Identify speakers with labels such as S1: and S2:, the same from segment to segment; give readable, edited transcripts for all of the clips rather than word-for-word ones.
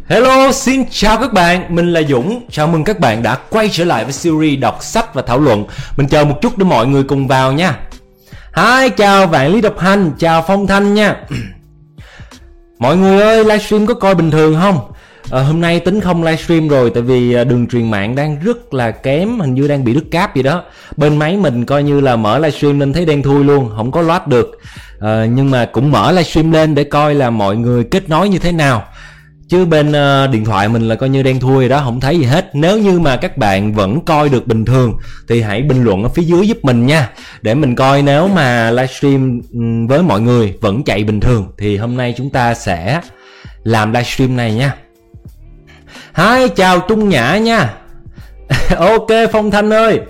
S1: Hello, xin chào các bạn, mình là Dũng. Chào mừng các bạn đã quay trở lại với series đọc sách và thảo luận. Mình chờ một chút để mọi người cùng vào nha. Hi, chào Vạn Lý Độc Hành, chào Phong Thanh nha. Mọi người ơi, livestream có coi bình thường không? Hôm nay tính không livestream rồi, tại vì đường truyền mạng đang rất là kém, hình như đang bị đứt cáp gì đó. Bên máy mình coi như là mở livestream nên thấy đen thui luôn, không có load được. Nhưng mà cũng mở livestream lên để coi là mọi người kết nối như thế nào. Chứ bên điện thoại mình là coi như đen thui rồi đó, không thấy gì hết. Nếu như mà các bạn vẫn coi được bình thường thì hãy bình luận ở phía dưới giúp mình nha, để mình coi nếu mà livestream với mọi người vẫn chạy bình thường thì hôm nay chúng ta sẽ làm livestream này nha. Hi, chào Trung Nhã nha. Ok Phong Thanh ơi.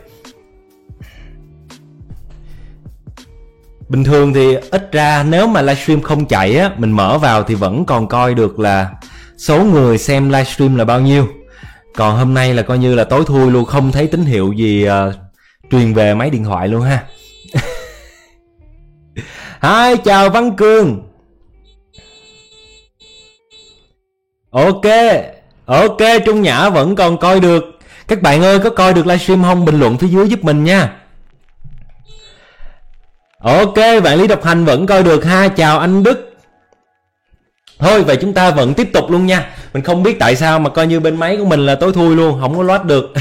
S1: Bình thường thì ít ra nếu mà livestream không chạy á, mình mở vào thì vẫn còn coi được là số người xem livestream là bao nhiêu. Còn hôm nay là coi như là tối thui luôn, không thấy tín hiệu gì truyền về máy điện thoại luôn ha. Hi, chào Văn Cường. Ok, Trung Nhã vẫn còn coi được. Các bạn ơi, có coi được livestream không? Bình luận phía dưới giúp mình nha. Ok, Vạn Lý Độc Hành vẫn coi được ha. Chào anh Đức. Thôi vậy chúng ta vẫn tiếp tục luôn nha. Mình không biết tại sao mà coi như bên máy của mình là tối thui luôn, không có load được.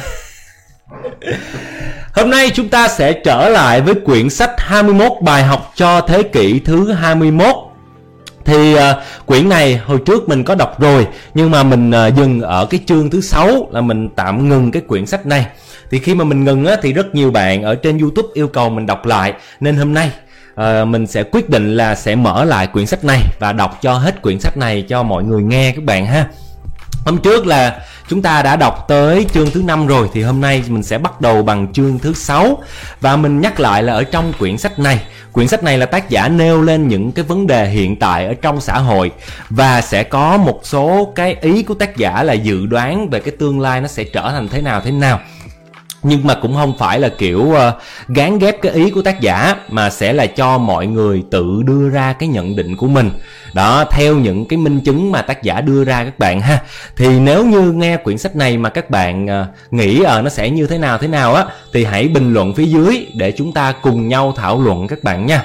S1: Hôm nay chúng ta sẽ trở lại với quyển sách 21 bài học cho thế kỷ thứ 21. Thì quyển này hồi trước mình có đọc rồi, nhưng mà mình dừng ở cái chương thứ 6 là mình tạm ngừng cái quyển sách này. Thì khi mà mình ngừng á, thì rất nhiều bạn ở trên YouTube yêu cầu mình đọc lại, nên hôm nay mình sẽ quyết định là sẽ mở lại quyển sách này và đọc cho hết quyển sách này cho mọi người nghe các bạn ha. Hôm trước là chúng ta đã đọc tới chương thứ 5 rồi, thì hôm nay mình sẽ bắt đầu bằng chương thứ 6. Và mình nhắc lại là ở trong quyển sách này là tác giả nêu lên những cái vấn đề hiện tại ở trong xã hội, và sẽ có một số cái ý của tác giả là dự đoán về cái tương lai nó sẽ trở thành thế nào. Nhưng mà cũng không phải là kiểu gán ghép cái ý của tác giả, mà sẽ là cho mọi người tự đưa ra cái nhận định của mình đó, theo những cái minh chứng mà tác giả đưa ra các bạn ha. Thì nếu như nghe quyển sách này mà các bạn nghĩ nó sẽ như thế nào á, thì hãy bình luận phía dưới để chúng ta cùng nhau thảo luận các bạn nha.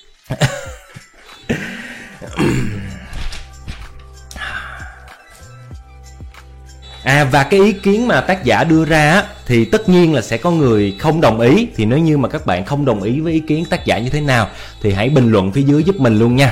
S1: Và cái ý kiến mà tác giả đưa ra á, thì tất nhiên là sẽ có người không đồng ý. Thì nếu như mà các bạn không đồng ý với ý kiến tác giả như thế nào thì hãy bình luận phía dưới giúp mình luôn nha.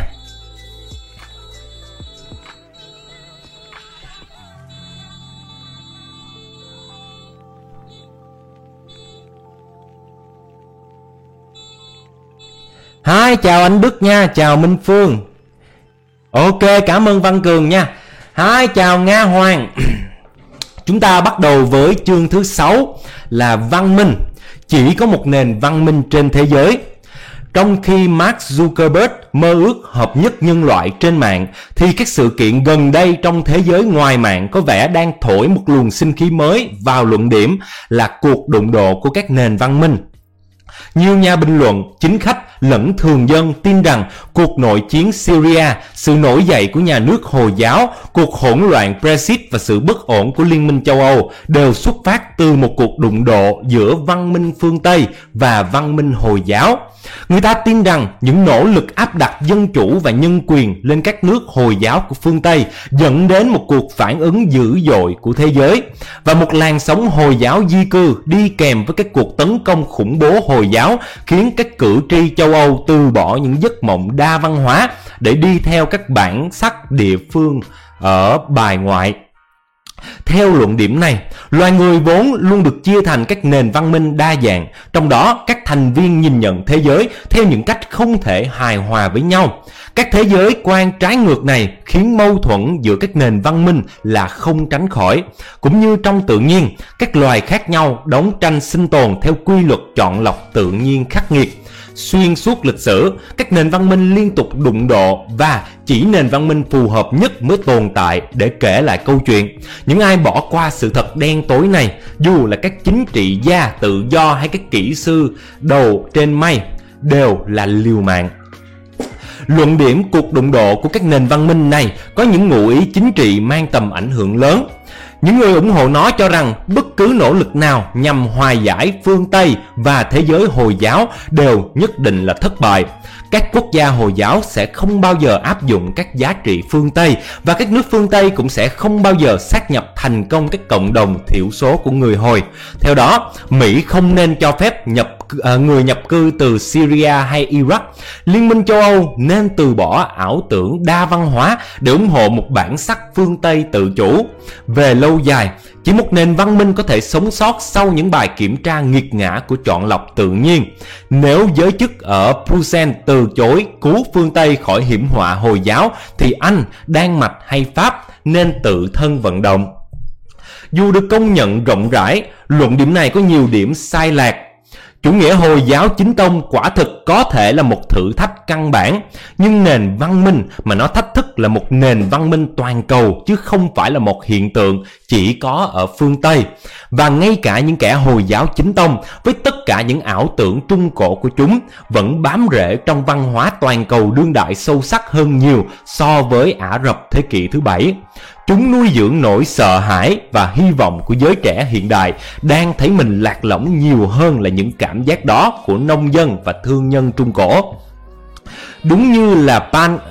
S1: Hi, chào anh Đức nha, chào Minh Phương. Ok, cảm ơn Văn Cường nha. Hi, chào Nga Hoàng. Chúng ta bắt đầu với chương thứ 6 là văn minh. Chỉ có một nền văn minh trên thế giới. Trong khi Mark Zuckerberg mơ ước hợp nhất nhân loại trên mạng, thì các sự kiện gần đây trong thế giới ngoài mạng có vẻ đang thổi một luồng sinh khí mới vào luận điểm là cuộc đụng độ của các nền văn minh. Nhiều nhà bình luận, chính khách lẫn thường dân tin rằng cuộc nội chiến Syria, sự nổi dậy của nhà nước Hồi giáo, cuộc hỗn loạn Brexit và sự bất ổn của Liên minh châu Âu đều xuất phát từ một cuộc đụng độ giữa văn minh phương Tây và văn minh Hồi giáo. Người ta tin rằng những nỗ lực áp đặt dân chủ và nhân quyền lên các nước Hồi giáo của phương Tây dẫn đến một cuộc phản ứng dữ dội của thế giới, và một làn sóng Hồi giáo di cư đi kèm với các cuộc tấn công khủng bố Hồi giáo khiến các cử tri châu Âu từ bỏ những giấc mộng đa văn hóa để đi theo các bản sắc địa phương ở bài ngoại. Theo luận điểm này, loài người vốn luôn được chia thành các nền văn minh đa dạng, trong đó các thành viên nhìn nhận thế giới theo những cách không thể hài hòa với nhau. Các thế giới quan trái ngược này khiến mâu thuẫn giữa các nền văn minh là không tránh khỏi. Cũng như trong tự nhiên, các loài khác nhau đấu tranh sinh tồn theo quy luật chọn lọc tự nhiên khắc nghiệt. Xuyên suốt lịch sử, các nền văn minh liên tục đụng độ, và chỉ nền văn minh phù hợp nhất mới tồn tại để kể lại câu chuyện. Những ai bỏ qua sự thật đen tối này, dù là các chính trị gia tự do hay các kỹ sư đầu trên mây, đều là liều mạng. Luận điểm cuộc đụng độ của các nền văn minh này có những ngụ ý chính trị mang tầm ảnh hưởng lớn. Những người ủng hộ nó cho rằng bất cứ nỗ lực nào nhằm hòa giải phương Tây và thế giới Hồi giáo đều nhất định là thất bại. Các quốc gia Hồi giáo sẽ không bao giờ áp dụng các giá trị phương Tây, và các nước phương Tây cũng sẽ không bao giờ sát nhập thành công các cộng đồng thiểu số của người Hồi. Theo đó, Mỹ không nên cho phép người nhập cư từ Syria hay Iraq. Liên minh châu Âu nên từ bỏ ảo tưởng đa văn hóa để ủng hộ một bản sắc phương Tây tự chủ. Về lâu dài, chỉ một nền văn minh có thể sống sót sau những bài kiểm tra nghiệt ngã của chọn lọc tự nhiên. Nếu giới chức ở Bruxelles từ chối cứu phương Tây khỏi hiểm họa Hồi giáo, thì Anh, Đan Mạch hay Pháp nên tự thân vận động. Dù được công nhận rộng rãi, luận điểm này có nhiều điểm sai lạc. Chủ nghĩa Hồi giáo chính tông quả thực có thể là một thử thách căn bản, nhưng nền văn minh mà nó thách thức là một nền văn minh toàn cầu, chứ không phải là một hiện tượng chỉ có ở phương Tây. Và ngay cả những kẻ Hồi giáo chính tông, với tất cả những ảo tưởng trung cổ của chúng, vẫn bám rễ trong văn hóa toàn cầu đương đại sâu sắc hơn nhiều so với Ả Rập thế kỷ thứ 7. Chúng nuôi dưỡng nỗi sợ hãi và hy vọng của giới trẻ hiện đại đang thấy mình lạc lõng nhiều hơn là những cảm giác đó của nông dân và thương nhân Trung Cổ. Đúng như là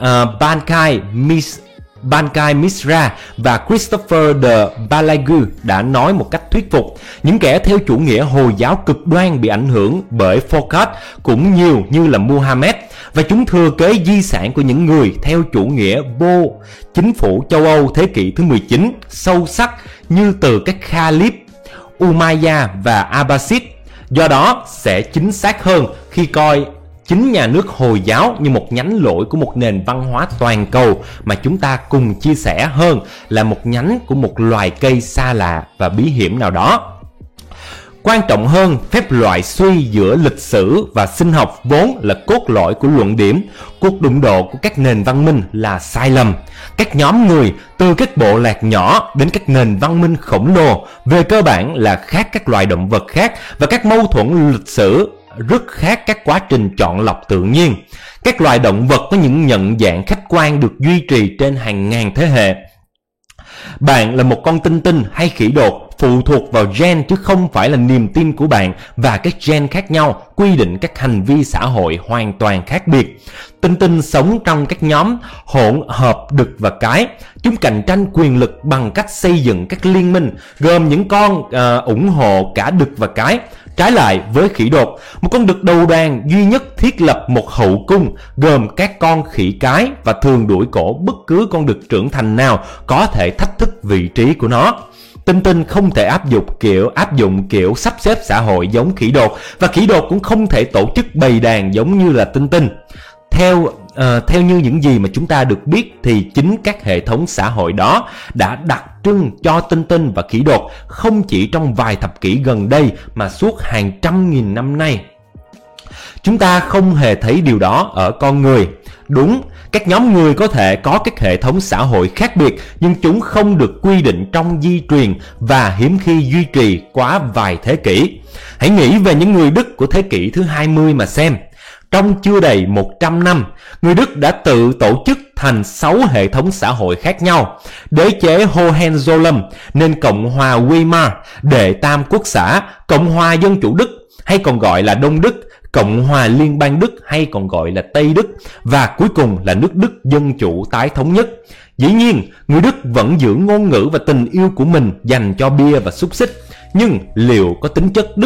S1: Bankai Misra và Christopher de Balaguer đã nói một cách thuyết phục, những kẻ theo chủ nghĩa Hồi giáo cực đoan bị ảnh hưởng bởi Foucault cũng nhiều như là Muhammad, và chúng thừa kế di sản của những người theo chủ nghĩa vô chính phủ châu Âu thế kỷ thứ 19 sâu sắc như từ các Khalif, Umayyad và Abbasid. Do đó sẽ chính xác hơn khi coi chính nhà nước Hồi giáo như một nhánh lỗi của một nền văn hóa toàn cầu mà chúng ta cùng chia sẻ, hơn là một nhánh của một loài cây xa lạ và bí hiểm nào đó. Quan trọng hơn, phép loại suy giữa lịch sử và sinh học vốn là cốt lõi của luận điểm. Cuộc đụng độ của các nền văn minh là sai lầm. Các nhóm người, từ các bộ lạc nhỏ đến các nền văn minh khổng lồ, về cơ bản là khác các loài động vật khác, và các mâu thuẫn lịch sử rất khác các quá trình chọn lọc tự nhiên. Các loài động vật có những nhận dạng khách quan được duy trì trên hàng ngàn thế hệ. Bạn là một con tinh tinh hay khỉ đột phụ thuộc vào gen, chứ không phải là niềm tin của bạn và các gen khác nhau quy định các hành vi xã hội hoàn toàn khác biệt. Tinh tinh sống trong các nhóm hỗn hợp đực và cái. Chúng cạnh tranh quyền lực bằng cách xây dựng các liên minh gồm những con ủng hộ cả đực và cái. Trái lại với khỉ đột, một con đực đầu đàn duy nhất thiết lập một hậu cung gồm các con khỉ cái và thường đuổi cổ bất cứ con đực trưởng thành nào có thể thách thức vị trí của nó. Tinh tinh không thể áp dụng kiểu sắp xếp xã hội giống khỉ đột, và khỉ đột cũng không thể tổ chức bầy đàn giống như là tinh tinh. Theo như những gì mà chúng ta được biết thì chính các hệ thống xã hội đó đã đặc trưng cho tinh tinh và khỉ đột không chỉ trong vài thập kỷ gần đây mà suốt hàng trăm nghìn năm nay. Chúng ta không hề thấy điều đó ở con người. Đúng, các nhóm người có thể có các hệ thống xã hội khác biệt, nhưng chúng không được quy định trong di truyền và hiếm khi duy trì quá vài thế kỷ. Hãy nghĩ về những người Đức của thế kỷ thứ 20 mà xem. Trong chưa đầy 100 năm, người Đức đã tự tổ chức thành 6 hệ thống xã hội khác nhau: đế chế Hohenzollern, nên Cộng hòa Weimar, Đệ Tam Quốc xã, Cộng hòa Dân chủ Đức hay còn gọi là Đông Đức, Cộng hòa Liên bang Đức hay còn gọi là Tây Đức, và cuối cùng là nước Đức Dân chủ tái thống nhất. Dĩ nhiên, người Đức vẫn giữ ngôn ngữ và tình yêu của mình dành cho bia và xúc xích, nhưng liệu có tính chất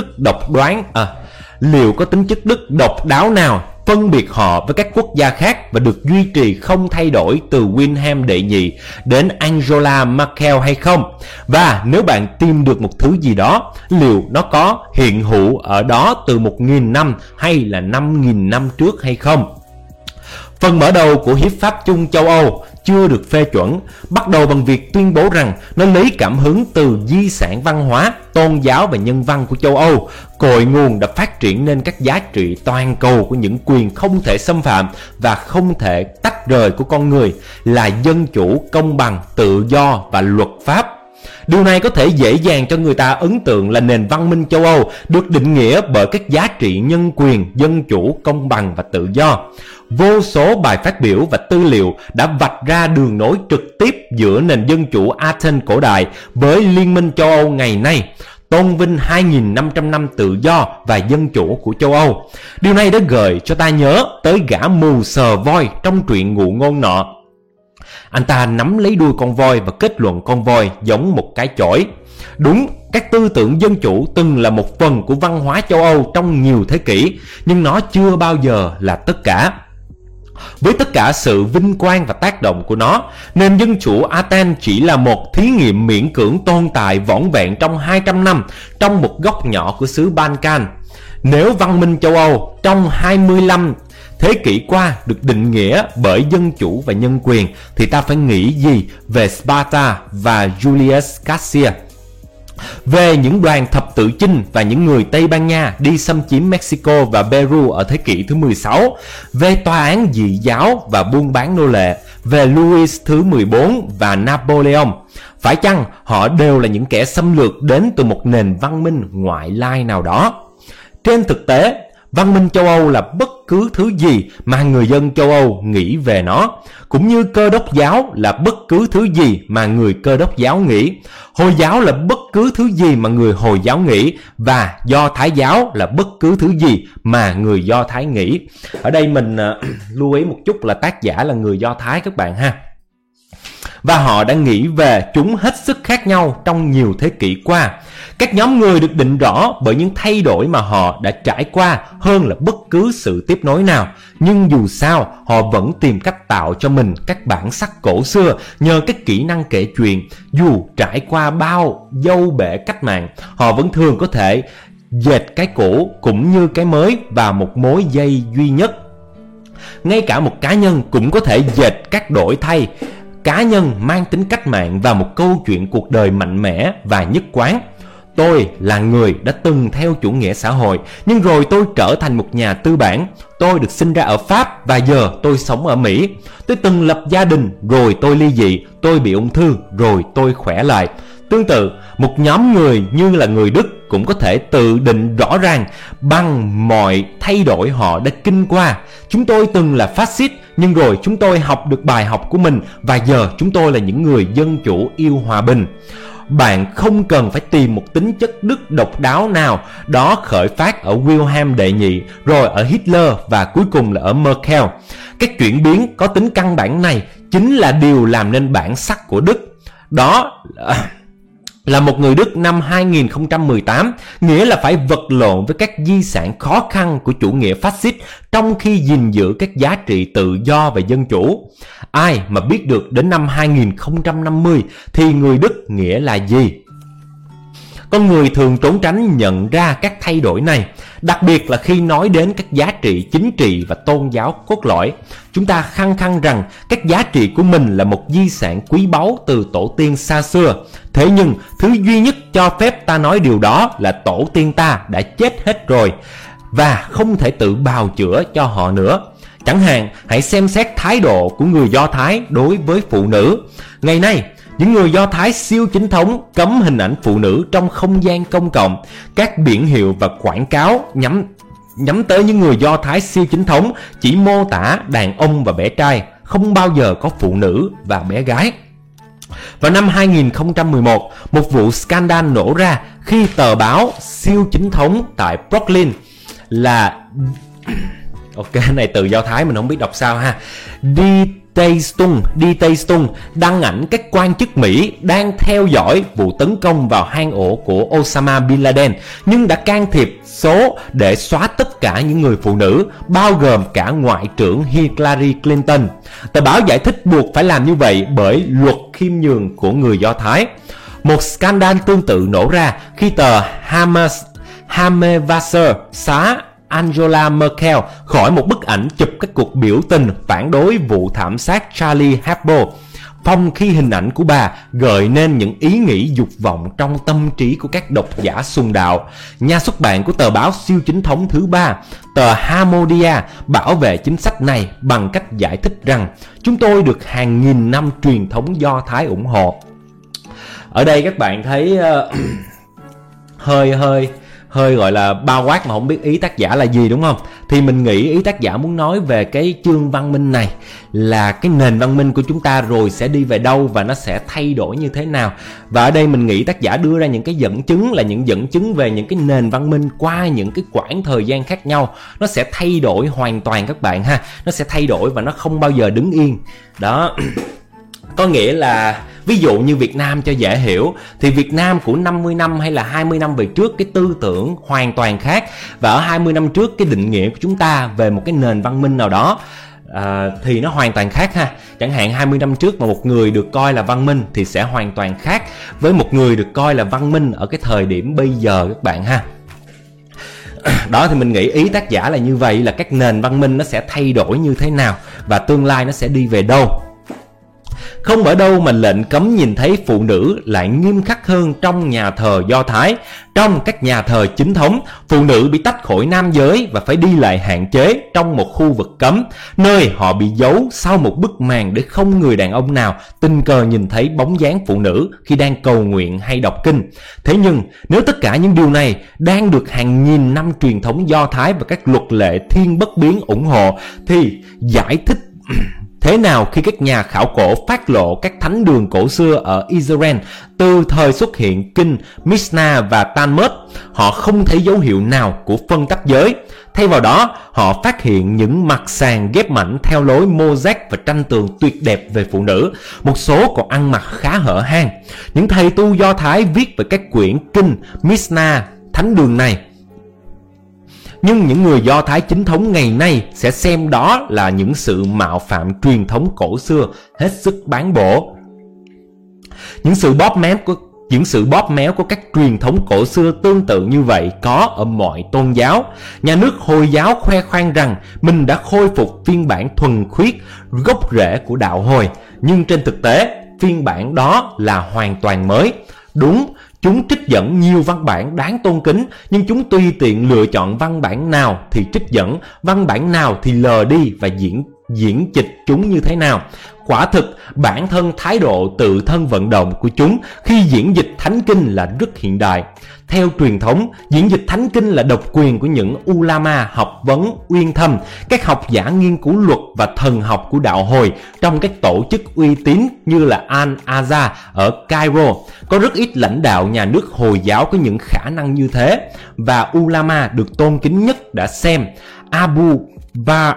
S1: Đức độc đáo nào phân biệt họ với các quốc gia khác và được duy trì không thay đổi từ Wilhelm đệ nhị đến Angela Merkel hay không? Và nếu bạn tìm được một thứ gì đó, liệu nó có hiện hữu ở đó từ 1.000 năm hay là 5.000 năm trước hay không? Phần mở đầu của hiến pháp chung châu Âu chưa được phê chuẩn, bắt đầu bằng việc tuyên bố rằng nó lấy cảm hứng từ di sản văn hóa, tôn giáo và nhân văn của châu Âu. Cội nguồn đã phát triển nên các giá trị toàn cầu của những quyền không thể xâm phạm và không thể tách rời của con người là dân chủ, công bằng, tự do và luật pháp. Điều này có thể dễ dàng cho người ta ấn tượng là nền văn minh châu Âu được định nghĩa bởi các giá trị nhân quyền, dân chủ, công bằng và tự do. Vô số bài phát biểu và tư liệu đã vạch ra đường nối trực tiếp giữa nền dân chủ Athens cổ đại với Liên minh châu Âu ngày nay, tôn vinh 2.500 năm tự do và dân chủ của châu Âu. Điều này đã gợi cho ta nhớ tới gã mù sờ voi trong truyện ngụ ngôn nọ. Anh ta nắm lấy đuôi con voi và kết luận con voi giống một cái chổi. Đúng, các tư tưởng dân chủ từng là một phần của văn hóa châu Âu trong nhiều thế kỷ, nhưng nó chưa bao giờ là tất cả. Với tất cả sự vinh quang và tác động của nó, nền dân chủ Athens chỉ là một thí nghiệm miễn cưỡng tồn tại vỏn vẹn trong 200 năm trong một góc nhỏ của xứ Balkan. Nếu văn minh châu Âu trong 25 thế kỷ qua được định nghĩa bởi dân chủ và nhân quyền, thì ta phải nghĩ gì về Sparta và Julius Caesar? Về những đoàn thập tự chinh và những người Tây Ban Nha đi xâm chiếm Mexico và Peru ở thế kỷ thứ 16, về tòa án dị giáo và buôn bán nô lệ, về Louis thứ 14 và Napoleon. Phải chăng họ đều là những kẻ xâm lược đến từ một nền văn minh ngoại lai nào đó? Trên thực tế, văn minh châu Âu là bất cứ thứ gì mà người dân châu Âu nghĩ về nó, cũng như Cơ đốc giáo là bất cứ thứ gì mà người Cơ đốc giáo nghĩ, Hồi giáo là bất cứ thứ gì mà người Hồi giáo nghĩ, và Do Thái giáo là bất cứ thứ gì mà người Do Thái nghĩ. Ở đây mình lưu ý một chút là tác giả là người Do Thái các bạn ha. Và họ đã nghĩ về chúng hết sức khác nhau trong nhiều thế kỷ qua. Các nhóm người được định rõ bởi những thay đổi mà họ đã trải qua hơn là bất cứ sự tiếp nối nào. Nhưng dù sao, họ vẫn tìm cách tạo cho mình các bản sắc cổ xưa nhờ các kỹ năng kể chuyện. Dù trải qua bao dâu bể cách mạng, họ vẫn thường có thể dệt cái cũ cũng như cái mới vào một mối dây duy nhất. Ngay cả một cá nhân cũng có thể dệt các đổi thay cá nhân mang tính cách mạng và một câu chuyện cuộc đời mạnh mẽ và nhất quán. Tôi là người đã từng theo chủ nghĩa xã hội, nhưng rồi tôi trở thành một nhà tư bản. Tôi được sinh ra ở Pháp và giờ tôi sống ở Mỹ. Tôi từng lập gia đình, rồi tôi ly dị. Tôi bị ung thư, rồi tôi khỏe lại. Tương tự, một nhóm người như là người Đức cũng có thể tự định rõ ràng bằng mọi thay đổi họ đã kinh qua. Chúng tôi từng là phát xít, nhưng rồi chúng tôi học được bài học của mình và giờ chúng tôi là những người dân chủ yêu hòa bình. Bạn không cần phải tìm một tính chất đức độc đáo nào đó khởi phát ở Wilhelm đệ nhị, rồi ở Hitler và cuối cùng là ở Merkel. Các chuyển biến có tính căn bản này chính là điều làm nên bản sắc của Đức. Đó là một người Đức năm 2018, nghĩa là phải vật lộn với các di sản khó khăn của chủ nghĩa phát xít trong khi gìn giữ các giá trị tự do và dân chủ. Ai mà biết được đến năm 2050 thì người Đức nghĩa là gì? Con người thường trốn tránh nhận ra các thay đổi này, đặc biệt là khi nói đến các giá trị chính trị và tôn giáo cốt lõi. Chúng ta khăng khăng rằng các giá trị của mình là một di sản quý báu từ tổ tiên xa xưa. Thế nhưng, thứ duy nhất cho phép ta nói điều đó là tổ tiên ta đã chết hết rồi và không thể tự bào chữa cho họ nữa. Chẳng hạn, hãy xem xét thái độ của người Do Thái đối với phụ nữ. Ngày nay, những người Do Thái siêu chính thống cấm hình ảnh phụ nữ trong không gian công cộng. Các biển hiệu và quảng cáo nhắm tới những người Do Thái siêu chính thống chỉ mô tả đàn ông và bé trai, không bao giờ có phụ nữ và bé gái. Vào năm 2011, một vụ scandal nổ ra khi tờ báo siêu chính thống tại Brooklyn là ok, này từ Do Thái mình không biết đọc sao ha. Die Zeitung đăng ảnh các quan chức Mỹ đang theo dõi vụ tấn công vào hang ổ của Osama Bin Laden, nhưng đã can thiệp số để xóa tất cả những người phụ nữ, bao gồm cả Ngoại trưởng Hillary Clinton. Tờ báo giải thích buộc phải làm như vậy bởi luật khiêm nhường của người Do Thái. Một scandal tương tự nổ ra khi tờ Hammerwasser xá Angela Merkel khỏi một bức ảnh chụp các cuộc biểu tình phản đối vụ thảm sát Charlie Hebdo, phong khi hình ảnh của bà gợi nên những ý nghĩ dục vọng trong tâm trí của các độc giả xung đạo. Nhà xuất bản của tờ báo siêu chính thống thứ ba, tờ Hamodia, bảo vệ chính sách này bằng cách giải thích rằng chúng tôi được hàng nghìn năm truyền thống Do Thái ủng hộ. Ở đây các bạn thấy hơi hơi gọi là bao quát mà không biết ý tác giả là gì, đúng không? Thì mình nghĩ ý tác giả muốn nói về cái chương văn minh này là cái nền văn minh của chúng ta rồi sẽ đi về đâu và nó sẽ thay đổi như thế nào. Và ở đây mình nghĩ tác giả đưa ra những cái dẫn chứng, là những dẫn chứng về những cái nền văn minh qua những cái quãng thời gian khác nhau. Nó sẽ thay đổi hoàn toàn các bạn ha. Nó sẽ thay đổi và nó không bao giờ đứng yên. Đó. Có nghĩa là ví dụ như Việt Nam cho dễ hiểu, thì Việt Nam của 50 năm hay là 20 năm về trước cái tư tưởng hoàn toàn khác. Và ở 20 năm trước cái định nghĩa của chúng ta về một cái nền văn minh nào đó thì nó hoàn toàn khác ha. Chẳng hạn 20 năm trước mà một người được coi là văn minh thì sẽ hoàn toàn khác với một người được coi là văn minh ở cái thời điểm bây giờ các bạn ha. Đó, thì mình nghĩ ý tác giả là như vậy, là các nền văn minh nó sẽ thay đổi như thế nào và tương lai nó sẽ đi về đâu. Không ở đâu mà lệnh cấm nhìn thấy phụ nữ lại nghiêm khắc hơn trong nhà thờ Do Thái. Trong các nhà thờ chính thống, phụ nữ bị tách khỏi nam giới và phải đi lại hạn chế trong một khu vực cấm, nơi họ bị giấu sau một bức màn để không người đàn ông nào tình cờ nhìn thấy bóng dáng phụ nữ khi đang cầu nguyện hay đọc kinh. Thế nhưng, nếu tất cả những điều này đang được hàng nghìn năm truyền thống Do Thái và các luật lệ thiên bất biến ủng hộ, thì giải thích thế nào khi các nhà khảo cổ phát lộ các thánh đường cổ xưa ở Israel từ thời xuất hiện kinh Mishnah và Talmud? Họ không thấy dấu hiệu nào của phân tách giới. Thay vào đó, họ phát hiện những mặt sàn ghép mảnh theo lối mosaic và tranh tường tuyệt đẹp về phụ nữ. Một số còn ăn mặc khá hở hang. Những thầy tu Do Thái viết về các quyển kinh Mishnah, thánh đường này. Nhưng những người Do Thái chính thống ngày nay sẽ xem đó là những sự mạo phạm truyền thống cổ xưa hết sức bán bổ. Những sự bóp méo của các truyền thống cổ xưa tương tự như vậy có ở mọi tôn giáo. Nhà nước Hồi giáo khoe khoang rằng mình đã khôi phục phiên bản thuần khiết, gốc rễ của đạo Hồi. Nhưng trên thực tế, phiên bản đó là hoàn toàn mới. Đúng, chúng trích dẫn nhiều văn bản đáng tôn kính, nhưng chúng tùy tiện lựa chọn văn bản nào thì trích dẫn, văn bản nào thì lờ đi và diễn dịch chúng như thế nào. Quả thực, bản thân thái độ tự thân vận động của chúng khi diễn dịch thánh kinh là rất hiện đại. Theo truyền thống, diễn dịch thánh kinh là độc quyền của những ulama học vấn uyên thâm, các học giả nghiên cứu luật và thần học của đạo Hồi trong các tổ chức uy tín như là Al-Azhar ở Cairo. Có rất ít lãnh đạo nhà nước Hồi giáo có những khả năng như thế, và ulama được tôn kính nhất đã xem Abu Bakr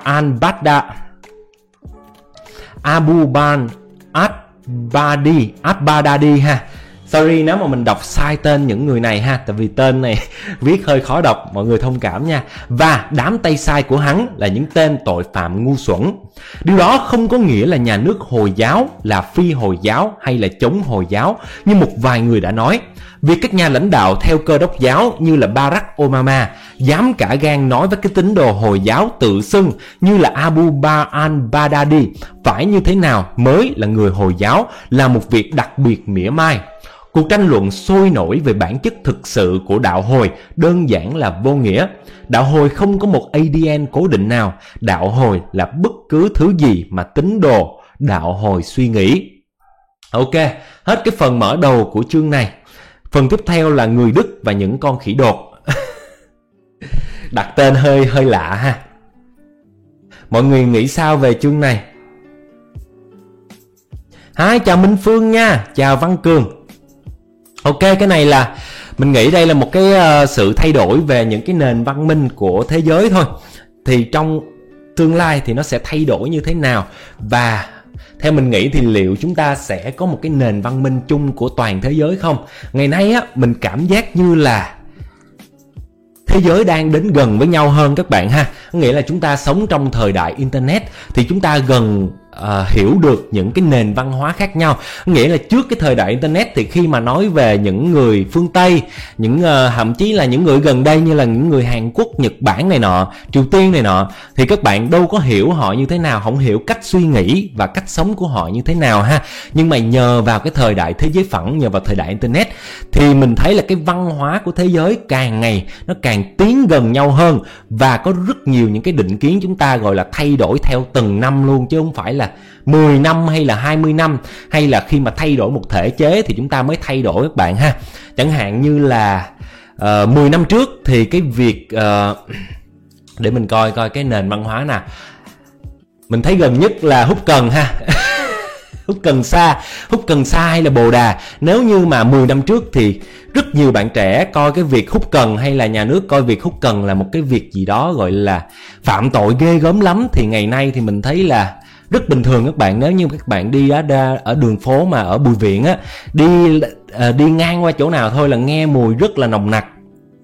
S1: al-Baghdadi ha. Sorry nếu mà mình đọc sai tên những người này ha, tại vì tên này viết hơi khó đọc, mọi người thông cảm nha. Và đám tay sai của hắn là những tên tội phạm ngu xuẩn. Điều đó không có nghĩa là nhà nước Hồi giáo là phi Hồi giáo hay là chống Hồi giáo như một vài người đã nói. Việc các nhà lãnh đạo theo Cơ đốc giáo như là Barack Obama dám cả gan nói với cái tín đồ Hồi giáo tự xưng như là Abu Bakr al-Baghdadi phải như thế nào mới là người Hồi giáo là một việc đặc biệt mỉa mai. Cuộc tranh luận sôi nổi về bản chất thực sự của đạo Hồi đơn giản là vô nghĩa. Đạo Hồi không có một ADN cố định nào. Đạo Hồi là bất cứ thứ gì mà tín đồ đạo Hồi suy nghĩ. Ok, hết cái phần mở đầu của chương này. Phần tiếp theo là người Đức và những con khỉ đột. Đặt tên hơi lạ ha. Mọi người nghĩ sao về chương này? Hi, chào Minh Phương nha, chào Văn Cường. Ok, cái này là mình nghĩ đây là một cái sự thay đổi về những cái nền văn minh của thế giới thôi. Thì trong tương lai thì nó sẽ thay đổi như thế nào, và theo mình nghĩ thì liệu chúng ta sẽ có một cái nền văn minh chung của toàn thế giới không? Ngày nay á, mình cảm giác như là thế giới đang đến gần với nhau hơn các bạn ha. Nghĩa là chúng ta sống trong thời đại Internet thì chúng ta hiểu được những cái nền văn hóa khác nhau. Nghĩa là trước cái thời đại Internet thì khi mà nói về những người phương Tây, thậm chí là những người gần đây như là những người Hàn Quốc, Nhật Bản này nọ, Triều Tiên này nọ, thì các bạn đâu có hiểu họ như thế nào, không hiểu cách suy nghĩ và cách sống của họ như thế nào ha. Nhưng mà nhờ vào cái thời đại thế giới phẳng, nhờ vào thời đại Internet thì mình thấy là cái văn hóa của thế giới càng ngày nó càng tiến gần nhau hơn, và có rất nhiều những cái định kiến chúng ta gọi là thay đổi theo từng năm luôn, chứ không phải là 10 năm hay là 20 năm, hay là khi mà thay đổi một thể chế thì chúng ta mới thay đổi các bạn ha. Chẳng hạn như là 10 năm trước thì cái việc để mình coi cái nền văn hóa nào mình thấy gần nhất là hút cần ha. hút cần sa hay là bồ đà. Nếu như mà 10 năm trước thì rất nhiều bạn trẻ coi cái việc hút cần, hay là nhà nước coi việc hút cần là một cái việc gì đó gọi là phạm tội ghê gớm lắm, thì ngày nay thì mình thấy là rất bình thường các bạn. Nếu như các bạn đi ở đường phố mà ở Bùi Viện á, đi ngang qua chỗ nào thôi là nghe mùi rất là nồng nặc,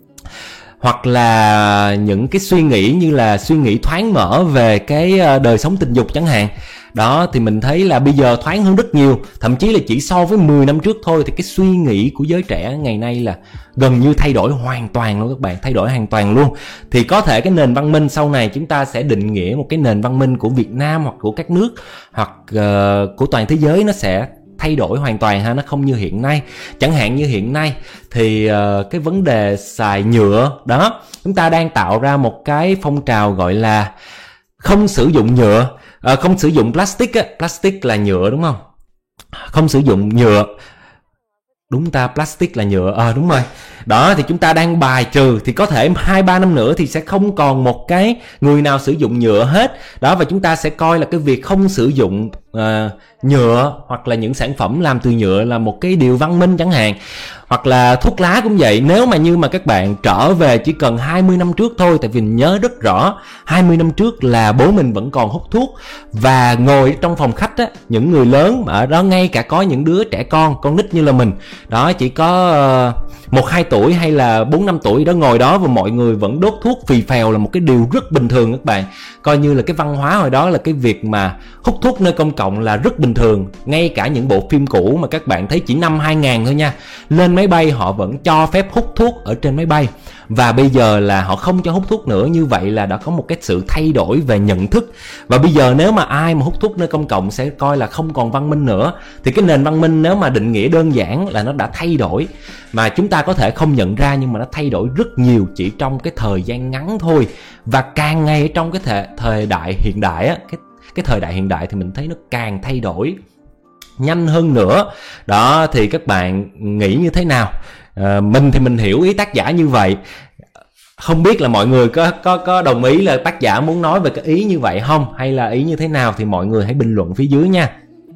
S1: hoặc là những cái suy nghĩ như là suy nghĩ thoáng mở về cái đời sống tình dục chẳng hạn. Đó thì mình thấy là bây giờ thoáng hơn rất nhiều. Thậm chí là chỉ so với 10 năm trước thôi thì cái suy nghĩ của giới trẻ ngày nay là gần như thay đổi hoàn toàn luôn các bạn. Thay đổi hoàn toàn luôn. Thì có thể cái nền văn minh sau này chúng ta sẽ định nghĩa một cái nền văn minh của Việt Nam hoặc của các nước hoặc của toàn thế giới nó sẽ thay đổi hoàn toàn ha, nó không như hiện nay. Chẳng hạn như hiện nay thì cái vấn đề xài nhựa đó, chúng ta đang tạo ra một cái phong trào gọi là không sử dụng nhựa, không sử dụng plastic á, plastic là nhựa đúng không? Không sử dụng nhựa. Đúng ta, plastic là nhựa, đúng rồi. Đó thì chúng ta đang bài trừ, thì có thể 2-3 năm nữa thì sẽ không còn một cái người nào sử dụng nhựa hết. Đó, và chúng ta sẽ coi là cái việc không sử dụng nhựa hoặc là những sản phẩm làm từ nhựa là một cái điều văn minh chẳng hạn. Hoặc là thuốc lá cũng vậy. Nếu mà như mà các bạn trở về chỉ cần 20 năm trước thôi, tại vì mình nhớ rất rõ 20 năm trước là bố mình vẫn còn hút thuốc, và ngồi trong phòng khách á, những người lớn mà ở đó, ngay cả có những đứa trẻ con nít như là mình đó, chỉ có 1-2 tuổi hay là 4-5 tuổi đó, ngồi đó và mọi người vẫn đốt thuốc phì phèo là một cái điều rất bình thường các bạn. Coi như là cái văn hóa hồi đó là cái việc mà hút thuốc nơi công cộng là rất bình thường. Ngay cả những bộ phim cũ mà các bạn thấy chỉ năm 2000 thôi nha, lên máy bay họ vẫn cho phép hút thuốc ở trên máy bay, và bây giờ là họ không cho hút thuốc nữa. Như vậy là đã có một cái sự thay đổi về nhận thức, và bây giờ nếu mà ai mà hút thuốc nơi công cộng sẽ coi là không còn văn minh nữa. Thì cái nền văn minh nếu mà định nghĩa đơn giản là nó đã thay đổi, mà chúng ta có thể không nhận ra, nhưng mà nó thay đổi rất nhiều chỉ trong cái thời gian ngắn thôi. Và càng ngày ở trong cái thời đại hiện đại á, cái thời đại hiện đại thì mình thấy nó càng thay đổi nhanh hơn nữa. Đó thì các bạn nghĩ như thế nào? Mình thì mình hiểu ý tác giả như vậy. Không biết là mọi người có đồng ý là tác giả muốn nói về cái ý như vậy không, hay là ý như thế nào thì mọi người hãy bình luận phía dưới nha.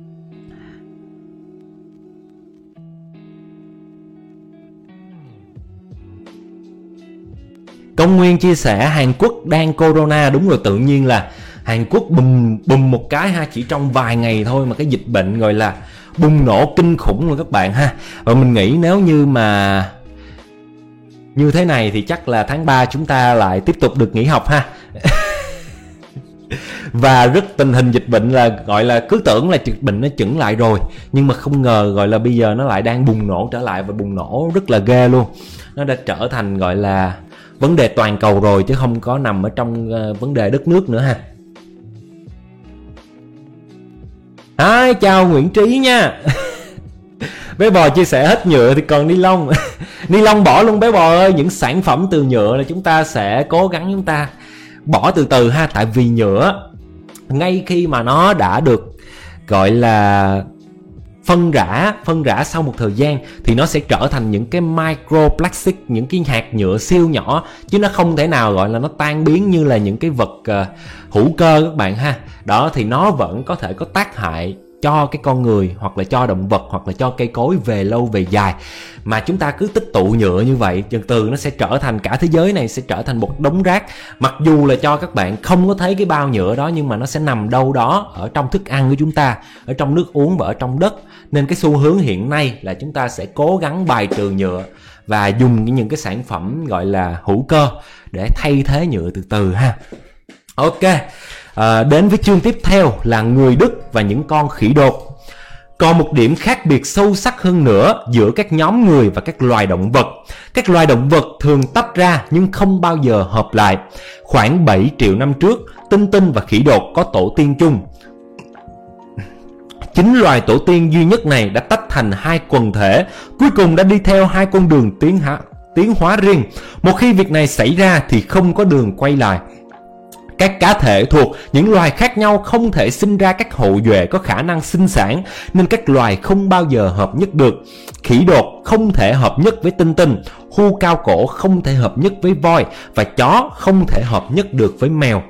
S1: Công Nguyên chia sẻ Hàn Quốc đang corona. Đúng rồi, tự nhiên là Hàn Quốc bùm một cái ha, chỉ trong vài ngày thôi mà cái dịch bệnh gọi là bùng nổ kinh khủng luôn các bạn ha. Và mình nghĩ nếu như mà như thế này thì chắc là tháng 3 chúng ta lại tiếp tục được nghỉ học ha. Và tình hình dịch bệnh là gọi là cứ tưởng là dịch bệnh nó chững lại rồi, nhưng mà không ngờ gọi là bây giờ nó lại đang bùng nổ trở lại, và bùng nổ rất là ghê luôn. Nó đã trở thành gọi là vấn đề toàn cầu rồi, chứ không có nằm ở trong vấn đề đất nước nữa ha. Chào Nguyễn Trí nha. Bé bò chia sẻ hết nhựa thì còn ni lông. Ni lông bỏ luôn bé bò ơi. Những sản phẩm từ nhựa là chúng ta sẽ cố gắng chúng ta bỏ từ từ ha. Tại vì nhựa ngay khi mà nó đã được gọi là phân rã sau một thời gian thì nó sẽ trở thành những cái microplastic, những cái hạt nhựa siêu nhỏ, chứ nó không thể nào gọi là nó tan biến như là những cái vật hữu cơ các bạn ha. Đó thì nó vẫn có thể có tác hại cho cái con người, hoặc là cho động vật, hoặc là cho cây cối về lâu về dài. Mà chúng ta cứ tích tụ nhựa như vậy, từ từ nó sẽ trở thành, cả thế giới này sẽ trở thành một đống rác. Mặc dù là cho các bạn không có thấy cái bao nhựa đó, nhưng mà nó sẽ nằm đâu đó ở trong thức ăn của chúng ta, ở trong nước uống và ở trong đất. Nên cái xu hướng hiện nay là chúng ta sẽ cố gắng bài trừ nhựa và dùng những cái sản phẩm gọi là hữu cơ để thay thế nhựa từ từ ha. Ok, đến với chương tiếp theo là người Đức và những con khỉ đột. Còn một điểm khác biệt sâu sắc hơn nữa giữa các nhóm người và các loài động vật. Các loài động vật thường tách ra nhưng không bao giờ hợp lại. Khoảng 7 triệu năm trước, tinh tinh và khỉ đột có tổ tiên chung. Chính loài tổ tiên duy nhất này đã tách thành hai quần thể, cuối cùng đã đi theo hai con đường tiến hóa riêng. Một khi việc này xảy ra thì không có đường quay lại. Các cá thể thuộc những loài khác nhau không thể sinh ra các hậu duệ có khả năng sinh sản, nên các loài không bao giờ hợp nhất được. Khỉ đột không thể hợp nhất với tinh tinh, hươu cao cổ không thể hợp nhất với voi, và chó không thể hợp nhất được với mèo.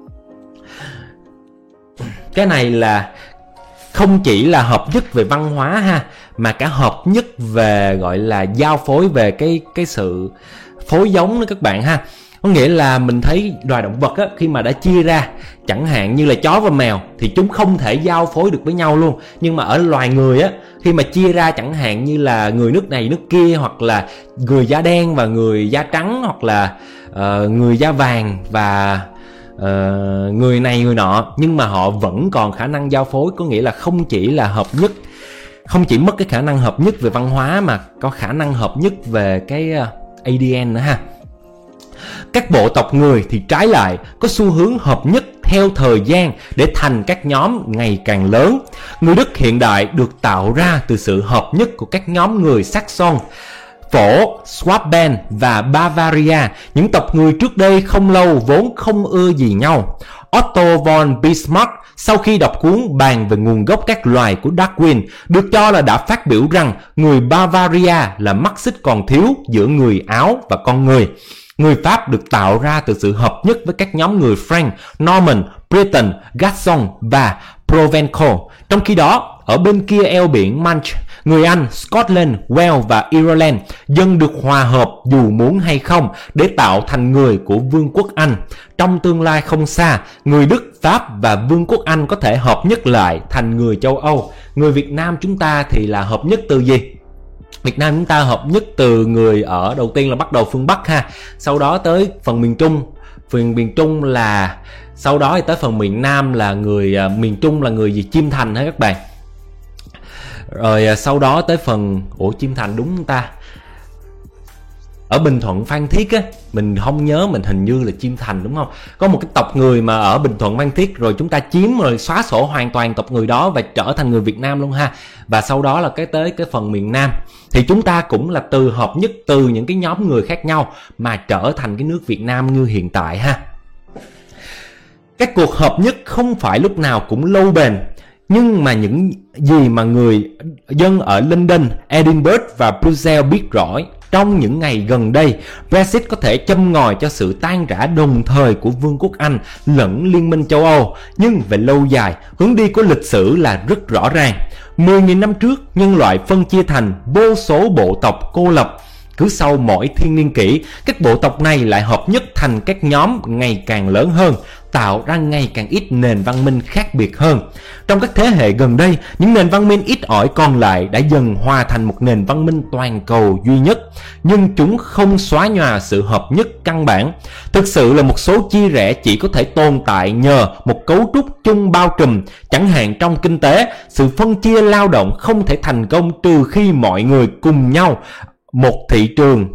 S1: Cái này là không chỉ là hợp nhất về văn hóa ha, mà cả hợp nhất về gọi là giao phối về cái sự phối giống đó các bạn ha. Có nghĩa là mình thấy loài động vật á, khi mà đã chia ra, chẳng hạn như là chó và mèo thì chúng không thể giao phối được với nhau luôn. Nhưng mà ở loài người á, khi mà chia ra chẳng hạn như là người nước này nước kia, hoặc là người da đen và người da trắng, hoặc là người da vàng và người này người nọ, nhưng mà họ vẫn còn khả năng giao phối. Có nghĩa là không chỉ là hợp nhất, không chỉ mất cái khả năng hợp nhất về văn hóa mà có khả năng hợp nhất về cái ADN nữa ha. Các bộ tộc người thì trái lại, có xu hướng hợp nhất theo thời gian để thành các nhóm ngày càng lớn. Người Đức hiện đại được tạo ra từ sự hợp nhất của các nhóm người Saxon, Phổ, Schwaben và Bavaria. Những tộc người trước đây không lâu vốn không ưa gì nhau. Otto von Bismarck sau khi đọc cuốn bàn về nguồn gốc các loài của Darwin được cho là đã phát biểu rằng người Bavaria là mắt xích còn thiếu giữa người Áo và con người. Người Pháp được tạo ra từ sự hợp nhất với các nhóm người Frank, Norman, Breton, Gascon và Provençal. Trong khi đó, ở bên kia eo biển Manche, người Anh, Scotland, Wales và Ireland dần được hòa hợp dù muốn hay không để tạo thành người của Vương quốc Anh. Trong tương lai không xa, người Đức, Pháp và Vương quốc Anh có thể hợp nhất lại thành người châu Âu. Người Việt Nam chúng ta thì là hợp nhất từ gì? Việt Nam chúng ta hợp nhất từ người ở đầu tiên là bắt đầu phương Bắc ha, sau đó tới phần miền Trung. Phần miền Trung là sau đó thì tới phần miền Nam là người miền Trung là người gì? Chiêm Thành hả các bạn? Rồi sau đó tới phần Chiêm Thành đúng không ta? Ở Bình Thuận Phan Thiết á, mình không nhớ, mình hình như là Chiêm Thành đúng không? Có một cái tộc người mà ở Bình Thuận Phan Thiết rồi chúng ta chiếm rồi xóa sổ hoàn toàn tộc người đó và trở thành người Việt Nam luôn ha. Và sau đó là tới cái phần miền Nam thì chúng ta cũng là từ hợp nhất từ những cái nhóm người khác nhau mà trở thành cái nước Việt Nam như hiện tại ha. Các cuộc hợp nhất không phải lúc nào cũng lâu bền, nhưng mà những gì mà người dân ở London, Edinburgh và Brussels biết rõ, trong những ngày gần đây, Brexit có thể châm ngòi cho sự tan rã đồng thời của Vương quốc Anh lẫn Liên minh châu Âu. Nhưng về lâu dài, hướng đi của lịch sử là rất rõ ràng. 10.000 năm trước, nhân loại phân chia thành vô số bộ tộc cô lập. Cứ sau mỗi thiên niên kỷ, các bộ tộc này lại hợp nhất thành các nhóm ngày càng lớn hơn, tạo ra ngày càng ít nền văn minh khác biệt hơn. Trong các thế hệ gần đây, những nền văn minh ít ỏi còn lại đã dần hòa thành một nền văn minh toàn cầu duy nhất, nhưng chúng không xóa nhòa sự hợp nhất căn bản. Thực sự là một số chia rẽ chỉ có thể tồn tại nhờ một cấu trúc chung bao trùm. Chẳng hạn trong kinh tế, sự phân chia lao động không thể thành công trừ khi mọi người cùng nhau một thị trường.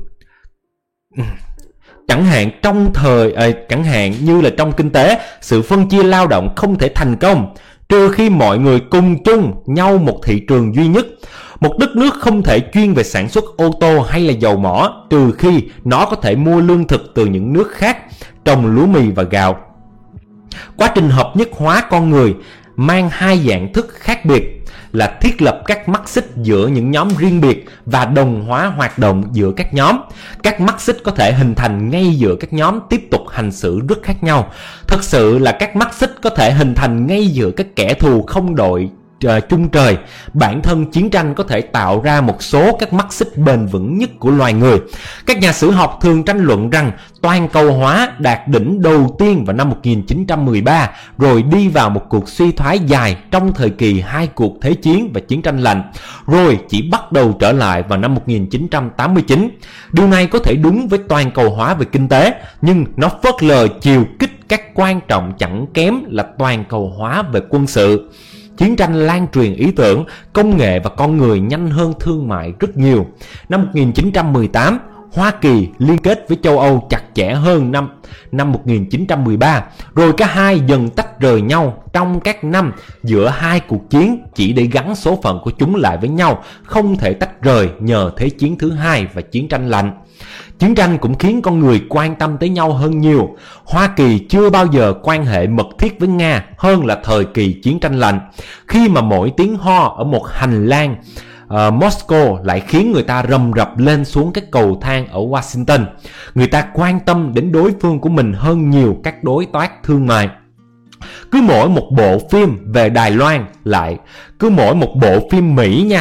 S1: Chẳng hạn như là trong kinh tế, sự phân chia lao động không thể thành công trừ khi mọi người cùng chung nhau một thị trường duy nhất. Một đất nước không thể chuyên về sản xuất ô tô hay là dầu mỏ trừ khi nó có thể mua lương thực từ những nước khác trồng lúa mì và gạo. Quá trình hợp nhất hóa con người mang hai dạng thức khác biệt là thiết lập các mắt xích giữa những nhóm riêng biệt và đồng hóa hoạt động giữa các nhóm. Các mắt xích có thể hình thành ngay giữa các nhóm tiếp tục hành xử rất khác nhau. Thật sự là các mắt xích có thể hình thành ngay giữa các kẻ thù không đội chung trời. Bản thân chiến tranh có thể tạo ra một số các mắt xích bền vững nhất của loài người. Các nhà sử học thường tranh luận rằng toàn cầu hóa đạt đỉnh đầu tiên vào năm 1913, rồi đi vào một cuộc suy thoái dài trong thời kỳ hai cuộc thế chiến và chiến tranh lạnh, rồi chỉ bắt đầu trở lại vào năm 1989. Điều này có thể đúng với toàn cầu hóa về kinh tế, nhưng nó phớt lờ chiều kích các quan trọng chẳng kém là toàn cầu hóa về quân sự. Chiến tranh lan truyền ý tưởng, công nghệ và con người nhanh hơn thương mại rất nhiều. Năm 1918, Hoa Kỳ liên kết với châu Âu chặt chẽ hơn năm 1913, rồi cả hai dần tách rời nhau trong các năm giữa hai cuộc chiến chỉ để gắn số phận của chúng lại với nhau, không thể tách rời nhờ Thế chiến thứ hai và chiến tranh lạnh. Chiến tranh cũng khiến con người quan tâm tới nhau hơn nhiều. Hoa Kỳ chưa bao giờ quan hệ mật thiết với Nga hơn là thời kỳ chiến tranh lạnh, khi mà mỗi tiếng ho ở một hành lang Moscow lại khiến người ta rầm rập lên xuống các cầu thang ở Washington. Người ta quan tâm đến đối phương của mình hơn nhiều các đối tác thương mại. Cứ mỗi một bộ phim về Đài Loan cứ mỗi một bộ phim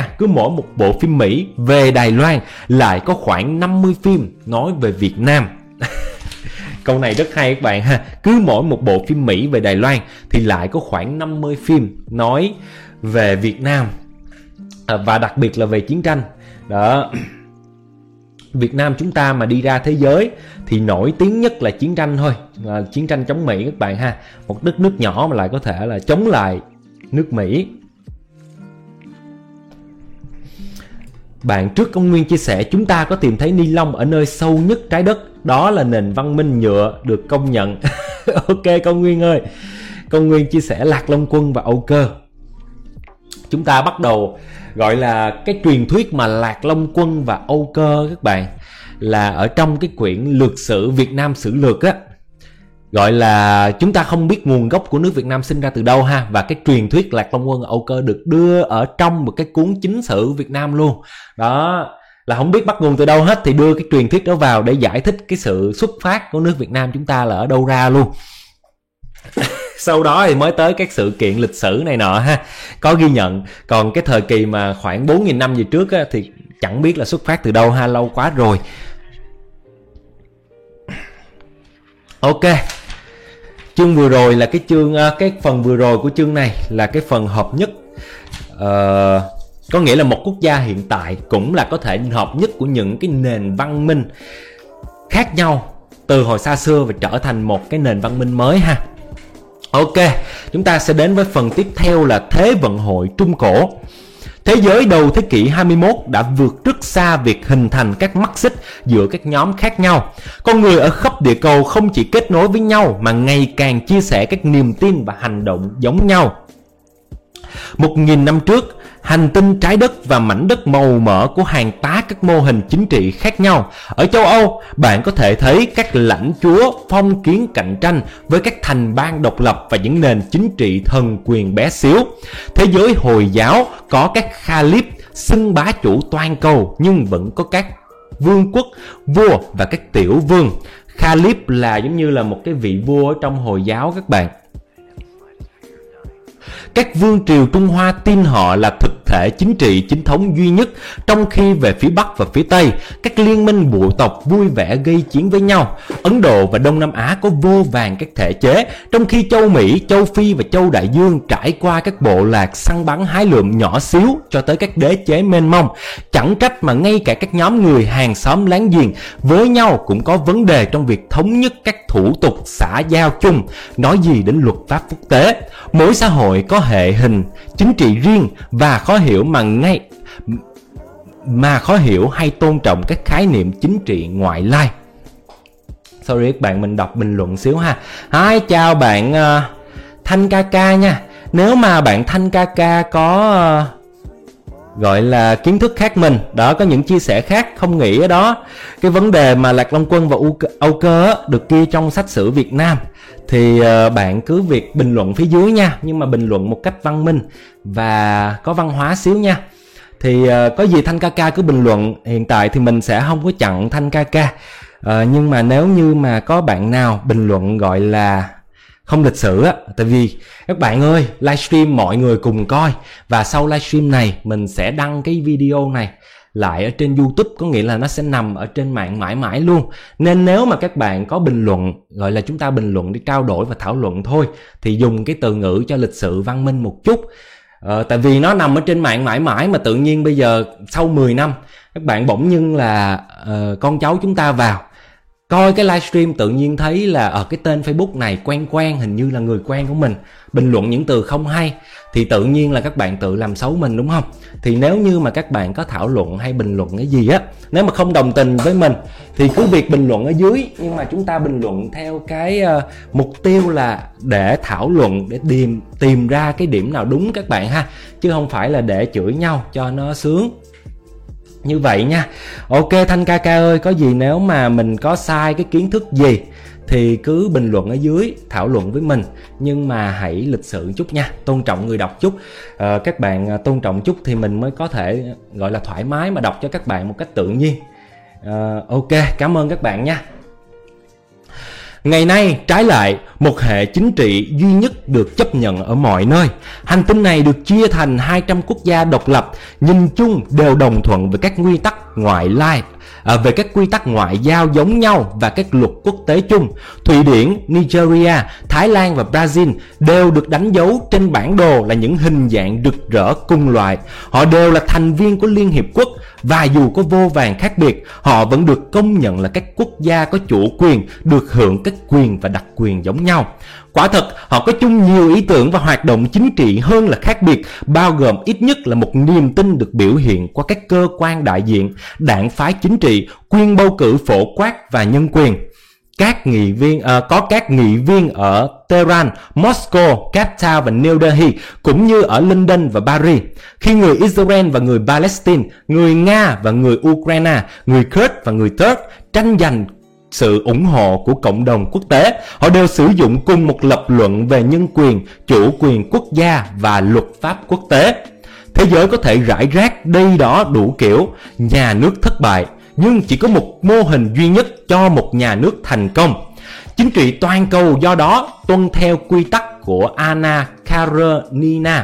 S1: Mỹ về Đài Loan lại có khoảng 50 phim nói về Việt Nam. Câu này rất hay các bạn ha. Cứ mỗi một bộ phim Mỹ về Đài Loan thì lại có khoảng 50 phim nói về Việt Nam, và đặc biệt là về chiến tranh. Đó. Việt Nam chúng ta mà đi ra thế giới thì nổi tiếng nhất là chiến tranh thôi, là chiến tranh chống Mỹ các bạn ha. Một đất nước nhỏ mà lại có thể là chống lại nước Mỹ. Bạn trước ông Nguyên chia sẻ chúng ta có tìm thấy ni lông ở nơi sâu nhất trái đất, đó là nền văn minh nhựa được công nhận. Ok con Nguyên ơi. Con Nguyên chia sẻ Lạc Long Quân và Âu Cơ. Chúng ta bắt đầu gọi là cái truyền thuyết mà Lạc Long Quân và Âu Cơ các bạn, là ở trong cái quyển lược sử Việt Nam Sử Lược á. Gọi là chúng ta không biết nguồn gốc của nước Việt Nam sinh ra từ đâu ha. Và cái truyền thuyết Lạc Long Quân và Âu Cơ được đưa ở trong một cái cuốn chính sử Việt Nam luôn. Đó là không biết bắt nguồn từ đâu hết, thì đưa cái truyền thuyết đó vào để giải thích cái sự xuất phát của nước Việt Nam chúng ta là ở đâu ra luôn. Sau đó thì mới tới các sự kiện lịch sử này nọ ha, có ghi nhận. Còn cái thời kỳ mà khoảng 4.000 năm về trước á, thì chẳng biết là xuất phát từ đâu ha, lâu quá rồi. Ok, chương vừa rồi là cái phần vừa rồi của chương này là cái phần hợp nhất. Có nghĩa là một quốc gia hiện tại cũng là có thể hợp nhất của những cái nền văn minh khác nhau từ hồi xa xưa và trở thành một cái nền văn minh mới ha. Ok, chúng ta sẽ đến với phần tiếp theo là Thế vận hội Trung Cổ. Thế giới đầu thế kỷ 21 đã vượt rất xa việc hình thành các mắt xích giữa các nhóm khác nhau. Con người ở khắp địa cầu không chỉ kết nối với nhau mà ngày càng chia sẻ các niềm tin và hành động giống nhau. 1.000 năm trước, hành tinh trái đất và mảnh đất màu mỡ của hàng tá các mô hình chính trị khác nhau. Ở châu Âu, bạn có thể thấy các lãnh chúa phong kiến cạnh tranh với các thành bang độc lập và những nền chính trị thần quyền bé xíu. Thế giới Hồi giáo có các Khalif xưng bá chủ toàn cầu, nhưng vẫn có các vương quốc, vua và các tiểu vương. Khalif là giống như là một cái vị vua ở trong Hồi giáo các bạn. Các vương triều Trung Hoa tin họ là thực thể chính trị chính thống duy nhất, trong khi về phía Bắc và phía Tây, các liên minh bộ tộc vui vẻ gây chiến với nhau. Ấn Độ và Đông Nam Á có vô vàn các thể chế, trong khi châu Mỹ, châu Phi và châu Đại Dương trải qua các bộ lạc săn bắn hái lượm nhỏ xíu cho tới các đế chế mênh mông. Chẳng trách mà ngay cả các nhóm người hàng xóm láng giềng với nhau cũng có vấn đề trong việc thống nhất các thủ tục xã giao chung, nói gì đến luật pháp quốc tế. Mỗi xã hội có hệ hình chính trị riêng và khó hiểu hay tôn trọng các khái niệm chính trị ngoại lai. Sorry các bạn, mình đọc bình luận xíu ha. Hi, chào bạn Thanh Ca nha. Nếu mà bạn Thanh Ca có gọi là kiến thức khác mình, đó, có những chia sẻ khác, không nghĩ ở đó cái vấn đề mà Lạc Long Quân và Âu Cơ được ghi trong sách sử Việt Nam, thì bạn cứ việc bình luận phía dưới nha, nhưng mà bình luận một cách văn minh và có văn hóa xíu nha. Thì có gì Thanh Ca cứ bình luận. Hiện tại thì mình sẽ không có chặn Thanh Ca, nhưng mà nếu như mà có bạn nào bình luận gọi là không lịch sử á, tại vì các bạn ơi, livestream mọi người cùng coi, và sau livestream này mình sẽ đăng cái video này lại ở trên YouTube, có nghĩa là nó sẽ nằm ở trên mạng mãi mãi luôn. Nên nếu mà các bạn có bình luận, gọi là chúng ta bình luận để trao đổi và thảo luận thôi, thì dùng cái từ ngữ cho lịch sự văn minh một chút. Tại vì nó nằm ở trên mạng mãi mãi, mà tự nhiên bây giờ sau 10 năm các bạn bỗng nhiên là con cháu chúng ta vào coi cái livestream, tự nhiên thấy là ở cái tên Facebook này quen, hình như là người quen của mình, bình luận những từ không hay, thì tự nhiên là các bạn tự làm xấu mình, đúng không? Thì nếu như mà các bạn có thảo luận hay bình luận cái gì á, nếu mà không đồng tình với mình thì cứ việc bình luận ở dưới, nhưng mà chúng ta bình luận theo cái mục tiêu là để thảo luận, để tìm ra cái điểm nào đúng các bạn ha, chứ không phải là để chửi nhau cho nó sướng Như vậy nha. Ok Thanh ca ca ơi, có gì nếu mà mình có sai cái kiến thức gì thì cứ bình luận ở dưới, thảo luận với mình. Nhưng mà hãy lịch sự chút nha, tôn trọng người đọc chút. Các bạn tôn trọng chút thì mình mới có thể gọi là thoải mái mà đọc cho các bạn một cách tự nhiên. Ok, cảm ơn các bạn nha. Ngày nay, trái lại, một hệ chính trị duy nhất được chấp nhận ở mọi nơi. Hành tinh này được chia thành 200 quốc gia độc lập, nhìn chung đều đồng thuận về các nguyên tắc về các quy tắc ngoại giao giống nhau và các luật quốc tế chung. Thụy Điển, Nigeria, Thái Lan và Brazil đều được đánh dấu trên bản đồ là những hình dạng rực rỡ cùng loại. Họ đều là thành viên của Liên Hiệp Quốc và dù có vô vàn khác biệt, họ vẫn được công nhận là các quốc gia có chủ quyền, được hưởng các quyền và đặc quyền giống nhau. Quả thật, họ có chung nhiều ý tưởng và hoạt động chính trị hơn là khác biệt, bao gồm ít nhất là một niềm tin được biểu hiện qua các cơ quan đại diện, đảng phái chính trị, quyền bầu cử phổ quát và nhân quyền. Có các nghị viên ở Tehran, Moscow, Cape Town và New Delhi, cũng như ở London và Paris. Khi người Israel và người Palestine, người Nga và người Ukraine, người Kurd và người Turk tranh giành sự ủng hộ của cộng đồng quốc tế, họ đều sử dụng cùng một lập luận về nhân quyền, chủ quyền quốc gia và luật pháp quốc tế. Thế giới có thể rải rác đây đó đủ kiểu nhà nước thất bại, nhưng chỉ có một mô hình duy nhất cho một nhà nước thành công. Chính trị toàn cầu do đó tuân theo quy tắc của Anna Karenina.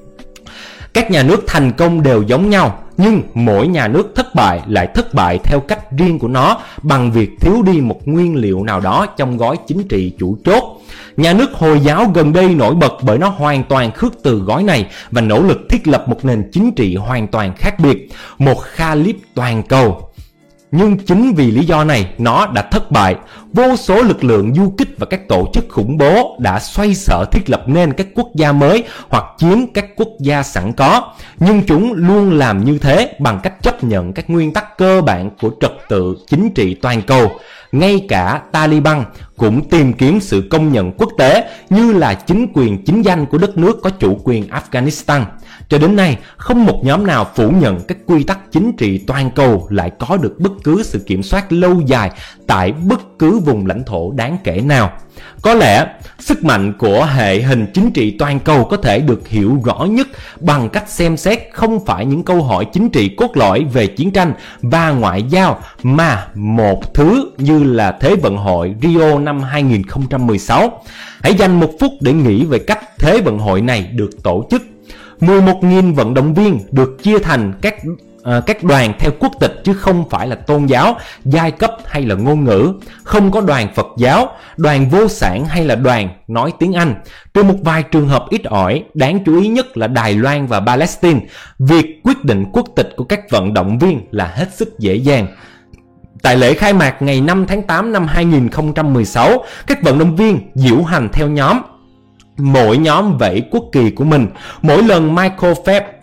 S1: Các nhà nước thành công đều giống nhau, nhưng mỗi nhà nước thất bại lại thất bại theo cách riêng của nó bằng việc thiếu đi một nguyên liệu nào đó trong gói chính trị chủ chốt. Nhà nước Hồi giáo gần đây nổi bật bởi nó hoàn toàn khước từ gói này và nỗ lực thiết lập một nền chính trị hoàn toàn khác biệt, một Khalif toàn cầu. Nhưng chính vì lý do này, nó đã thất bại. Vô số lực lượng du kích và các tổ chức khủng bố đã xoay sở thiết lập nên các quốc gia mới hoặc chiếm các quốc gia sẵn có. Nhưng chúng luôn làm như thế bằng cách chấp nhận các nguyên tắc cơ bản của trật tự chính trị toàn cầu. Ngay cả Taliban cũng tìm kiếm sự công nhận quốc tế như là chính quyền chính danh của đất nước có chủ quyền Afghanistan. Cho đến nay, không một nhóm nào phủ nhận các quy tắc chính trị toàn cầu lại có được bất cứ sự kiểm soát lâu dài tại bất cứ vùng lãnh thổ đáng kể nào. Có lẽ, sức mạnh của hệ hình chính trị toàn cầu có thể được hiểu rõ nhất bằng cách xem xét không phải những câu hỏi chính trị cốt lõi về chiến tranh và ngoại giao, mà một thứ như là Thế vận hội Rio năm 2016. Hãy dành một phút để nghĩ về cách Thế vận hội này được tổ chức. 11.000 vận động viên được chia thành các đoàn theo quốc tịch chứ không phải là tôn giáo, giai cấp hay là ngôn ngữ. Không có đoàn Phật giáo, đoàn vô sản hay là đoàn nói tiếng Anh. Trừ một vài trường hợp ít ỏi, đáng chú ý nhất là Đài Loan và Palestine, việc quyết định quốc tịch của các vận động viên là hết sức dễ dàng. Tại lễ khai mạc ngày 5 tháng 8 năm 2016, các vận động viên diễu hành theo nhóm. Mỗi nhóm vẫy quốc kỳ của mình. Mỗi lần Michael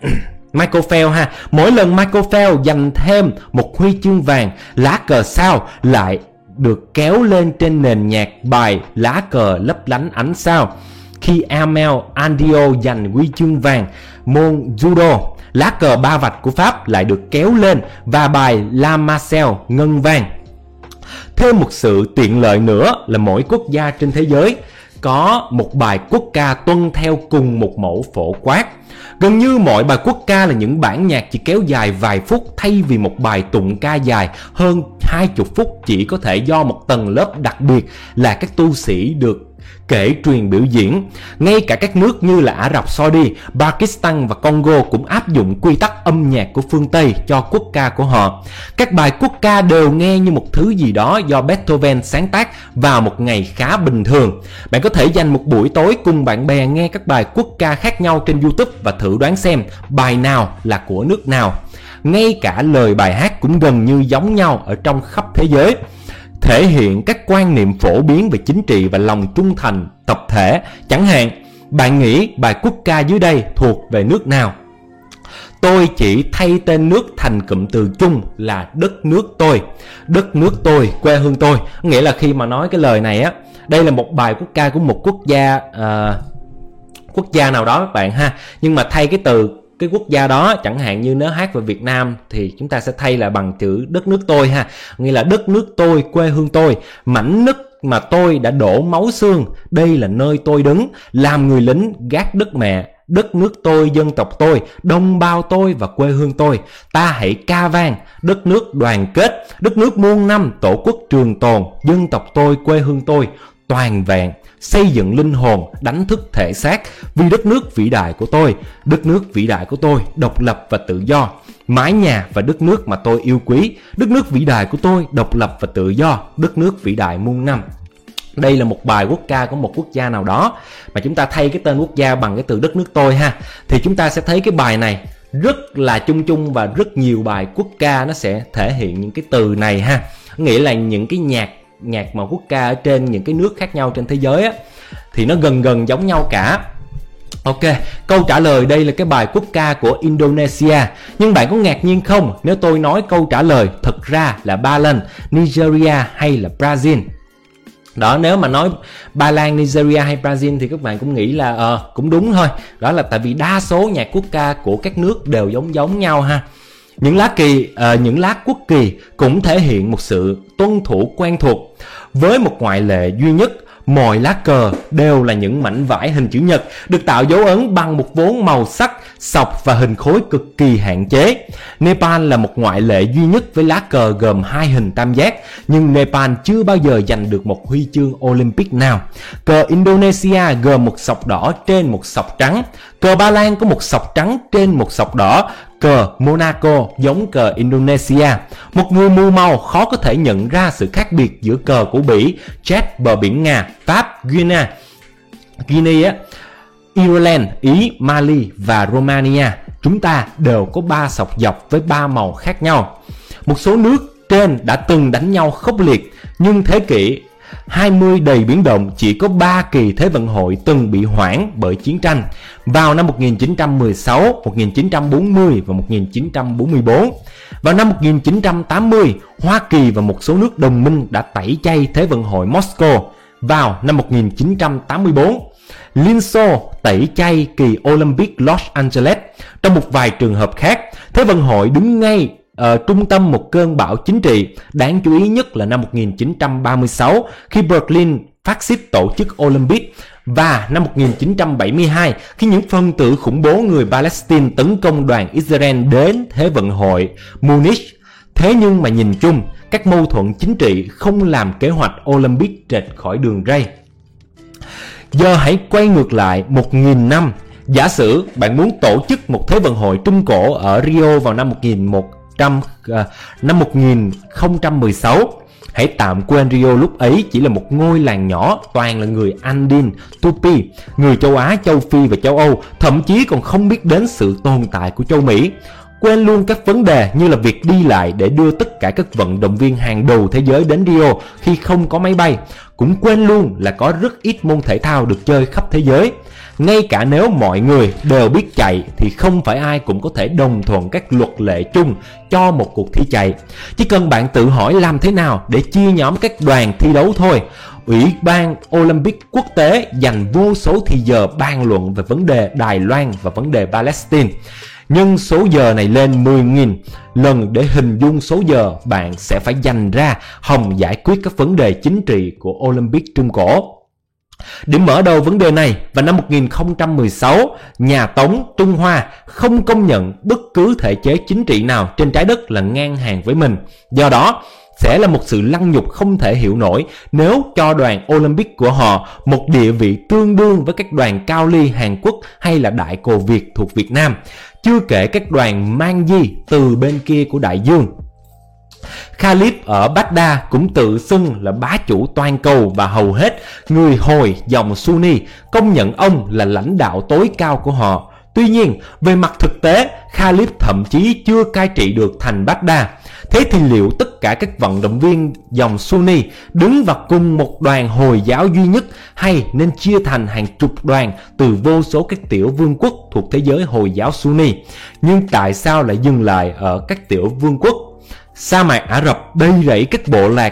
S1: Phelps giành thêm một huy chương vàng, lá cờ sao lại được kéo lên trên nền nhạc bài Lá cờ lấp lánh ánh sao. Khi Amel Andio giành huy chương vàng môn judo, lá cờ ba vạch của Pháp lại được kéo lên và bài La Marcelle ngân vang. Thêm một sự tiện lợi nữa là mỗi quốc gia trên thế giới có một bài quốc ca tuân theo cùng một mẫu phổ quát. Gần như mọi bài quốc ca là những bản nhạc chỉ kéo dài vài phút, thay vì một bài tụng ca dài hơn 20 phút chỉ có thể do một tầng lớp đặc biệt là các tu sĩ được kể truyền biểu diễn. Ngay cả các nước như là Ả Rập Saudi, Pakistan và Congo cũng áp dụng quy tắc âm nhạc của phương Tây cho quốc ca của họ. Các bài quốc ca đều nghe như một thứ gì đó do Beethoven sáng tác vào một ngày khá bình thường. Bạn có thể dành một buổi tối cùng bạn bè nghe các bài quốc ca khác nhau trên YouTube và thử đoán xem bài nào là của nước nào. Ngay cả lời bài hát cũng gần như giống nhau ở trong khắp thế giới, thể hiện các quan niệm phổ biến về chính trị và lòng trung thành tập thể. Chẳng hạn, bạn nghĩ bài quốc ca dưới đây thuộc về nước nào? Tôi chỉ thay tên nước thành cụm từ chung là đất nước tôi. Đất nước tôi, quê hương tôi. Nghĩa là khi mà nói cái lời này á, đây là một bài quốc ca của một quốc gia nào đó các bạn ha. Nhưng mà thay cái từ cái quốc gia đó. Chẳng hạn như nếu hát về Việt Nam thì chúng ta sẽ thay là bằng chữ đất nước tôi ha, nghĩa là đất nước tôi, quê hương tôi, mảnh đất mà tôi đã đổ máu xương, đây là nơi tôi đứng, làm người lính gác đất mẹ, đất nước tôi, dân tộc tôi, đồng bào tôi và quê hương tôi. Ta hãy ca vang, đất nước đoàn kết, đất nước muôn năm, tổ quốc trường tồn, dân tộc tôi, quê hương tôi, toàn vẹn, xây dựng linh hồn, đánh thức thể xác, vì đất nước vĩ đại của tôi, đất nước vĩ đại của tôi, độc lập và tự do, mái nhà và đất nước mà tôi yêu quý, đất nước vĩ đại của tôi, độc lập và tự do, đất nước vĩ đại muôn năm. Đây là một bài quốc ca của một quốc gia nào đó mà chúng ta thay cái tên quốc gia bằng cái từ đất nước tôi ha. Thì chúng ta sẽ thấy cái bài này rất là chung chung, và rất nhiều bài quốc ca nó sẽ thể hiện những cái từ này ha. Nghĩa là những cái nhạc mà quốc ca ở trên những cái nước khác nhau trên thế giới á, thì nó gần giống nhau cả. Ok, câu trả lời đây là cái bài quốc ca của Indonesia. Nhưng bạn có ngạc nhiên không nếu tôi nói câu trả lời thật ra là Ba Lan, Nigeria hay là Brazil? Đó, nếu mà nói Ba Lan, Nigeria hay Brazil thì các bạn cũng nghĩ là cũng đúng thôi. Đó là tại vì đa số nhạc quốc ca của các nước đều giống nhau ha. Những lá quốc kỳ cũng thể hiện một sự tuân thủ quen thuộc, với một ngoại lệ duy nhất. Mọi lá cờ đều là những mảnh vải hình chữ nhật, được tạo dấu ấn bằng một vốn màu sắc, sọc và hình khối cực kỳ hạn chế. Nepal là một ngoại lệ duy nhất với lá cờ gồm hai hình tam giác, nhưng Nepal chưa bao giờ giành được một huy chương Olympic nào. Cờ Indonesia gồm một sọc đỏ trên một sọc trắng. Cờ Ba Lan có một sọc trắng trên một sọc đỏ. Cờ Monaco giống cờ Indonesia. Một người mù màu khó có thể nhận ra sự khác biệt giữa cờ của Bỉ, Czech, bờ biển Nga, Pháp, Guinea, Ireland, Ý, Mali và Romania. Chúng ta đều có 3 sọc dọc với 3 màu khác nhau. Một số nước trên đã từng đánh nhau khốc liệt, nhưng thế kỷ 20 đầy biến động, chỉ có 3 kỳ Thế vận hội từng bị hoãn bởi chiến tranh vào năm 1916, 1940 và 1944. Vào năm 1980, Hoa Kỳ và một số nước đồng minh đã tẩy chay Thế vận hội Moscow. Vào năm 1984, Liên Xô tẩy chay kỳ Olympic Los Angeles. Trong một vài trường hợp khác, Thế vận hội đứng ngay ở trung tâm một cơn bão chính trị. Đáng chú ý nhất là năm 1936 khi Berlin phát xít tổ chức Olympic, và năm 1972 khi những phân tử khủng bố người Palestine tấn công đoàn Israel đến Thế vận hội Munich. Thế nhưng mà nhìn chung, các mâu thuẫn chính trị không làm kế hoạch Olympic trệch khỏi đường ray. Giờ hãy quay ngược lại 1.000 năm. Giả sử bạn muốn tổ chức một Thế vận hội Trung Cổ ở Rio vào năm 1016. Hãy tạm quên Rio lúc ấy chỉ là một ngôi làng nhỏ toàn là người Andin, Tupi, người châu Á, châu Phi và châu Âu, thậm chí còn không biết đến sự tồn tại của châu Mỹ. Quên luôn các vấn đề như là việc đi lại để đưa tất cả các vận động viên hàng đầu thế giới đến Rio khi không có máy bay. Cũng quên luôn là có rất ít môn thể thao được chơi khắp thế giới. Ngay cả nếu mọi người đều biết chạy thì không phải ai cũng có thể đồng thuận các luật lệ chung cho một cuộc thi chạy. Chỉ cần bạn tự hỏi làm thế nào để chia nhóm các đoàn thi đấu thôi. Ủy ban Olympic quốc tế dành vô số thì giờ bàn luận về vấn đề Đài Loan và vấn đề Palestine. Nhân số giờ này lên 10.000 lần để hình dung số giờ bạn sẽ phải dành ra hòng giải quyết các vấn đề chính trị của Olympic Trung Cổ. Để mở đầu vấn đề này, vào năm 1016, nhà Tống, Trung Hoa không công nhận bất cứ thể chế chính trị nào trên trái đất là ngang hàng với mình. Do đó, sẽ là một sự lăng nhục không thể hiểu nổi nếu cho đoàn Olympic của họ một địa vị tương đương với các đoàn Cao Ly Hàn Quốc hay là Đại Cồ Việt thuộc Việt Nam, chưa kể các đoàn mang di từ bên kia của đại dương. Khalid ở Baghdad cũng tự xưng là bá chủ toàn cầu, và hầu hết người Hồi dòng Sunni công nhận ông là lãnh đạo tối cao của họ. Tuy nhiên, về mặt thực tế, Khalid thậm chí chưa cai trị được thành Baghdad. Thế thì liệu tất cả các vận động viên dòng Sunni đứng vào cùng một đoàn Hồi giáo duy nhất, hay nên chia thành hàng chục đoàn từ vô số các tiểu vương quốc thuộc thế giới Hồi giáo Sunni? Nhưng tại sao lại dừng lại ở các tiểu vương quốc? Sa mạc Ả Rập đầy rẫy các bộ lạc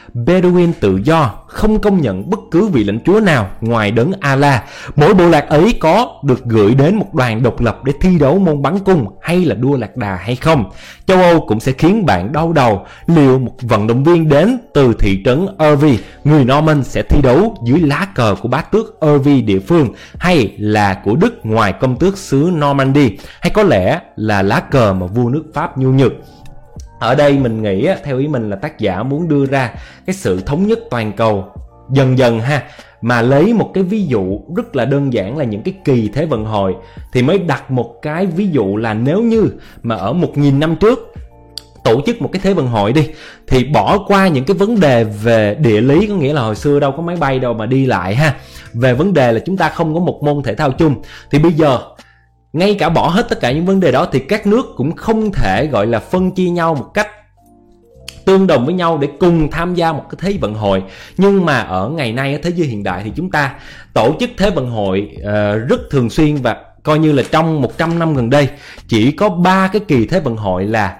S1: Bedouin tự do, không công nhận bất cứ vị lãnh chúa nào ngoài đấng Allah. Mỗi bộ lạc ấy có được gửi đến một đoàn độc lập để thi đấu môn bắn cung hay là đua lạc đà hay không. Châu Âu cũng sẽ khiến bạn đau đầu liệu một vận động viên đến từ thị trấn Ervy, người Norman, sẽ thi đấu dưới lá cờ của bá tước Ervy địa phương hay là của Đức ngoài công tước xứ Normandy, hay có lẽ là lá cờ mà vua nước Pháp nhu nhược. Ở đây mình nghĩ theo ý mình là tác giả muốn đưa ra cái sự thống nhất toàn cầu dần dần ha, mà lấy một cái ví dụ rất là đơn giản là những cái kỳ Thế vận hội, thì mới đặt một cái ví dụ là nếu như mà ở 1000 năm trước tổ chức một cái Thế vận hội đi, thì bỏ qua những cái vấn đề về địa lý, có nghĩa là hồi xưa đâu có máy bay đâu mà đi lại ha, về vấn đề là chúng ta không có một môn thể thao chung, thì bây giờ ngay cả bỏ hết tất cả những vấn đề đó thì các nước cũng không thể gọi là phân chia nhau một cách tương đồng với nhau để cùng tham gia một cái Thế vận hội. Nhưng mà ở ngày nay, ở thế giới hiện đại, thì chúng ta tổ chức Thế vận hội rất thường xuyên, và coi như là trong 100 năm gần đây chỉ có 3 cái kỳ Thế vận hội là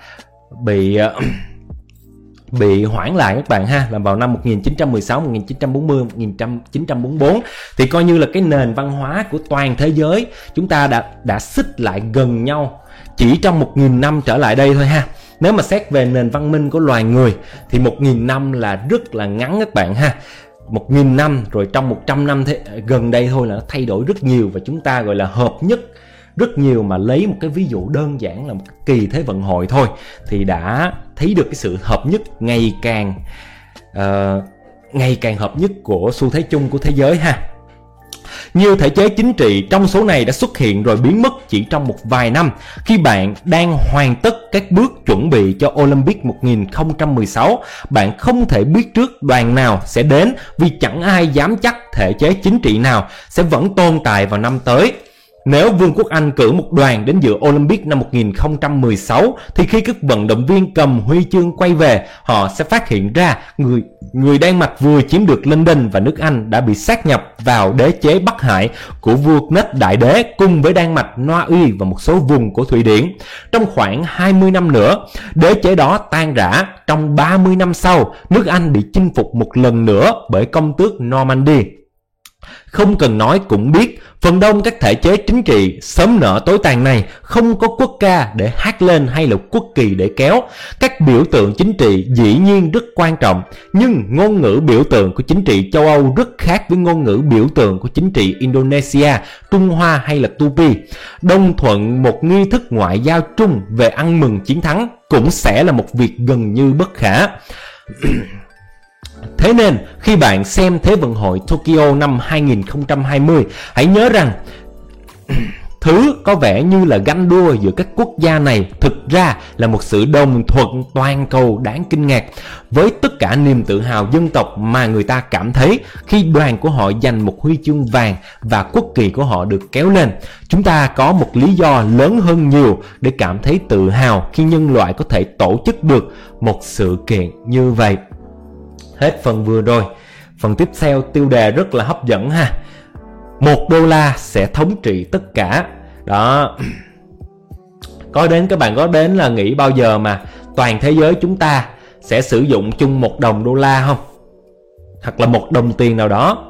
S1: bị hoãn lại các bạn ha, là vào năm 1916, 1940, 1944, thì coi như là cái nền văn hóa của toàn thế giới chúng ta đã xích lại gần nhau chỉ trong 1000 năm trở lại đây thôi ha. Nếu mà xét về nền văn minh của loài người thì 1000 năm là rất là ngắn các bạn ha. 1000 năm rồi trong 100 năm gần đây thôi là nó thay đổi rất nhiều, và chúng ta gọi là hợp nhất rất nhiều. Mà lấy một cái ví dụ đơn giản là một kỳ Thế vận hội thôi thì đã thấy được cái sự hợp nhất ngày càng hợp nhất của xu thế chung của thế giới ha. Nhiều thể chế chính trị trong số này đã xuất hiện rồi biến mất chỉ trong một vài năm. Khi bạn đang hoàn tất các bước chuẩn bị cho Olympic 2016, bạn không thể biết trước đoàn nào sẽ đến, vì chẳng ai dám chắc thể chế chính trị nào sẽ vẫn tồn tại vào năm tới. Nếu Vương quốc Anh cử một đoàn đến dự Olympic năm 2016, thì khi các vận động viên cầm huy chương quay về, họ sẽ phát hiện ra người Đan Mạch vừa chiếm được London và nước Anh đã bị sát nhập vào đế chế Bắc Hải của vua Knut Đại Đế, cùng với Đan Mạch, Na Uy và một số vùng của Thụy Điển. Trong khoảng 20 năm nữa, đế chế đó tan rã. Trong 30 năm sau, nước Anh bị chinh phục một lần nữa bởi công tước Normandy. Không cần nói cũng biết, phần đông các thể chế chính trị sớm nở tối tàn này không có quốc ca để hát lên hay là quốc kỳ để kéo. Các biểu tượng chính trị dĩ nhiên rất quan trọng, nhưng ngôn ngữ biểu tượng của chính trị châu Âu rất khác với ngôn ngữ biểu tượng của chính trị Indonesia, Trung Hoa hay là Tupi. Đồng thuận một nghi thức ngoại giao chung về ăn mừng chiến thắng cũng sẽ là một việc gần như bất khả. Thế nên, khi bạn xem Thế vận hội Tokyo năm 2020, hãy nhớ rằng thứ có vẻ như là ganh đua giữa các quốc gia này thực ra là một sự đồng thuận toàn cầu đáng kinh ngạc, với tất cả niềm tự hào dân tộc mà người ta cảm thấy khi đoàn của họ giành một huy chương vàng và quốc kỳ của họ được kéo lên. Chúng ta có một lý do lớn hơn nhiều để cảm thấy tự hào khi nhân loại có thể tổ chức được một sự kiện như vậy. Hết phần vừa rồi. Phần tiếp theo tiêu đề rất là hấp dẫn ha. $1 sẽ thống trị tất cả. Đó. Các bạn có đến là nghĩ bao giờ mà toàn thế giới chúng ta sẽ sử dụng chung $1 không? Hoặc là một đồng tiền nào đó.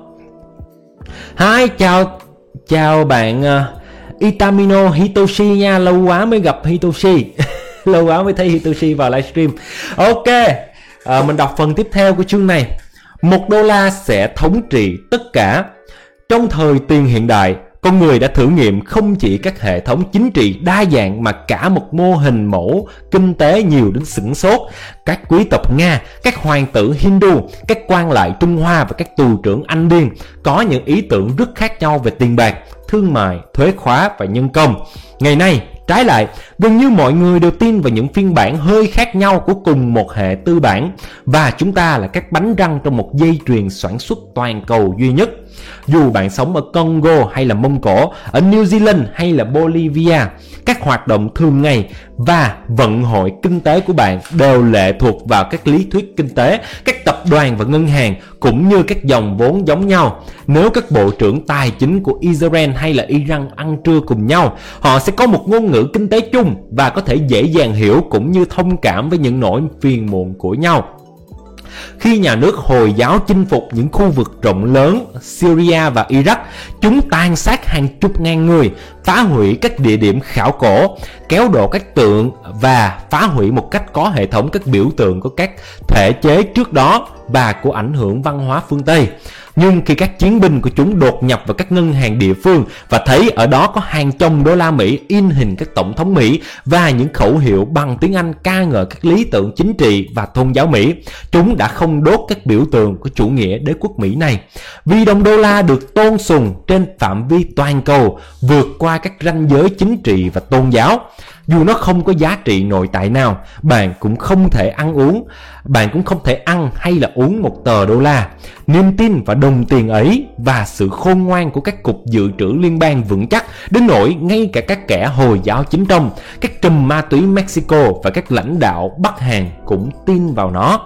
S1: Hi, chào bạn Itamino Hitoshi nha. Lâu quá mới gặp Hitoshi. Lâu quá mới thấy Hitoshi vào livestream. Ok. Mình đọc phần tiếp theo của chương này. $1 sẽ thống trị tất cả. Trong thời tiền hiện đại, con người đã thử nghiệm không chỉ các hệ thống chính trị đa dạng mà cả một mô hình mẫu kinh tế nhiều đến sửng sốt. Các quý tộc Nga, các hoàng tử Hindu, các quan lại Trung Hoa và các tù trưởng Anh Điên có những ý tưởng rất khác nhau về tiền bạc, thương mại, thuế khóa và nhân công. Ngày nay, trái lại, gần như mọi người đều tin vào những phiên bản hơi khác nhau của cùng một hệ tư bản, và chúng ta là các bánh răng trong một dây chuyền sản xuất toàn cầu duy nhất. Dù bạn sống ở Congo hay là Mông Cổ, ở New Zealand hay là Bolivia, các hoạt động thường ngày và vận hội kinh tế của bạn đều lệ thuộc vào các lý thuyết kinh tế, các tập đoàn và ngân hàng cũng như các dòng vốn giống nhau. Nếu các bộ trưởng tài chính của Israel hay là Iran ăn trưa cùng nhau, họ sẽ có một ngôn ngữ kinh tế chung và có thể dễ dàng hiểu cũng như thông cảm với những nỗi phiền muộn của nhau. Khi nhà nước Hồi giáo chinh phục những khu vực rộng lớn Syria và Iraq, chúng tàn sát hàng chục ngàn người, phá hủy các địa điểm khảo cổ, kéo đổ các tượng và phá hủy một cách có hệ thống các biểu tượng của các thể chế trước đó và của ảnh hưởng văn hóa phương Tây. Nhưng khi các chiến binh của chúng đột nhập vào các ngân hàng địa phương và thấy ở đó có hàng trăm đô la Mỹ in hình các tổng thống Mỹ và những khẩu hiệu bằng tiếng Anh ca ngợi các lý tưởng chính trị và tôn giáo Mỹ, chúng đã không đốt các biểu tượng của chủ nghĩa đế quốc Mỹ này. Vì đồng đô la được tôn sùng trên phạm vi toàn cầu, vượt qua các ranh giới chính trị và tôn giáo. Dù nó không có giá trị nội tại nào, bạn cũng không thể ăn hay là uống một tờ đô la. Niềm tin và đồng tiền ấy và sự khôn ngoan của các cục dự trữ liên bang vững chắc đến nỗi ngay cả các kẻ Hồi giáo chính tông, các trùm ma túy Mexico và các lãnh đạo Bắc Hàn cũng tin vào nó.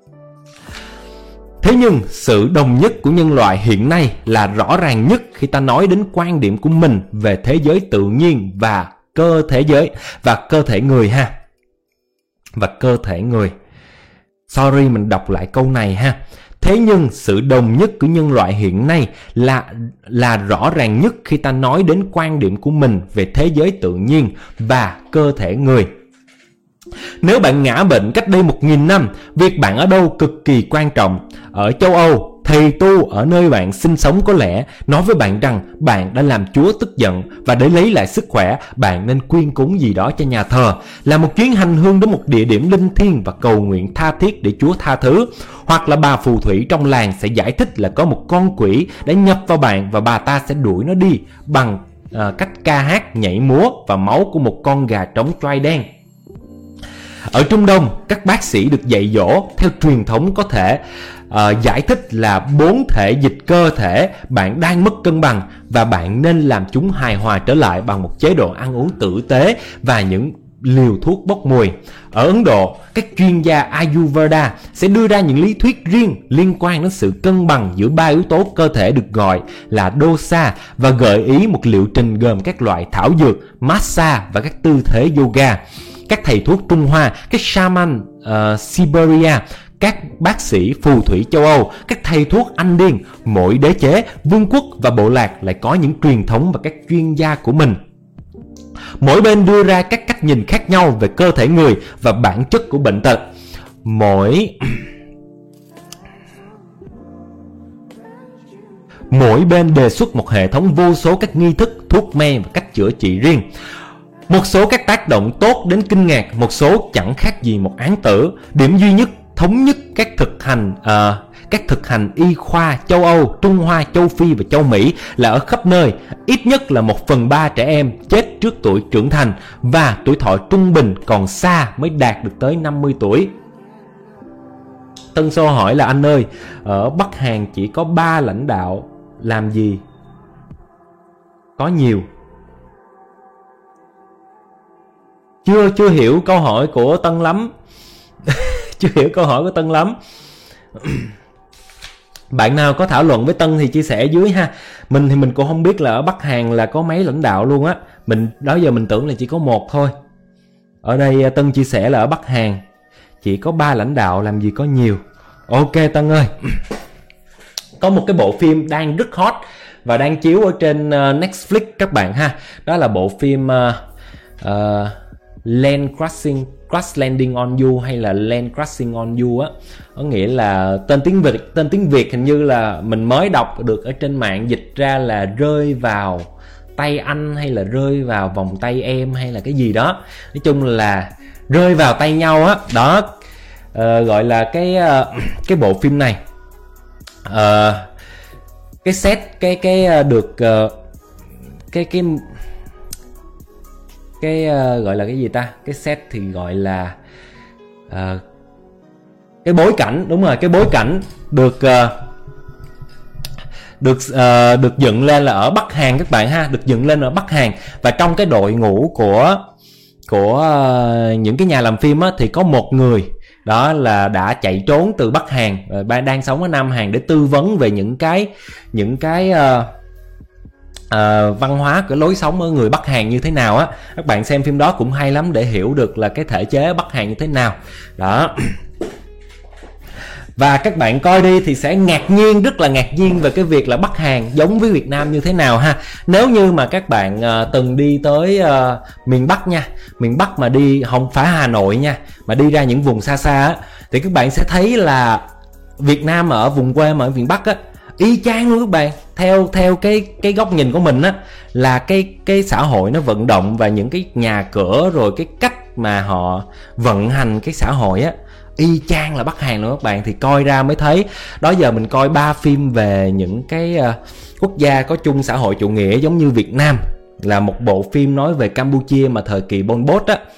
S1: Thế nhưng sự đồng nhất của nhân loại hiện nay là rõ ràng nhất khi ta nói đến quan điểm của mình về thế giới tự nhiên và cơ thể người ha. Và cơ thể người. Sorry, mình đọc lại câu này ha. Thế nhưng sự đồng nhất của nhân loại hiện nay là rõ ràng nhất khi ta nói đến quan điểm của mình về thế giới tự nhiên và cơ thể người. Nếu bạn ngã bệnh cách đây 1000 năm, việc bạn ở đâu cực kỳ quan trọng. Ở châu Âu, thầy tu ở nơi bạn sinh sống có lẽ nói với bạn rằng bạn đã làm Chúa tức giận và để lấy lại sức khỏe, bạn nên quyên cúng gì đó cho nhà thờ, làm một chuyến hành hương đến một địa điểm linh thiêng và cầu nguyện tha thiết để Chúa tha thứ. Hoặc là bà phù thủy trong làng sẽ giải thích là có một con quỷ đã nhập vào bạn và bà ta sẽ đuổi nó đi bằng cách ca hát, nhảy múa và máu của một con gà trống Troy đen. Ở Trung Đông, các bác sĩ được dạy dỗ theo truyền thống có thể giải thích là 4 thể dịch cơ thể bạn đang mất cân bằng và bạn nên làm chúng hài hòa trở lại bằng một chế độ ăn uống tử tế và những liều thuốc bốc mùi. Ở Ấn Độ, các chuyên gia Ayurveda sẽ đưa ra những lý thuyết riêng liên quan đến sự cân bằng giữa 3 yếu tố cơ thể được gọi là dosa và gợi ý một liệu trình gồm các loại thảo dược, massage và các tư thế yoga. Các thầy thuốc Trung Hoa, các shaman Siberia, các bác sĩ phù thủy châu Âu, các thầy thuốc Anh Điên, mỗi đế chế, vương quốc và bộ lạc lại có những truyền thống và các chuyên gia của mình. Mỗi bên đưa ra các cách nhìn khác nhau về cơ thể người và bản chất của bệnh tật. Mỗi bên đề xuất một hệ thống vô số các nghi thức, thuốc men và cách chữa trị riêng. Một số các tác động tốt đến kinh ngạc, một số chẳng khác gì một án tử. Điểm duy nhất thống nhất các thực hành y khoa châu Âu, Trung Hoa, châu Phi và châu Mỹ là ở khắp nơi ít nhất là 1/3 trẻ em chết trước tuổi trưởng thành và tuổi thọ trung bình còn xa mới đạt được tới 50 tuổi. Tân Sô hỏi là anh ơi, ở Bắc Hàn chỉ có 3 lãnh đạo làm gì? Có nhiều. Chưa hiểu câu hỏi của Tân lắm. Chưa hiểu câu hỏi của Tân lắm. Bạn nào có thảo luận với Tân thì chia sẻ dưới ha. Mình thì mình cũng không biết là ở Bắc Hàn là có mấy lãnh đạo luôn á. Đó giờ mình tưởng là chỉ có 1 thôi. Ở đây Tân chia sẻ là ở Bắc Hàn chỉ có 3 lãnh đạo, làm gì có nhiều. Ok Tân ơi. Có một cái bộ phim đang rất hot và đang chiếu ở trên Netflix các bạn ha. Đó là bộ phim Crash Landing on You hay là Land Crashing on You á. Có nghĩa là tên tiếng Việt hình như là mình mới đọc được ở trên mạng dịch ra là rơi vào tay anh hay là rơi vào vòng tay em hay là cái gì đó. Nói chung là rơi vào tay nhau á. Đó gọi là cái bộ phim này cái set được gọi là cái gì ta, cái set thì gọi là cái bối cảnh, đúng rồi, cái bối cảnh được dựng lên là ở Bắc Hàn các bạn ha, được dựng lên ở Bắc Hàn. Và trong cái đội ngũ của những cái nhà làm phim á, thì có một người đó là đã chạy trốn từ Bắc Hàn và đang sống ở Nam Hàn để tư vấn về những cái văn hóa, cái lối sống ở người Bắc Hàn như thế nào á. Các bạn xem phim đó cũng hay lắm để hiểu được là cái thể chế Bắc Hàn như thế nào đó. Và các bạn coi đi thì sẽ ngạc nhiên, rất là ngạc nhiên về cái việc là Bắc Hàn giống với Việt Nam như thế nào ha. Nếu như mà các bạn từng đi tới miền Bắc nha, miền Bắc mà đi không phải Hà Nội nha, mà đi ra những vùng xa xa á, thì các bạn sẽ thấy là Việt Nam ở vùng quê mà ở miền Bắc á, y chang luôn các bạn. Theo cái góc nhìn của mình á, là cái xã hội nó vận động và những cái nhà cửa rồi cái cách mà họ vận hành cái xã hội á, y chang là Bắc Hàn luôn các bạn. Thì coi ra mới thấy. Đó giờ mình coi 3 phim về những cái quốc gia có chung xã hội chủ nghĩa giống như Việt Nam, là một bộ phim nói về Campuchia mà thời kỳ Pol Pot á,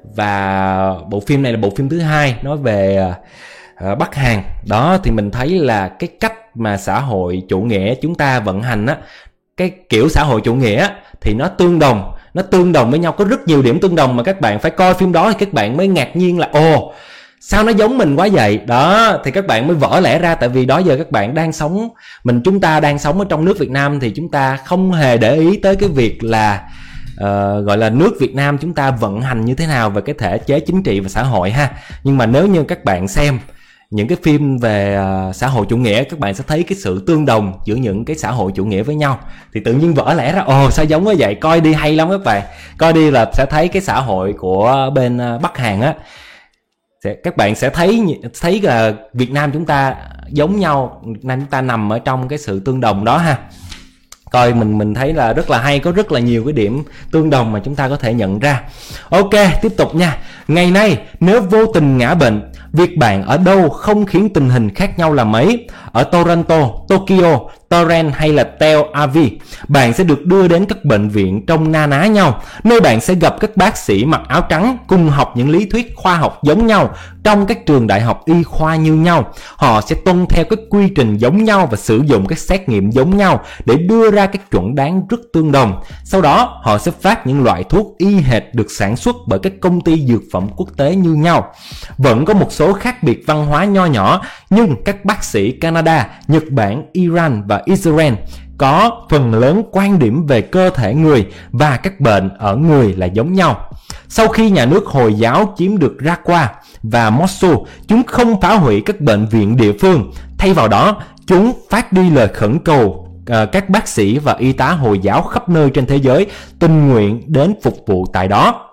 S1: và bộ phim này là bộ phim thứ 2 nói về Bắc Hàn. Đó thì mình thấy là cái cách mà xã hội chủ nghĩa chúng ta vận hành á, cái kiểu xã hội chủ nghĩa thì nó tương đồng với nhau, có rất nhiều điểm tương đồng mà các bạn phải coi phim đó thì các bạn mới ngạc nhiên là ồ, sao nó giống mình quá vậy. Đó thì các bạn mới vỡ lẽ ra, tại vì đó giờ các bạn đang sống, chúng ta đang sống ở trong nước Việt Nam thì chúng ta không hề để ý tới cái việc là gọi là nước Việt Nam chúng ta vận hành như thế nào về cái thể chế chính trị và xã hội ha. Nhưng mà nếu như các bạn xem những cái phim về xã hội chủ nghĩa, các bạn sẽ thấy cái sự tương đồng giữa những cái xã hội chủ nghĩa với nhau, thì tự nhiên vỡ lẽ ra ồ sao giống quá vậy. Coi đi hay lắm các bạn, coi đi là sẽ thấy cái xã hội của bên Bắc Hàn á, các bạn sẽ thấy là Việt Nam chúng ta giống nhau, Việt Nam chúng ta nằm ở trong cái sự tương đồng đó ha. Coi mình thấy là rất là hay, có rất là nhiều cái điểm tương đồng mà chúng ta có thể nhận ra. Ok, tiếp tục nha. Ngày nay nếu vô tình ngã bệnh, việc bạn ở đâu không khiến tình hình khác nhau là mấy. Ở Toronto, Tokyo, Torrance hay là Tel Aviv, bạn sẽ được đưa đến các bệnh viện trông na ná nhau, nơi bạn sẽ gặp các bác sĩ mặc áo trắng cùng học những lý thuyết khoa học giống nhau trong các trường đại học y khoa như nhau. Họ sẽ tuân theo các quy trình giống nhau và sử dụng các xét nghiệm giống nhau để đưa ra các chuẩn đoán rất tương đồng. Sau đó, họ sẽ phát những loại thuốc y hệt được sản xuất bởi các công ty dược phẩm quốc tế như nhau. Vẫn có một số khác biệt văn hóa nho nhỏ, nhưng các bác sĩ Canada, Nhật Bản, Iran và Israel có phần lớn quan điểm về cơ thể người và các bệnh ở người là giống nhau. Sau khi nhà nước Hồi giáo chiếm được Raqqa và Mosul, chúng không phá hủy các bệnh viện địa phương. Thay vào đó, chúng phát đi lời khẩn cầu các bác sĩ và y tá Hồi giáo khắp nơi trên thế giới tình nguyện đến phục vụ tại đó.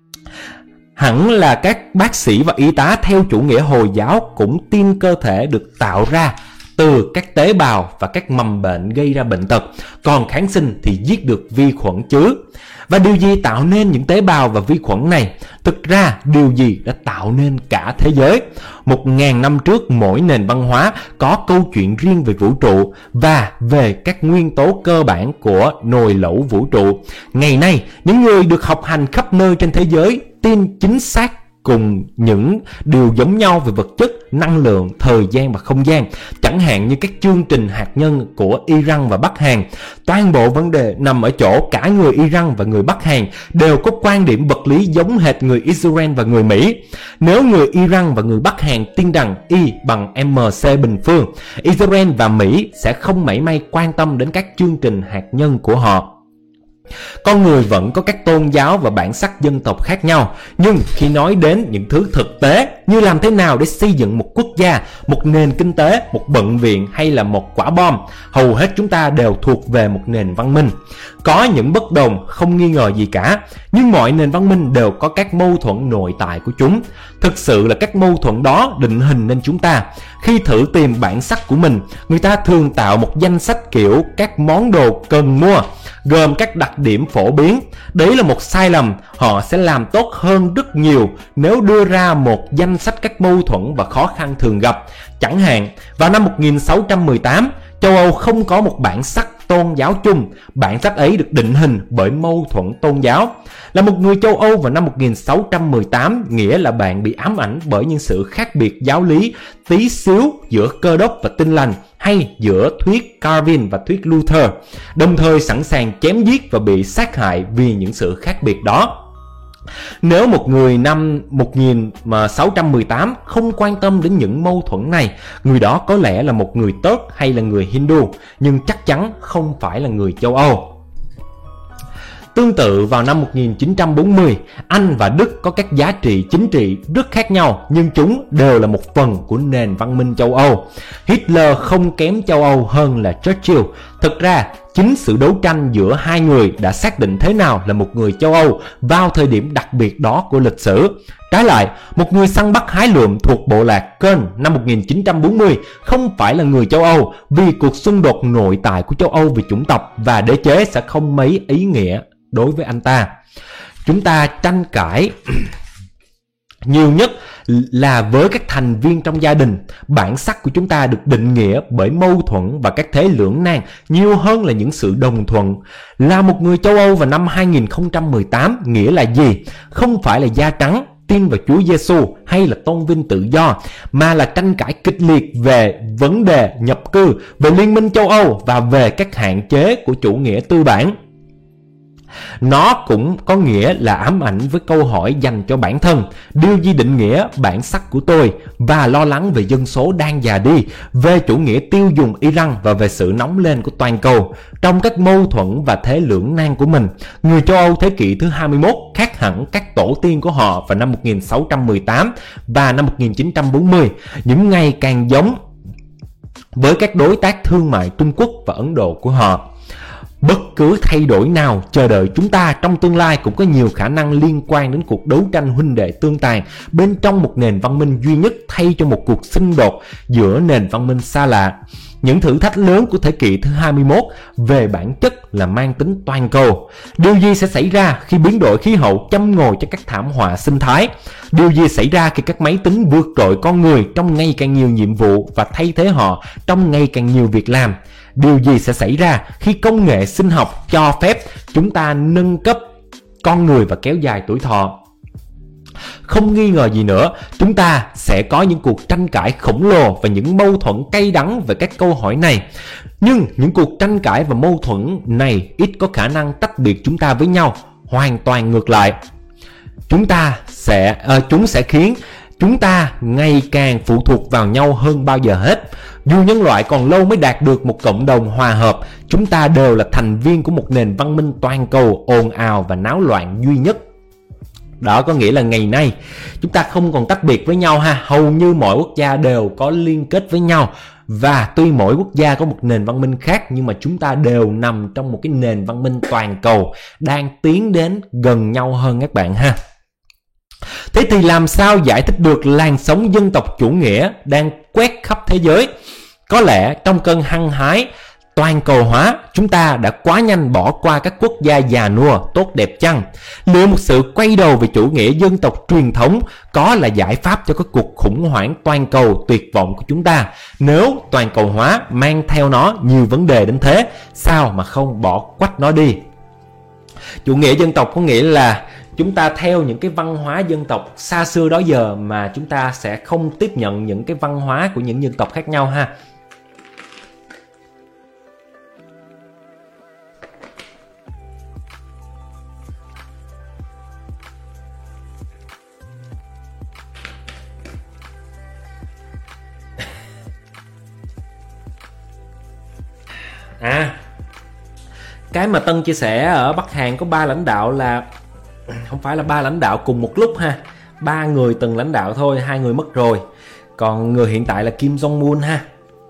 S1: Hẳn là các bác sĩ và y tá theo chủ nghĩa Hồi giáo cũng tin cơ thể được tạo ra từ các tế bào và các mầm bệnh gây ra bệnh tật, còn kháng sinh thì giết được vi khuẩn chứ. Và điều gì tạo nên những tế bào và vi khuẩn này? Thực ra điều gì đã tạo nên cả thế giới? 1000 năm trước, mỗi nền văn hóa có câu chuyện riêng về vũ trụ và về các nguyên tố cơ bản của nồi lẩu vũ trụ. Ngày nay, những người được học hành khắp nơi trên thế giới tin chính xác cùng những điều giống nhau về vật chất, năng lượng, thời gian và không gian, chẳng hạn như các chương trình hạt nhân của Iran và Bắc Hàn. Toàn bộ vấn đề nằm ở chỗ cả người Iran và người Bắc Hàn đều có quan điểm vật lý giống hệt người Israel và người Mỹ. Nếu người Iran và người Bắc Hàn tin rằng Y bằng MC bình phương, Israel và Mỹ sẽ không mảy may quan tâm đến các chương trình hạt nhân của họ. Con người vẫn có các tôn giáo và bản sắc dân tộc khác nhau, nhưng khi nói đến những thứ thực tế như làm thế nào để xây dựng một quốc gia, một nền kinh tế, một bệnh viện hay là một quả bom, hầu hết chúng ta đều thuộc về một nền văn minh. Có những bất đồng không nghi ngờ gì cả, nhưng mọi nền văn minh đều có các mâu thuẫn nội tại của chúng. Thực sự là các mâu thuẫn đó định hình nên chúng ta. Khi thử tìm bản sắc của mình, người ta thường tạo một danh sách kiểu các món đồ cần mua, gồm các đặc điểm phổ biến. Đấy là một sai lầm. Họ sẽ làm tốt hơn rất nhiều nếu đưa ra một danh sách các mâu thuẫn và khó khăn thường gặp. Chẳng hạn, vào năm 1618, châu Âu không có một bản sắc tôn giáo chung. Bản sắc ấy được định hình bởi mâu thuẫn tôn giáo. Là một người châu Âu vào năm 1618 nghĩa là bạn bị ám ảnh bởi những sự khác biệt giáo lý tí xíu giữa Cơ đốc và Tin lành, hay giữa thuyết Calvin và thuyết Luther, đồng thời sẵn sàng chém giết và bị sát hại vì những sự khác biệt đó. Nếu một người năm 1618 không quan tâm đến những mâu thuẫn này, người đó có lẽ là một người tốt hay là người Hindu, nhưng chắc chắn không phải là người châu Âu. Tương tự vào năm 1940, Anh và Đức có các giá trị chính trị rất khác nhau, nhưng chúng đều là một phần của nền văn minh châu Âu. Hitler không kém châu Âu hơn là Churchill. Thực ra, chính sự đấu tranh giữa hai người đã xác định thế nào là một người châu Âu vào thời điểm đặc biệt đó của lịch sử. Trái lại, một người săn bắt hái lượm thuộc bộ lạc Köln năm 1940 không phải là người châu Âu, vì cuộc xung đột nội tại của châu Âu về chủng tộc và đế chế sẽ không mấy ý nghĩa đối với anh ta. Chúng ta tranh cãi nhiều nhất là với các thành viên trong gia đình. Bản sắc của chúng ta được định nghĩa bởi mâu thuẫn và các thế lưỡng nan nhiều hơn là những sự đồng thuận. Là một người châu Âu vào năm 2018 nghĩa là gì? Không phải là da trắng, tin vào Chúa Giêsu hay là tôn vinh tự do, mà là tranh cãi kịch liệt về vấn đề nhập cư, về Liên minh châu Âu và về các hạn chế của chủ nghĩa tư bản. Nó cũng có nghĩa là ám ảnh với câu hỏi dành cho bản thân: điều gì định nghĩa bản sắc của tôi? Và lo lắng về dân số đang già đi, về chủ nghĩa tiêu dùng Iran và về sự nóng lên của toàn cầu. Trong các mâu thuẫn và thế lưỡng nan của mình, người châu Âu thế kỷ thứ 21 khác hẳn các tổ tiên của họ vào năm 1618 và năm 1940, những ngày càng giống với các đối tác thương mại Trung Quốc và Ấn Độ của họ. Bất cứ thay đổi nào chờ đợi chúng ta trong tương lai cũng có nhiều khả năng liên quan đến cuộc đấu tranh huynh đệ tương tàn bên trong một nền văn minh duy nhất thay cho một cuộc xung đột giữa nền văn minh xa lạ. Những thử thách lớn của thế kỷ thứ 21 về bản chất là mang tính toàn cầu. Điều gì sẽ xảy ra khi biến đổi khí hậu châm ngòi cho các thảm họa sinh thái? Điều gì xảy ra khi các máy tính vượt trội con người trong ngày càng nhiều nhiệm vụ và thay thế họ trong ngày càng nhiều việc làm? Điều gì sẽ xảy ra khi công nghệ sinh học cho phép chúng ta nâng cấp con người và kéo dài tuổi thọ? Không nghi ngờ gì nữa, chúng ta sẽ có những cuộc tranh cãi khổng lồ và những mâu thuẫn cay đắng về các câu hỏi này. Nhưng những cuộc tranh cãi và mâu thuẫn này ít có khả năng tách biệt chúng ta với nhau. Hoàn toàn ngược lại, chúng sẽ khiến chúng ta ngày càng phụ thuộc vào nhau hơn bao giờ hết. Dù nhân loại còn lâu mới đạt được một cộng đồng hòa hợp, chúng ta đều là thành viên của một nền văn minh toàn cầu ồn ào và náo loạn duy nhất. Đó có nghĩa là ngày nay chúng ta không còn tách biệt với nhau ha. Hầu như mọi quốc gia đều có liên kết với nhau. Và tuy mỗi quốc gia có một nền văn minh khác, nhưng mà chúng ta đều nằm trong một cái nền văn minh toàn cầu đang tiến đến gần nhau hơn các bạn ha. Thế thì làm sao giải thích được làn sóng dân tộc chủ nghĩa đang quét khắp thế giới? Có lẽ trong cơn hăng hái toàn cầu hóa, chúng ta đã quá nhanh bỏ qua các quốc gia già nua tốt đẹp chăng? Liệu một sự quay đầu về chủ nghĩa dân tộc truyền thống có là giải pháp cho các cuộc khủng hoảng toàn cầu tuyệt vọng của chúng ta? Nếu toàn cầu hóa mang theo nó nhiều vấn đề đến thế, sao mà không bỏ quách nó đi? Chủ nghĩa dân tộc có nghĩa là chúng ta theo những cái văn hóa dân tộc xa xưa đó giờ mà chúng ta sẽ không tiếp nhận những cái văn hóa của những dân tộc khác nhau ha. Cái mà Tân chia sẻ ở Bắc Hàn có 3 lãnh đạo là không phải là 3 lãnh đạo cùng một lúc ha. 3 người từng lãnh đạo thôi, 2 người mất rồi. Còn người hiện tại là Kim Jong Un ha.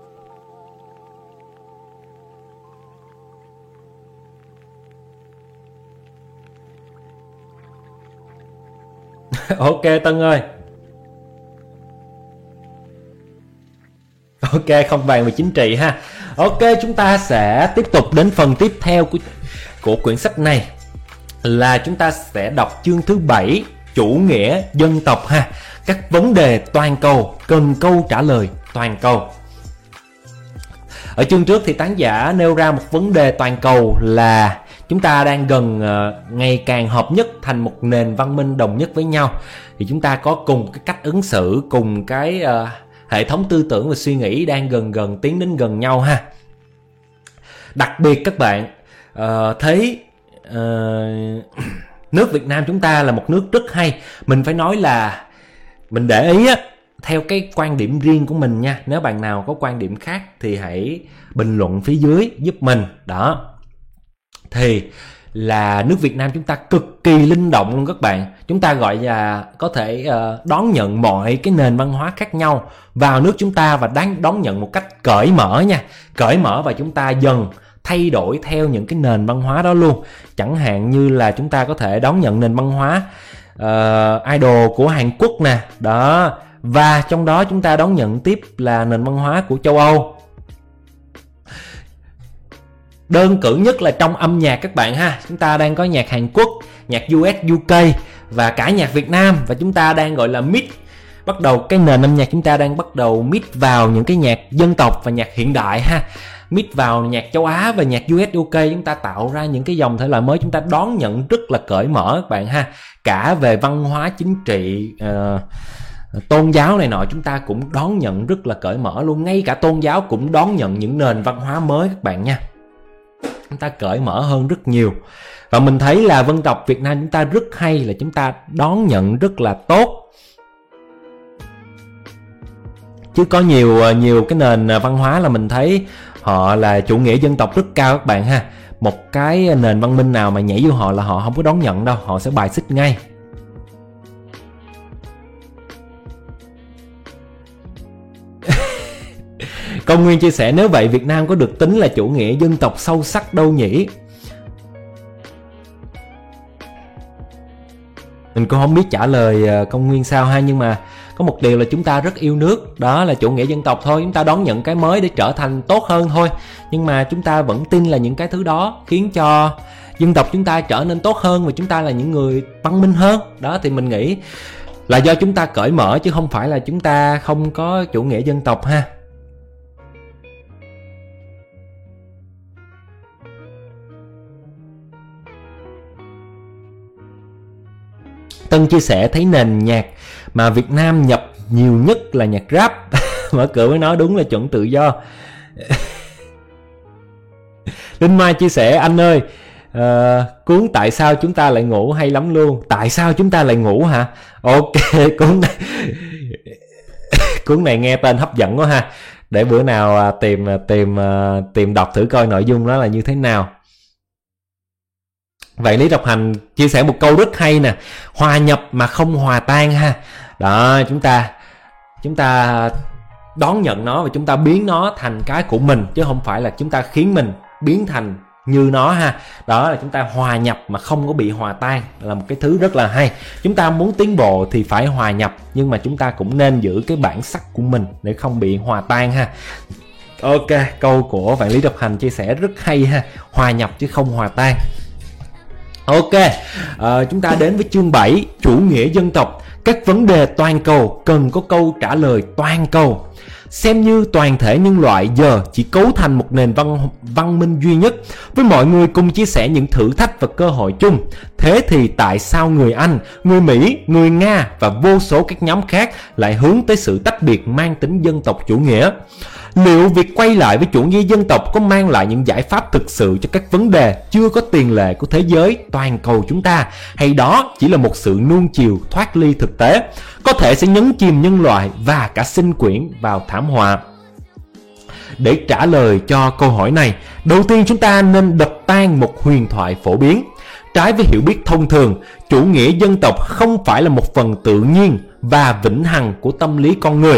S1: Ok Tân ơi. Ok, không bàn về chính trị ha. Ok, chúng ta sẽ tiếp tục đến phần tiếp theo của quyển sách này, là chúng ta sẽ đọc chương thứ 7, chủ nghĩa dân tộc ha. Các vấn đề toàn cầu cần câu trả lời toàn cầu. Ở chương trước thì tác giả nêu ra một vấn đề toàn cầu là chúng ta đang gần ngày càng hợp nhất thành một nền văn minh đồng nhất với nhau. Thì chúng ta có cùng cái cách ứng xử, cùng cái hệ thống tư tưởng và suy nghĩ đang dần tiến đến gần nhau ha. Đặc biệt các bạn thấy nước Việt Nam chúng ta là một nước rất hay. Mình phải nói là mình để ý á, theo cái quan điểm riêng của mình nha. Nếu bạn nào có quan điểm khác thì hãy bình luận phía dưới giúp mình. Đó. Thì là nước Việt Nam chúng ta cực kỳ linh động luôn các bạn. Chúng ta gọi là có thể đón nhận mọi cái nền văn hóa khác nhau vào nước chúng ta và đón nhận một cách cởi mở nha. Cởi mở và chúng ta dần thay đổi theo những cái nền văn hóa đó luôn. Chẳng hạn như là chúng ta có thể đón nhận nền văn hóa idol của Hàn Quốc nè. Đó. Và trong đó chúng ta đón nhận tiếp là nền văn hóa của châu Âu. Đơn cử nhất là trong âm nhạc các bạn ha. Chúng ta đang có nhạc Hàn Quốc, nhạc US, UK và cả nhạc Việt Nam. Và chúng ta đang gọi là mix. Bắt đầu cái nền âm nhạc chúng ta đang bắt đầu mix vào những cái nhạc dân tộc và nhạc hiện đại ha. Mix vào nhạc châu Á và nhạc US, UK. Chúng ta tạo ra những cái dòng thể loại mới. Chúng ta đón nhận rất là cởi mở các bạn ha. Cả về văn hóa, chính trị, tôn giáo này nọ chúng ta cũng đón nhận rất là cởi mở luôn. Ngay cả tôn giáo cũng đón nhận những nền văn hóa mới các bạn nha. Chúng ta cởi mở hơn rất nhiều. Và mình thấy là dân tộc Việt Nam chúng ta rất hay, là chúng ta đón nhận rất là tốt. Chứ có nhiều cái nền văn hóa là mình thấy họ là chủ nghĩa dân tộc rất cao các bạn ha. Một cái nền văn minh nào mà nhảy vô họ là họ không có đón nhận đâu, họ sẽ bài xích ngay. Công Nguyên chia sẻ nếu vậy Việt Nam có được tính là chủ nghĩa dân tộc sâu sắc đâu nhỉ? Mình cũng không biết trả lời Công Nguyên sao ha, nhưng mà có một điều là chúng ta rất yêu nước, đó là chủ nghĩa dân tộc thôi. Chúng ta đón nhận cái mới để trở thành tốt hơn thôi. Nhưng mà chúng ta vẫn tin là những cái thứ đó khiến cho dân tộc chúng ta trở nên tốt hơn và chúng ta là những người văn minh hơn. Đó thì mình nghĩ là do chúng ta cởi mở chứ không phải là chúng ta không có chủ nghĩa dân tộc ha. Tân chia sẻ thấy nền nhạc mà Việt Nam nhập nhiều nhất là nhạc rap. Mở cửa với nói đúng là chuẩn tự do. Linh Mai chia sẻ anh ơi, cuốn Tại sao chúng ta lại ngủ hay lắm luôn. Tại sao chúng ta lại ngủ hả? Ok, cuốn này nghe tên hấp dẫn quá ha. Để bữa nào tìm đọc thử coi nội dung đó là như thế nào. Vậy Lý Độc Hành chia sẻ một câu rất hay nè: hòa nhập mà không hòa tan ha. Đó, chúng ta đón nhận nó và chúng ta biến nó thành cái của mình, chứ không phải là chúng ta khiến mình biến thành như nó ha. Đó là chúng ta hòa nhập mà không có bị hòa tan, là một cái thứ rất là hay. Chúng ta muốn tiến bộ thì phải hòa nhập, nhưng mà chúng ta cũng nên giữ cái bản sắc của mình để không bị hòa tan ha. Ok, câu của bạn Lý Độc Hành chia sẻ rất hay ha. Hòa nhập chứ không hòa tan. Ok, chúng ta đến với chương 7, chủ nghĩa dân tộc. Các vấn đề toàn cầu cần có câu trả lời toàn cầu. Xem như toàn thể nhân loại giờ chỉ cấu thành một nền văn minh duy nhất, với mọi người cùng chia sẻ những thử thách và cơ hội chung. Thế thì tại sao người Anh, người Mỹ, người Nga và vô số các nhóm khác lại hướng tới sự tách biệt mang tính dân tộc chủ nghĩa? Liệu việc quay lại với chủ nghĩa dân tộc có mang lại những giải pháp thực sự cho các vấn đề chưa có tiền lệ của thế giới toàn cầu chúng ta, hay đó chỉ là một sự nuông chiều thoát ly thực tế, có thể sẽ nhấn chìm nhân loại và cả sinh quyển vào thảm họa? Để trả lời cho câu hỏi này, đầu tiên chúng ta nên đập tan một huyền thoại phổ biến. Trái với hiểu biết thông thường, chủ nghĩa dân tộc không phải là một phần tự nhiên và vĩnh hằng của tâm lý con người.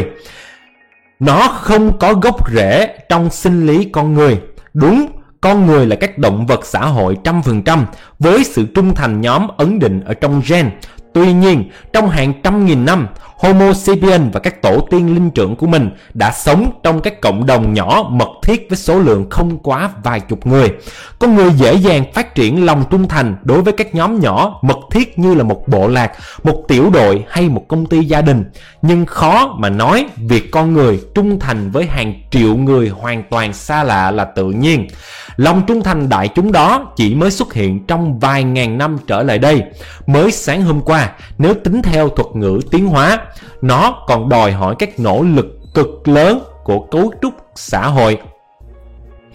S1: Nó không có gốc rễ trong sinh lý con người. Đúng, con người là các động vật xã hội 100% với sự trung thành nhóm ấn định ở trong gen. Tuy nhiên, trong hàng trăm nghìn năm, Homo sapiens và các tổ tiên linh trưởng của mình đã sống trong các cộng đồng nhỏ mật thiết với số lượng không quá vài chục người. Con người dễ dàng phát triển lòng trung thành đối với các nhóm nhỏ mật thiết như là một bộ lạc, một tiểu đội hay một công ty gia đình. Nhưng khó mà nói việc con người trung thành với hàng triệu người hoàn toàn xa lạ là tự nhiên. Lòng trung thành đại chúng đó chỉ mới xuất hiện trong vài ngàn năm trở lại đây. Mới sáng hôm qua, nếu tính theo thuật ngữ tiến hóa, nó còn đòi hỏi các nỗ lực cực lớn của cấu trúc xã hội.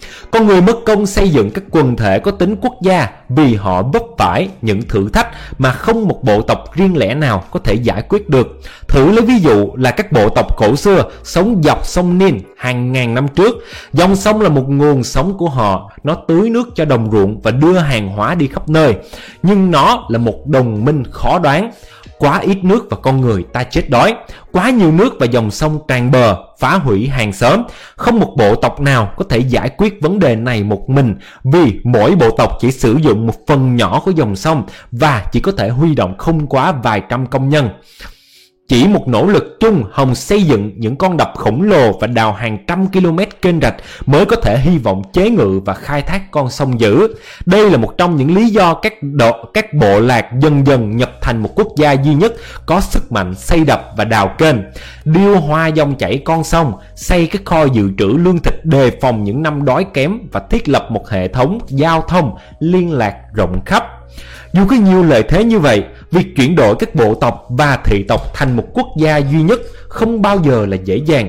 S1: Con người mất công xây dựng các quần thể có tính quốc gia vì họ vấp phải những thử thách mà không một bộ tộc riêng lẻ nào có thể giải quyết được. Thử lấy ví dụ là các bộ tộc cổ xưa sống dọc sông Nin hàng ngàn năm trước. Dòng sông là một nguồn sống của họ, nó tưới nước cho đồng ruộng và đưa hàng hóa đi khắp nơi. Nhưng nó là một đồng minh khó đoán. Quá ít nước và con người ta chết đói. Quá nhiều nước và dòng sông tràn bờ, phá hủy hàng xóm. Không một bộ tộc nào có thể giải quyết vấn đề này một mình, vì mỗi bộ tộc chỉ sử dụng một phần nhỏ của dòng sông và chỉ có thể huy động không quá vài trăm công nhân. Chỉ một nỗ lực chung hòng xây dựng những con đập khổng lồ và đào hàng trăm km kênh rạch mới có thể hy vọng chế ngự và khai thác con sông dữ. Đây là một trong những lý do các bộ lạc dần dần nhập thành một quốc gia duy nhất có sức mạnh xây đập và đào kênh, điều hòa dòng chảy con sông, xây các kho dự trữ lương thực đề phòng những năm đói kém và thiết lập một hệ thống giao thông liên lạc rộng khắp. Dù có nhiều lợi thế như vậy, việc chuyển đổi các bộ tộc và thị tộc thành một quốc gia duy nhất không bao giờ là dễ dàng.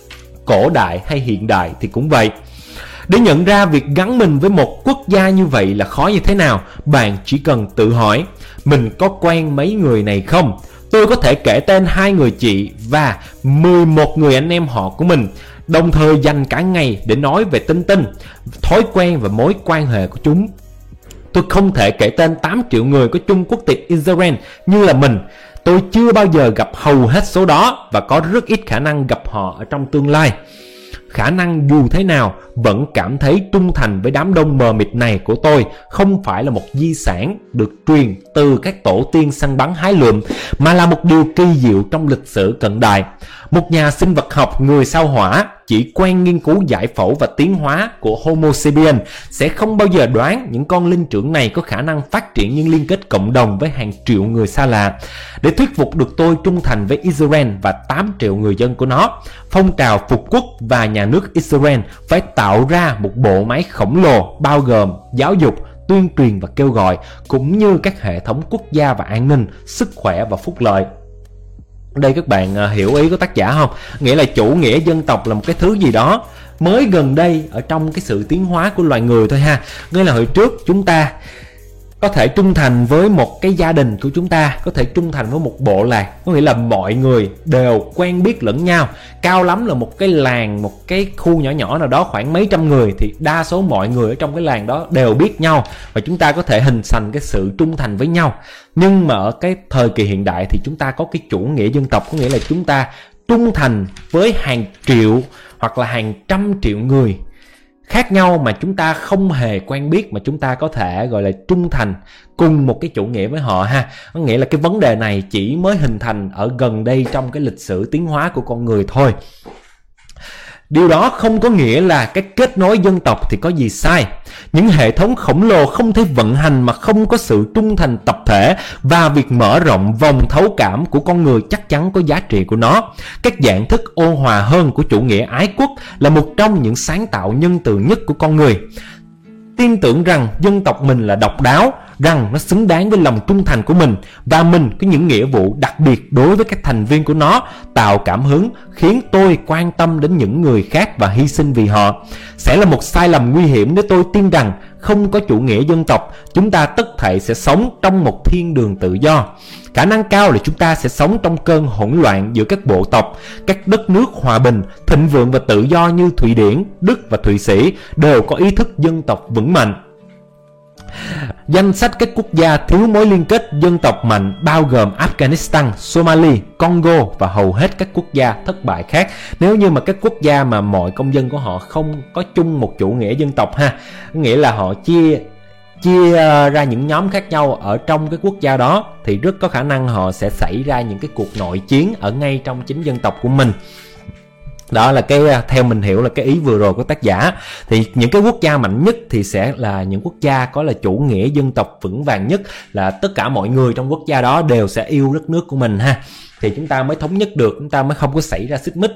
S1: Cổ đại hay hiện đại thì cũng vậy. Để nhận ra việc gắn mình với một quốc gia như vậy là khó như thế nào, bạn chỉ cần tự hỏi, mình có quen mấy người này không? Tôi có thể kể tên 2 người chị và 11 người anh em họ của mình, đồng thời dành cả ngày để nói về tin, thói quen và mối quan hệ của chúng. Tôi không thể kể tên 8 triệu người có chung quốc tịch Israel như là mình. Tôi chưa bao giờ gặp hầu hết số đó và có rất ít khả năng gặp họ ở trong tương lai. Khả năng dù thế nào vẫn cảm thấy trung thành với đám đông mờ mịt này của tôi không phải là một di sản được truyền từ các tổ tiên săn bắn hái lượm, mà là một điều kỳ diệu trong lịch sử cận đại. Một nhà sinh vật học người sao Hỏa chỉ quen nghiên cứu giải phẫu và tiến hóa của Homo sapiens sẽ không bao giờ đoán những con linh trưởng này có khả năng phát triển những liên kết cộng đồng với hàng triệu người xa lạ. Để thuyết phục được tôi trung thành với Israel và 8 triệu người dân của nó, phong trào phục quốc và nhà nước Israel phải tạo ra một bộ máy khổng lồ bao gồm giáo dục, tuyên truyền và kêu gọi, cũng như các hệ thống quốc gia và an ninh, sức khỏe và phúc lợi. Đây các bạn hiểu ý của tác giả không? Nghĩa là chủ nghĩa dân tộc là một cái thứ gì đó mới gần đây ở trong cái sự tiến hóa của loài người thôi ha. Nghĩa là hồi trước chúng ta có thể trung thành với một cái gia đình của chúng ta, có thể trung thành với một bộ lạc, có nghĩa là mọi người đều quen biết lẫn nhau. Cao lắm là một cái làng, một cái khu nhỏ nhỏ nào đó khoảng mấy trăm người thì đa số mọi người ở trong cái làng đó đều biết nhau và chúng ta có thể hình thành cái sự trung thành với nhau. Nhưng mà ở cái thời kỳ hiện đại thì chúng ta có cái chủ nghĩa dân tộc, có nghĩa là chúng ta trung thành với hàng triệu hoặc là hàng trăm triệu người khác nhau mà chúng ta không hề quen biết, mà chúng ta có thể gọi là trung thành cùng một cái chủ nghĩa với họ ha. Có nghĩa là cái vấn đề này chỉ mới hình thành ở gần đây trong cái lịch sử tiến hóa của con người thôi. Điều đó không có nghĩa là cái kết nối dân tộc thì có gì sai. Những hệ thống khổng lồ không thể vận hành mà không có sự trung thành tập thể, và việc mở rộng vòng thấu cảm của con người chắc chắn có giá trị của nó. Các dạng thức ôn hòa hơn của chủ nghĩa ái quốc là một trong những sáng tạo nhân từ nhất của con người. Tin tưởng rằng dân tộc mình là độc đáo, rằng nó xứng đáng với lòng trung thành của mình và mình có những nghĩa vụ đặc biệt đối với các thành viên của nó, tạo cảm hứng khiến tôi quan tâm đến những người khác và hy sinh vì họ. Sẽ là một sai lầm nguy hiểm nếu tôi tin rằng không có chủ nghĩa dân tộc, chúng ta tất thảy sẽ sống trong một thiên đường tự do. Khả năng cao là chúng ta sẽ sống trong cơn hỗn loạn giữa các bộ tộc. Các đất nước hòa bình, thịnh vượng và tự do như Thụy Điển, Đức và Thụy Sĩ đều có ý thức dân tộc vững mạnh. Danh sách các quốc gia thiếu mối liên kết dân tộc mạnh bao gồm Afghanistan, Somalia, Congo và hầu hết các quốc gia thất bại khác. Nếu như mà các quốc gia mà mọi công dân của họ không có chung một chủ nghĩa dân tộc ha, nghĩa là họ chia ra những nhóm khác nhau ở trong cái quốc gia đó, thì rất có khả năng họ sẽ xảy ra những cái cuộc nội chiến ở ngay trong chính dân tộc của mình. Đó là cái theo mình hiểu là cái ý vừa rồi của tác giả. Thì những cái quốc gia mạnh nhất thì sẽ là những quốc gia có là chủ nghĩa dân tộc vững vàng nhất, là tất cả mọi người trong quốc gia đó đều sẽ yêu đất nước của mình ha, thì chúng ta mới thống nhất được, chúng ta mới không có xảy ra xích mích.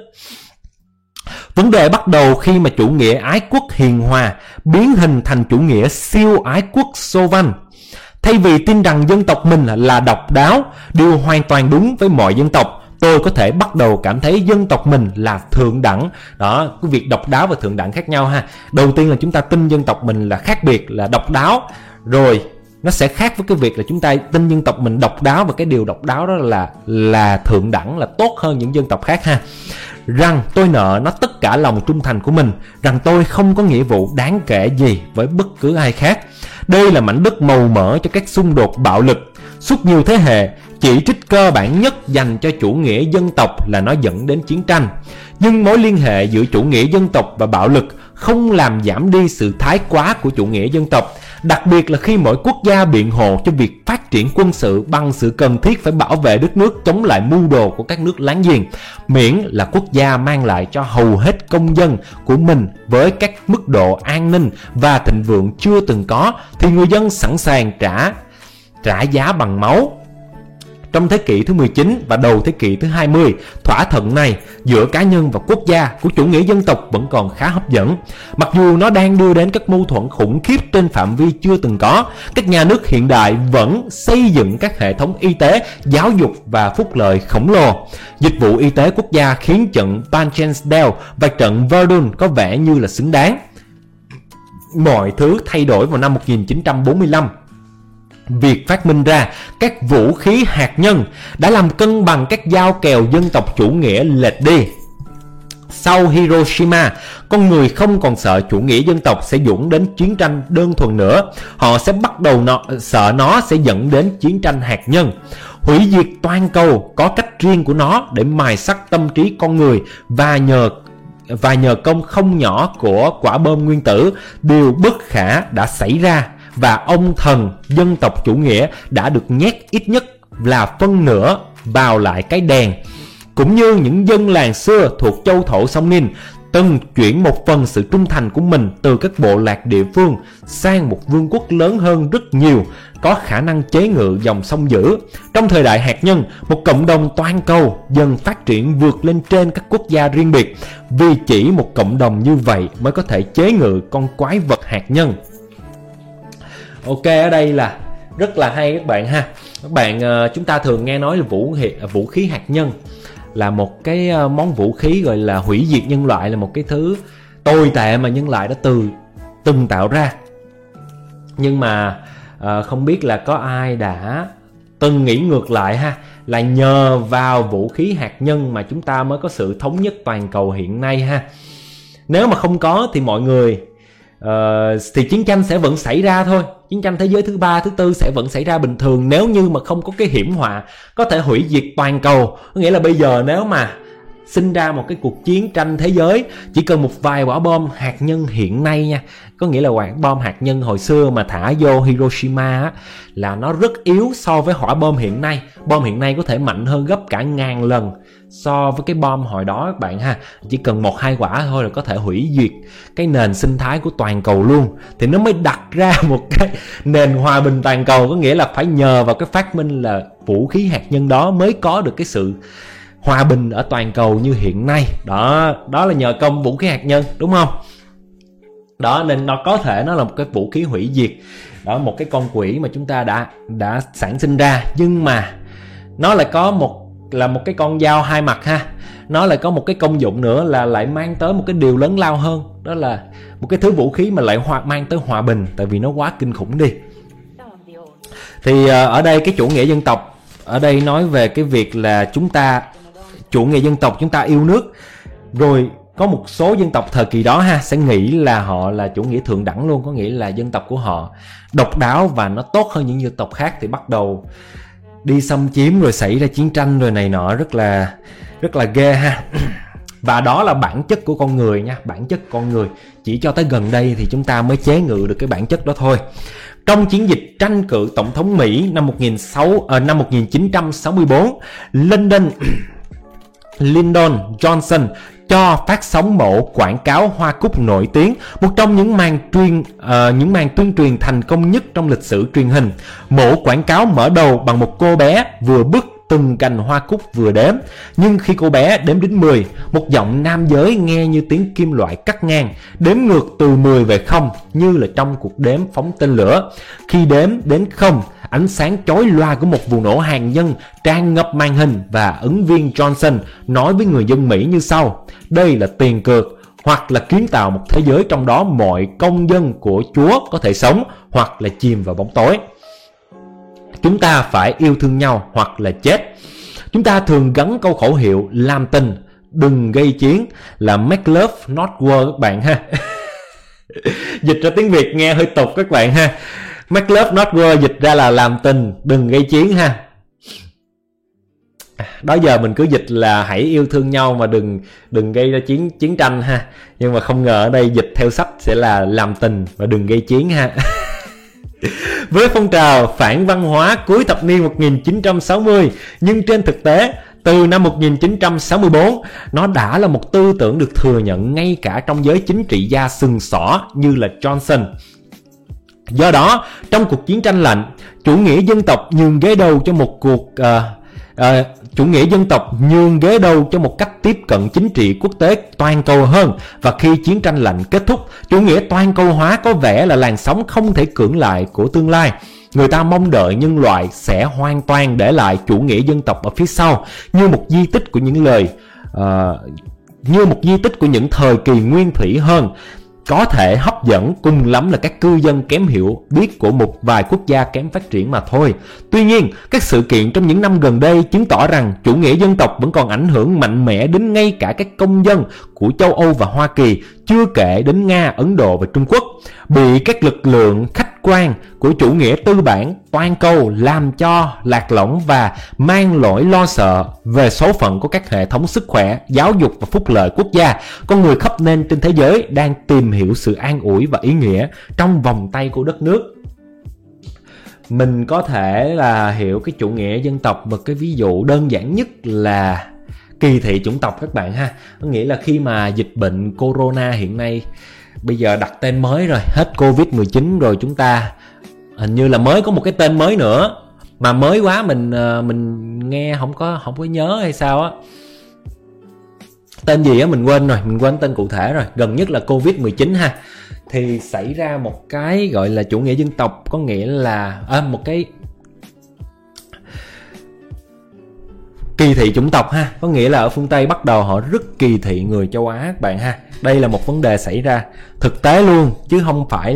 S1: Vấn đề bắt đầu khi mà chủ nghĩa ái quốc hiền hòa biến hình thành chủ nghĩa siêu ái quốc xô văn. Thay vì tin rằng dân tộc mình là độc đáo, điều hoàn toàn đúng với mọi dân tộc, tôi có thể bắt đầu cảm thấy dân tộc mình là thượng đẳng. Đó, cái việc độc đáo và thượng đẳng khác nhau ha. Đầu tiên là chúng ta tin dân tộc mình là khác biệt, là độc đáo, rồi nó sẽ khác với cái việc là chúng ta tin dân tộc mình độc đáo, và cái điều độc đáo đó là thượng đẳng, là tốt hơn những dân tộc khác ha. Rằng tôi nợ nó tất cả lòng trung thành của mình, rằng tôi không có nghĩa vụ đáng kể gì với bất cứ ai khác. Đây là mảnh đất màu mỡ cho các xung đột bạo lực. Suốt nhiều thế hệ, chỉ trích cơ bản nhất dành cho chủ nghĩa dân tộc là nó dẫn đến chiến tranh. Nhưng mối liên hệ giữa chủ nghĩa dân tộc và bạo lực không làm giảm đi sự thái quá của chủ nghĩa dân tộc, đặc biệt là khi mỗi quốc gia biện hộ cho việc phát triển quân sự bằng sự cần thiết phải bảo vệ đất nước chống lại mưu đồ của các nước láng giềng, miễn là quốc gia mang lại cho hầu hết công dân của mình với các mức độ an ninh và thịnh vượng chưa từng có, thì người dân sẵn sàng trả giá bằng máu. Trong thế kỷ thứ 19 và đầu thế kỷ thứ 20, thỏa thuận này giữa cá nhân và quốc gia của chủ nghĩa dân tộc vẫn còn khá hấp dẫn. Mặc dù nó đang đưa đến các mâu thuẫn khủng khiếp trên phạm vi chưa từng có, các nhà nước hiện đại vẫn xây dựng các hệ thống y tế, giáo dục và phúc lợi khổng lồ. Dịch vụ y tế quốc gia khiến trận Panchendale và trận Verdun có vẻ như là xứng đáng. Mọi thứ thay đổi vào năm 1945. Việc phát minh ra các vũ khí hạt nhân đã làm cân bằng các giao kèo dân tộc chủ nghĩa lệch đi. Sau Hiroshima, con người không còn sợ chủ nghĩa dân tộc sẽ dẫn đến chiến tranh đơn thuần nữa. Họ sẽ bắt đầu sợ nó sẽ dẫn đến chiến tranh hạt nhân. Hủy diệt toàn cầu có cách riêng của nó để mài sắt tâm trí con người, và nhờ công không nhỏ của quả bom nguyên tử, điều bất khả đã xảy ra, và ông thần dân tộc chủ nghĩa đã được nhét ít nhất là phân nửa vào lại cái đèn. Cũng như những dân làng xưa thuộc châu thổ sông Nin từng chuyển một phần sự trung thành của mình từ các bộ lạc địa phương sang một vương quốc lớn hơn rất nhiều, có khả năng chế ngự dòng sông dữ. Trong thời đại hạt nhân, một cộng đồng toàn cầu dần phát triển vượt lên trên các quốc gia riêng biệt, vì chỉ một cộng đồng như vậy mới có thể chế ngự con quái vật hạt nhân. Ok, ở đây là rất là hay các bạn ha. Các bạn, chúng ta thường nghe nói là vũ khí hạt nhân là một cái món vũ khí gọi là hủy diệt nhân loại, là một cái thứ tồi tệ mà nhân loại đã từng tạo ra. Nhưng mà không biết là có ai đã từng nghĩ ngược lại ha, là nhờ vào vũ khí hạt nhân mà chúng ta mới có sự thống nhất toàn cầu hiện nay ha. Nếu mà không có thì mọi người thì chiến tranh sẽ vẫn xảy ra thôi. Chiến tranh thế giới thứ 3, thứ 4 sẽ vẫn xảy ra bình thường, nếu như mà không có cái hiểm họa có thể hủy diệt toàn cầu. Có nghĩa là bây giờ nếu mà sinh ra một cái cuộc chiến tranh thế giới, chỉ cần một vài quả bom hạt nhân hiện nay nha, có nghĩa là quả bom hạt nhân hồi xưa mà thả vô Hiroshima á, là nó rất yếu so với hỏa bom hiện nay. Bom hiện nay có thể mạnh hơn gấp cả 1000 lần so với cái bom hồi đó các bạn ha. Chỉ cần 1-2 quả thôi là có thể hủy diệt cái nền sinh thái của toàn cầu luôn. Thì nó mới đặt ra một cái nền hòa bình toàn cầu, có nghĩa là phải nhờ vào cái phát minh là vũ khí hạt nhân đó mới có được cái sự hòa bình ở toàn cầu như hiện nay. Đó là nhờ công vũ khí hạt nhân, đúng không? Đó, nên nó có thể nó là một cái vũ khí hủy diệt. Đó, một cái con quỷ mà chúng ta đã sản sinh ra, nhưng mà nó lại có một cái con dao hai mặt ha. Nó lại có một cái công dụng nữa là lại mang tới một cái điều lớn lao hơn, đó là một cái thứ vũ khí mà lại mang tới hòa bình, tại vì nó quá kinh khủng đi. Thì ở đây cái chủ nghĩa dân tộc ở đây nói về cái việc là chúng ta chủ nghĩa dân tộc, chúng ta yêu nước. Rồi có một số dân tộc thời kỳ đó ha sẽ nghĩ là họ là chủ nghĩa thượng đẳng luôn, có nghĩa là dân tộc của họ độc đáo và nó tốt hơn những dân tộc khác, thì bắt đầu đi xâm chiếm rồi xảy ra chiến tranh rồi này nọ, rất là ghê ha. Và đó là bản chất của con người nha, bản chất con người. Chỉ cho tới gần đây thì chúng ta mới chế ngự được cái bản chất đó thôi. Trong chiến dịch tranh cử tổng thống Mỹ năm 1964, Lyndon Johnson cho phát sóng mẫu quảng cáo hoa cúc nổi tiếng, một trong những màn tuyên truyền thành công nhất trong lịch sử truyền hình. Mẫu quảng cáo mở đầu bằng một cô bé vừa bứt từng cành hoa cúc vừa đếm, nhưng khi cô bé đếm đến 10, một giọng nam giới nghe như tiếng kim loại cắt ngang, đếm ngược từ 10 về 0, như là trong cuộc đếm phóng tên lửa. Khi đếm đến 0, Ánh sáng chói loa của một vụ nổ hạt nhân tràn ngập màn hình và ứng viên Johnson nói với người dân Mỹ như sau: đây là tiền cược, hoặc là kiến tạo một thế giới trong đó mọi công dân của Chúa có thể sống, hoặc là chìm vào bóng tối. Chúng ta phải yêu thương nhau hoặc là chết. Chúng ta thường gắn câu khẩu hiệu làm tình, đừng gây chiến là make love not war các bạn ha. Dịch ra tiếng Việt nghe hơi tục các bạn ha. Make love not war dịch ra là làm tình, đừng gây chiến ha. Đó giờ mình cứ dịch là hãy yêu thương nhau mà đừng gây ra chiến tranh ha. Nhưng mà không ngờ ở đây dịch theo sách sẽ là làm tình và đừng gây chiến ha. Với phong trào phản văn hóa cuối thập niên 1960, nhưng trên thực tế, từ năm 1964, nó đã là một tư tưởng được thừa nhận ngay cả trong giới chính trị gia sừng sỏ như là Johnson. Do đó, trong cuộc chiến tranh lạnh, chủ nghĩa dân tộc nhường ghế đầu cho một cách tiếp cận chính trị quốc tế toàn cầu hơn, và khi chiến tranh lạnh kết thúc, chủ nghĩa toàn cầu hóa có vẻ là làn sóng không thể cưỡng lại của tương lai. Người ta mong đợi nhân loại sẽ hoàn toàn để lại chủ nghĩa dân tộc ở phía sau, như một di tích của những thời kỳ nguyên thủy hơn, có thể hấp dẫn cùng lắm là các cư dân kém hiểu biết của một vài quốc gia kém phát triển mà thôi. Tuy nhiên, các sự kiện trong những năm gần đây chứng tỏ rằng chủ nghĩa dân tộc vẫn còn ảnh hưởng mạnh mẽ đến ngay cả các công dân của châu Âu và Hoa Kỳ, chưa kể đến Nga, Ấn Độ và Trung Quốc, bị các lực lượng khách quan của chủ nghĩa tư bản toàn cầu làm cho lạc lõng và mang lỗi lo sợ về số phận của các hệ thống sức khỏe, giáo dục và phúc lợi quốc gia. Con người khắp nơi trên thế giới đang tìm hiểu sự an ủi và ý nghĩa trong vòng tay của đất nước. Mình có thể là hiểu cái chủ nghĩa dân tộc một cái ví dụ đơn giản nhất là kỳ thị chủng tộc các bạn ha. Có nghĩa là khi mà dịch bệnh corona hiện nay bây giờ đặt tên mới rồi, hết Covid-19 rồi, chúng ta hình như là mới có một cái tên mới nữa mà mới quá mình nghe không có nhớ hay sao á. Tên gì á mình quên tên cụ thể rồi, gần nhất là Covid-19 ha. Thì xảy ra một cái gọi là chủ nghĩa dân tộc, có nghĩa là một cái kỳ thị chủng tộc ha, có nghĩa là ở phương Tây bắt đầu họ rất kỳ thị người châu Á các bạn ha. Đây là một vấn đề xảy ra thực tế luôn, chứ không phải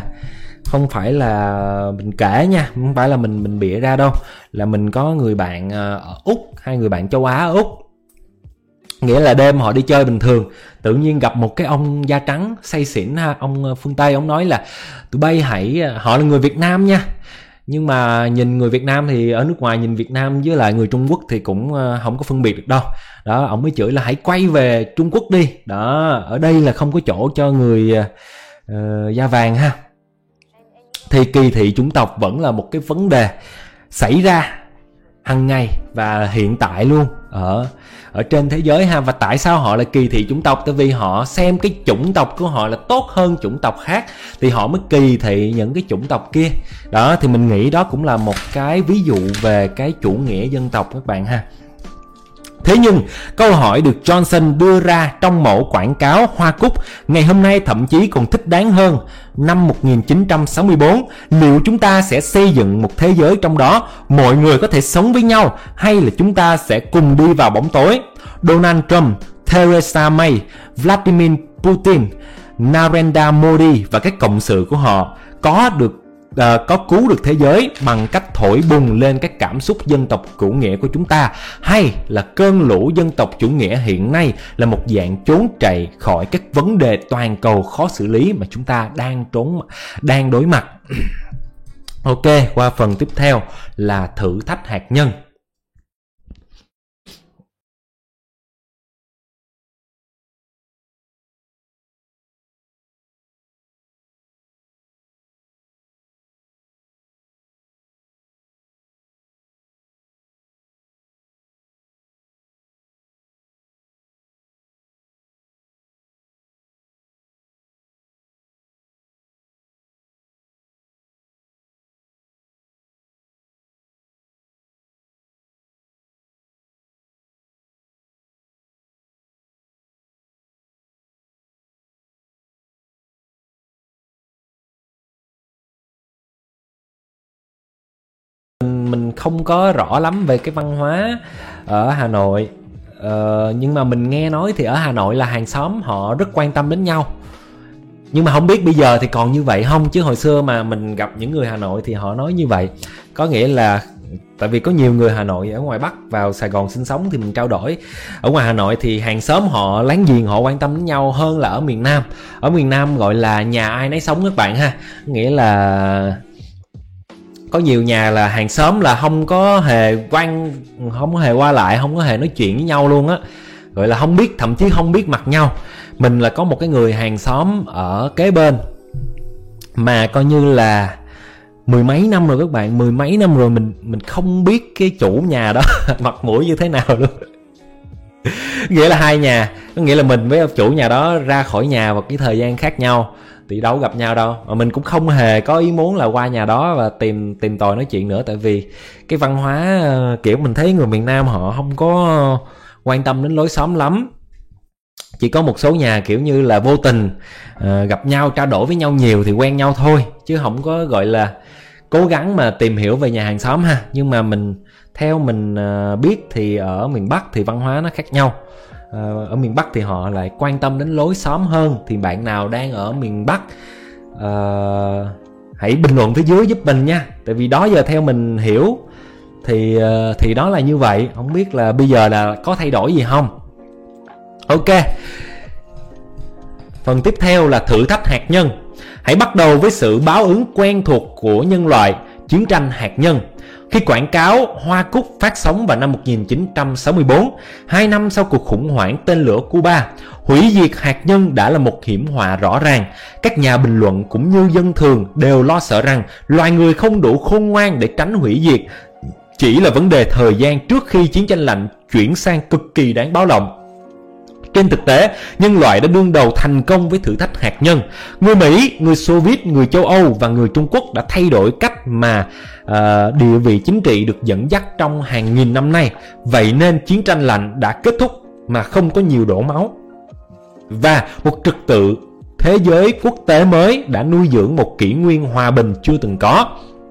S1: là mình kể nha, không phải là mình bịa ra đâu. Là mình có người bạn ở Úc, hai người bạn châu Á ở Úc. Nghĩa là đêm họ đi chơi bình thường, tự nhiên gặp một cái ông da trắng say xỉn ha, ông phương Tây, ông nói là tụi bay hãy, họ là người Việt Nam nha, nhưng mà nhìn người Việt Nam thì ở nước ngoài nhìn Việt Nam với lại người Trung Quốc thì cũng không có phân biệt được đâu. Đó, ông mới chửi là hãy quay về Trung Quốc đi. Đó, ở đây là không có chỗ cho người da vàng ha. Thì kỳ thị chủng tộc vẫn là một cái vấn đề xảy ra hàng ngày và hiện tại luôn ở trên thế giới ha. Và tại sao họ lại kỳ thị chủng tộc? Tại vì họ xem cái chủng tộc của họ là tốt hơn chủng tộc khác, thì họ mới kỳ thị những cái chủng tộc kia. Đó, thì mình nghĩ đó cũng là một cái ví dụ về cái chủ nghĩa dân tộc các bạn ha. Thế nhưng, câu hỏi được Johnson đưa ra trong mẫu quảng cáo hoa cúc ngày hôm nay thậm chí còn thích đáng hơn. Năm 1964, liệu chúng ta sẽ xây dựng một thế giới trong đó mọi người có thể sống với nhau, hay là chúng ta sẽ cùng đi vào bóng tối? Donald Trump, Theresa May, Vladimir Putin, Narendra Modi và các cộng sự của họ có cứu được thế giới bằng cách thổi bùng lên các cảm xúc dân tộc chủ nghĩa của chúng ta, hay là cơn lũ dân tộc chủ nghĩa hiện nay là một dạng trốn chạy khỏi các vấn đề toàn cầu khó xử lý mà chúng ta đang đối mặt? Ok, qua phần tiếp theo là thử thách hạt nhân. không có rõ lắm về cái văn hóa ở Hà Nội. Nhưng mà mình nghe nói thì ở Hà Nội là hàng xóm họ rất quan tâm đến nhau. Nhưng mà không biết bây giờ thì còn như vậy không, chứ hồi xưa mà mình gặp những người Hà Nội thì họ nói như vậy. Có nghĩa là tại vì có nhiều người Hà Nội ở ngoài Bắc vào Sài Gòn sinh sống thì mình trao đổi. Ở ngoài Hà Nội thì hàng xóm họ láng giềng họ quan tâm đến nhau hơn là ở miền Nam. Ở miền Nam gọi là nhà ai nấy sống các bạn ha. Nghĩa là có nhiều nhà là hàng xóm là không có hề qua lại, không có hề nói chuyện với nhau luôn á. Gọi là không biết, thậm chí không biết mặt nhau. Mình là có một cái người hàng xóm ở kế bên mà coi như là mười mấy năm rồi các bạn, mười mấy năm rồi mình không biết cái chủ nhà đó mặt mũi như thế nào luôn. Nghĩa là hai nhà, có nghĩa là mình với chủ nhà đó ra khỏi nhà vào cái thời gian khác nhau thì đâu gặp nhau đâu. Mà mình cũng không hề có ý muốn là qua nhà đó và tìm tòi nói chuyện nữa, tại vì cái văn hóa kiểu mình thấy người miền Nam họ không có quan tâm đến lối xóm lắm. Chỉ có một số nhà kiểu như là vô tình gặp nhau trao đổi với nhau nhiều thì quen nhau thôi, chứ không có gọi là cố gắng mà tìm hiểu về nhà hàng xóm ha. Nhưng mà theo mình biết thì ở miền Bắc thì văn hóa nó khác nhau. Ở miền Bắc thì họ lại quan tâm đến lối xóm hơn. Thì bạn nào đang ở miền Bắc hãy bình luận phía dưới giúp mình nha. Tại vì đó giờ theo mình hiểu thì đó là như vậy. Không biết là bây giờ là có thay đổi gì không. Ok. Phần tiếp theo là thử thách hạt nhân. Hãy bắt đầu với sự báo ứng quen thuộc của nhân loại, chiến tranh hạt nhân. Khi quảng cáo Hoa Cúc phát sóng vào năm 1964, 2 năm sau cuộc khủng hoảng tên lửa Cuba, hủy diệt hạt nhân đã là một hiểm họa rõ ràng. Các nhà bình luận cũng như dân thường đều lo sợ rằng loài người không đủ khôn ngoan để tránh hủy diệt. Chỉ là vấn đề thời gian trước khi chiến tranh lạnh chuyển sang cực kỳ đáng báo động. Trên thực tế, nhân loại đã đương đầu thành công với thử thách hạt nhân. Người Mỹ, người Xô Viết, người châu Âu và người Trung Quốc đã thay đổi cách mà địa vị chính trị được dẫn dắt trong hàng nghìn năm nay. Vậy nên chiến tranh lạnh đã kết thúc mà không có nhiều đổ máu. Và một trật tự thế giới quốc tế mới đã nuôi dưỡng một kỷ nguyên hòa bình chưa từng có.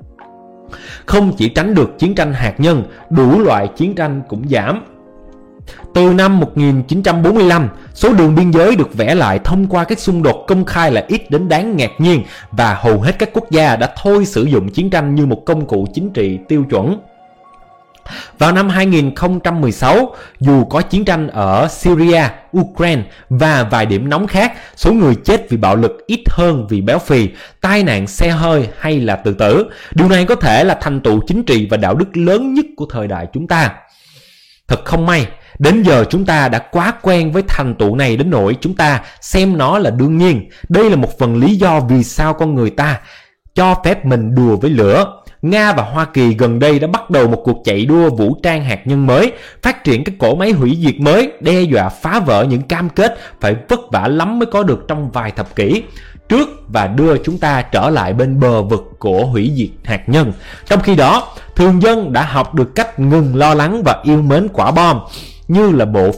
S1: Không chỉ tránh được chiến tranh hạt nhân, đủ loại chiến tranh cũng giảm. Từ năm 1945, số đường biên giới được vẽ lại thông qua các xung đột công khai là ít đến đáng ngạc nhiên, và hầu hết các quốc gia đã thôi sử dụng chiến tranh như một công cụ chính trị tiêu chuẩn. Vào năm 2016, dù có chiến tranh ở Syria, Ukraine và vài điểm nóng khác, số người chết vì bạo lực ít hơn vì béo phì, tai nạn xe hơi hay là tự tử. Điều này có thể là thành tựu chính trị và đạo đức lớn nhất của thời đại chúng ta. Thật không may, đến giờ chúng ta đã quá quen với thành tựu này đến nỗi chúng ta xem nó là đương nhiên. Đây là một phần lý do vì sao con người ta cho phép mình đùa với lửa. Nga và Hoa Kỳ gần đây đã bắt đầu một cuộc chạy đua vũ trang hạt nhân mới, phát triển các cỗ máy hủy diệt mới, đe dọa phá vỡ những cam kết phải vất vả lắm mới có được trong vài thập kỷ trước và đưa chúng ta trở lại bên bờ vực của hủy diệt hạt nhân. Trong khi đó, thường dân đã học được cách ngừng lo lắng và yêu mến quả bom, như là bộ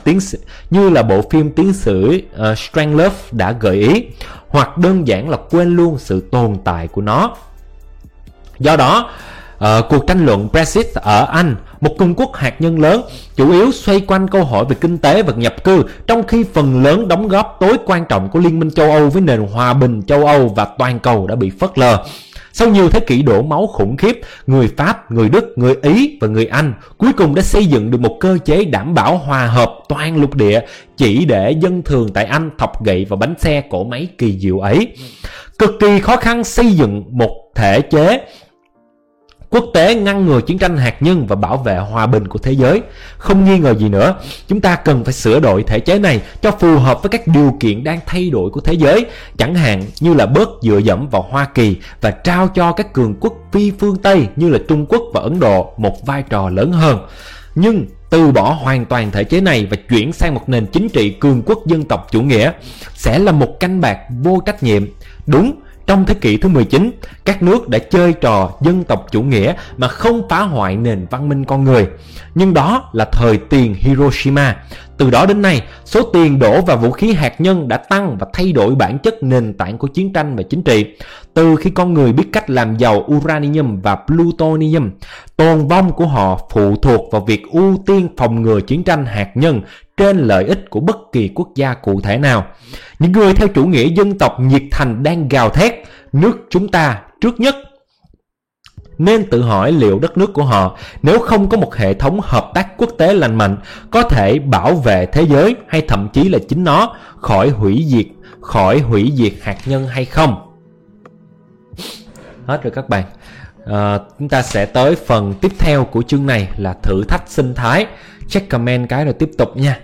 S1: phim tiến sĩ Strangelove đã gợi ý, hoặc đơn giản là quên luôn sự tồn tại của nó. Do đó, cuộc tranh luận Brexit ở Anh, một cường quốc hạt nhân lớn, chủ yếu xoay quanh câu hỏi về kinh tế và nhập cư, trong khi phần lớn đóng góp tối quan trọng của Liên minh châu Âu với nền hòa bình châu Âu và toàn cầu đã bị phớt lờ. Sau nhiều thế kỷ đổ máu khủng khiếp, người Pháp, người Đức, người Ý và người Anh cuối cùng đã xây dựng được một cơ chế đảm bảo hòa hợp toàn lục địa, chỉ để dân thường tại Anh thọc gậy vào bánh xe cỗ máy kỳ diệu ấy. Cực kỳ khó khăn xây dựng một thể chế quốc tế ngăn ngừa chiến tranh hạt nhân và bảo vệ hòa bình của thế giới. Không nghi ngờ gì nữa, chúng ta cần phải sửa đổi thể chế này cho phù hợp với các điều kiện đang thay đổi của thế giới, chẳng hạn như là bớt dựa dẫm vào Hoa Kỳ và trao cho các cường quốc phi phương Tây như là Trung Quốc và Ấn Độ một vai trò lớn hơn. Nhưng từ bỏ hoàn toàn thể chế này và chuyển sang một nền chính trị cường quốc dân tộc chủ nghĩa sẽ là một canh bạc vô trách nhiệm. Đúng, trong thế kỷ thứ 19, các nước đã chơi trò dân tộc chủ nghĩa mà không phá hoại nền văn minh con người. Nhưng đó là thời tiền Hiroshima. Từ đó đến nay, số tiền đổ vào vũ khí hạt nhân đã tăng và thay đổi bản chất nền tảng của chiến tranh và chính trị. Từ khi con người biết cách làm giàu uranium và plutonium, tồn vong của họ phụ thuộc vào việc ưu tiên phòng ngừa chiến tranh hạt nhân trên lợi ích của bất kỳ quốc gia cụ thể nào. Những người theo chủ nghĩa dân tộc nhiệt thành đang gào thét nước chúng ta trước nhất, nên tự hỏi liệu đất nước của họ, nếu không có một hệ thống hợp tác quốc tế lành mạnh, có thể bảo vệ thế giới hay thậm chí là chính nó khỏi hủy diệt hạt nhân hay không. Hết rồi các bạn. Chúng ta sẽ tới phần tiếp theo của chương này là thử thách sinh thái. Check comment cái rồi tiếp tục nha.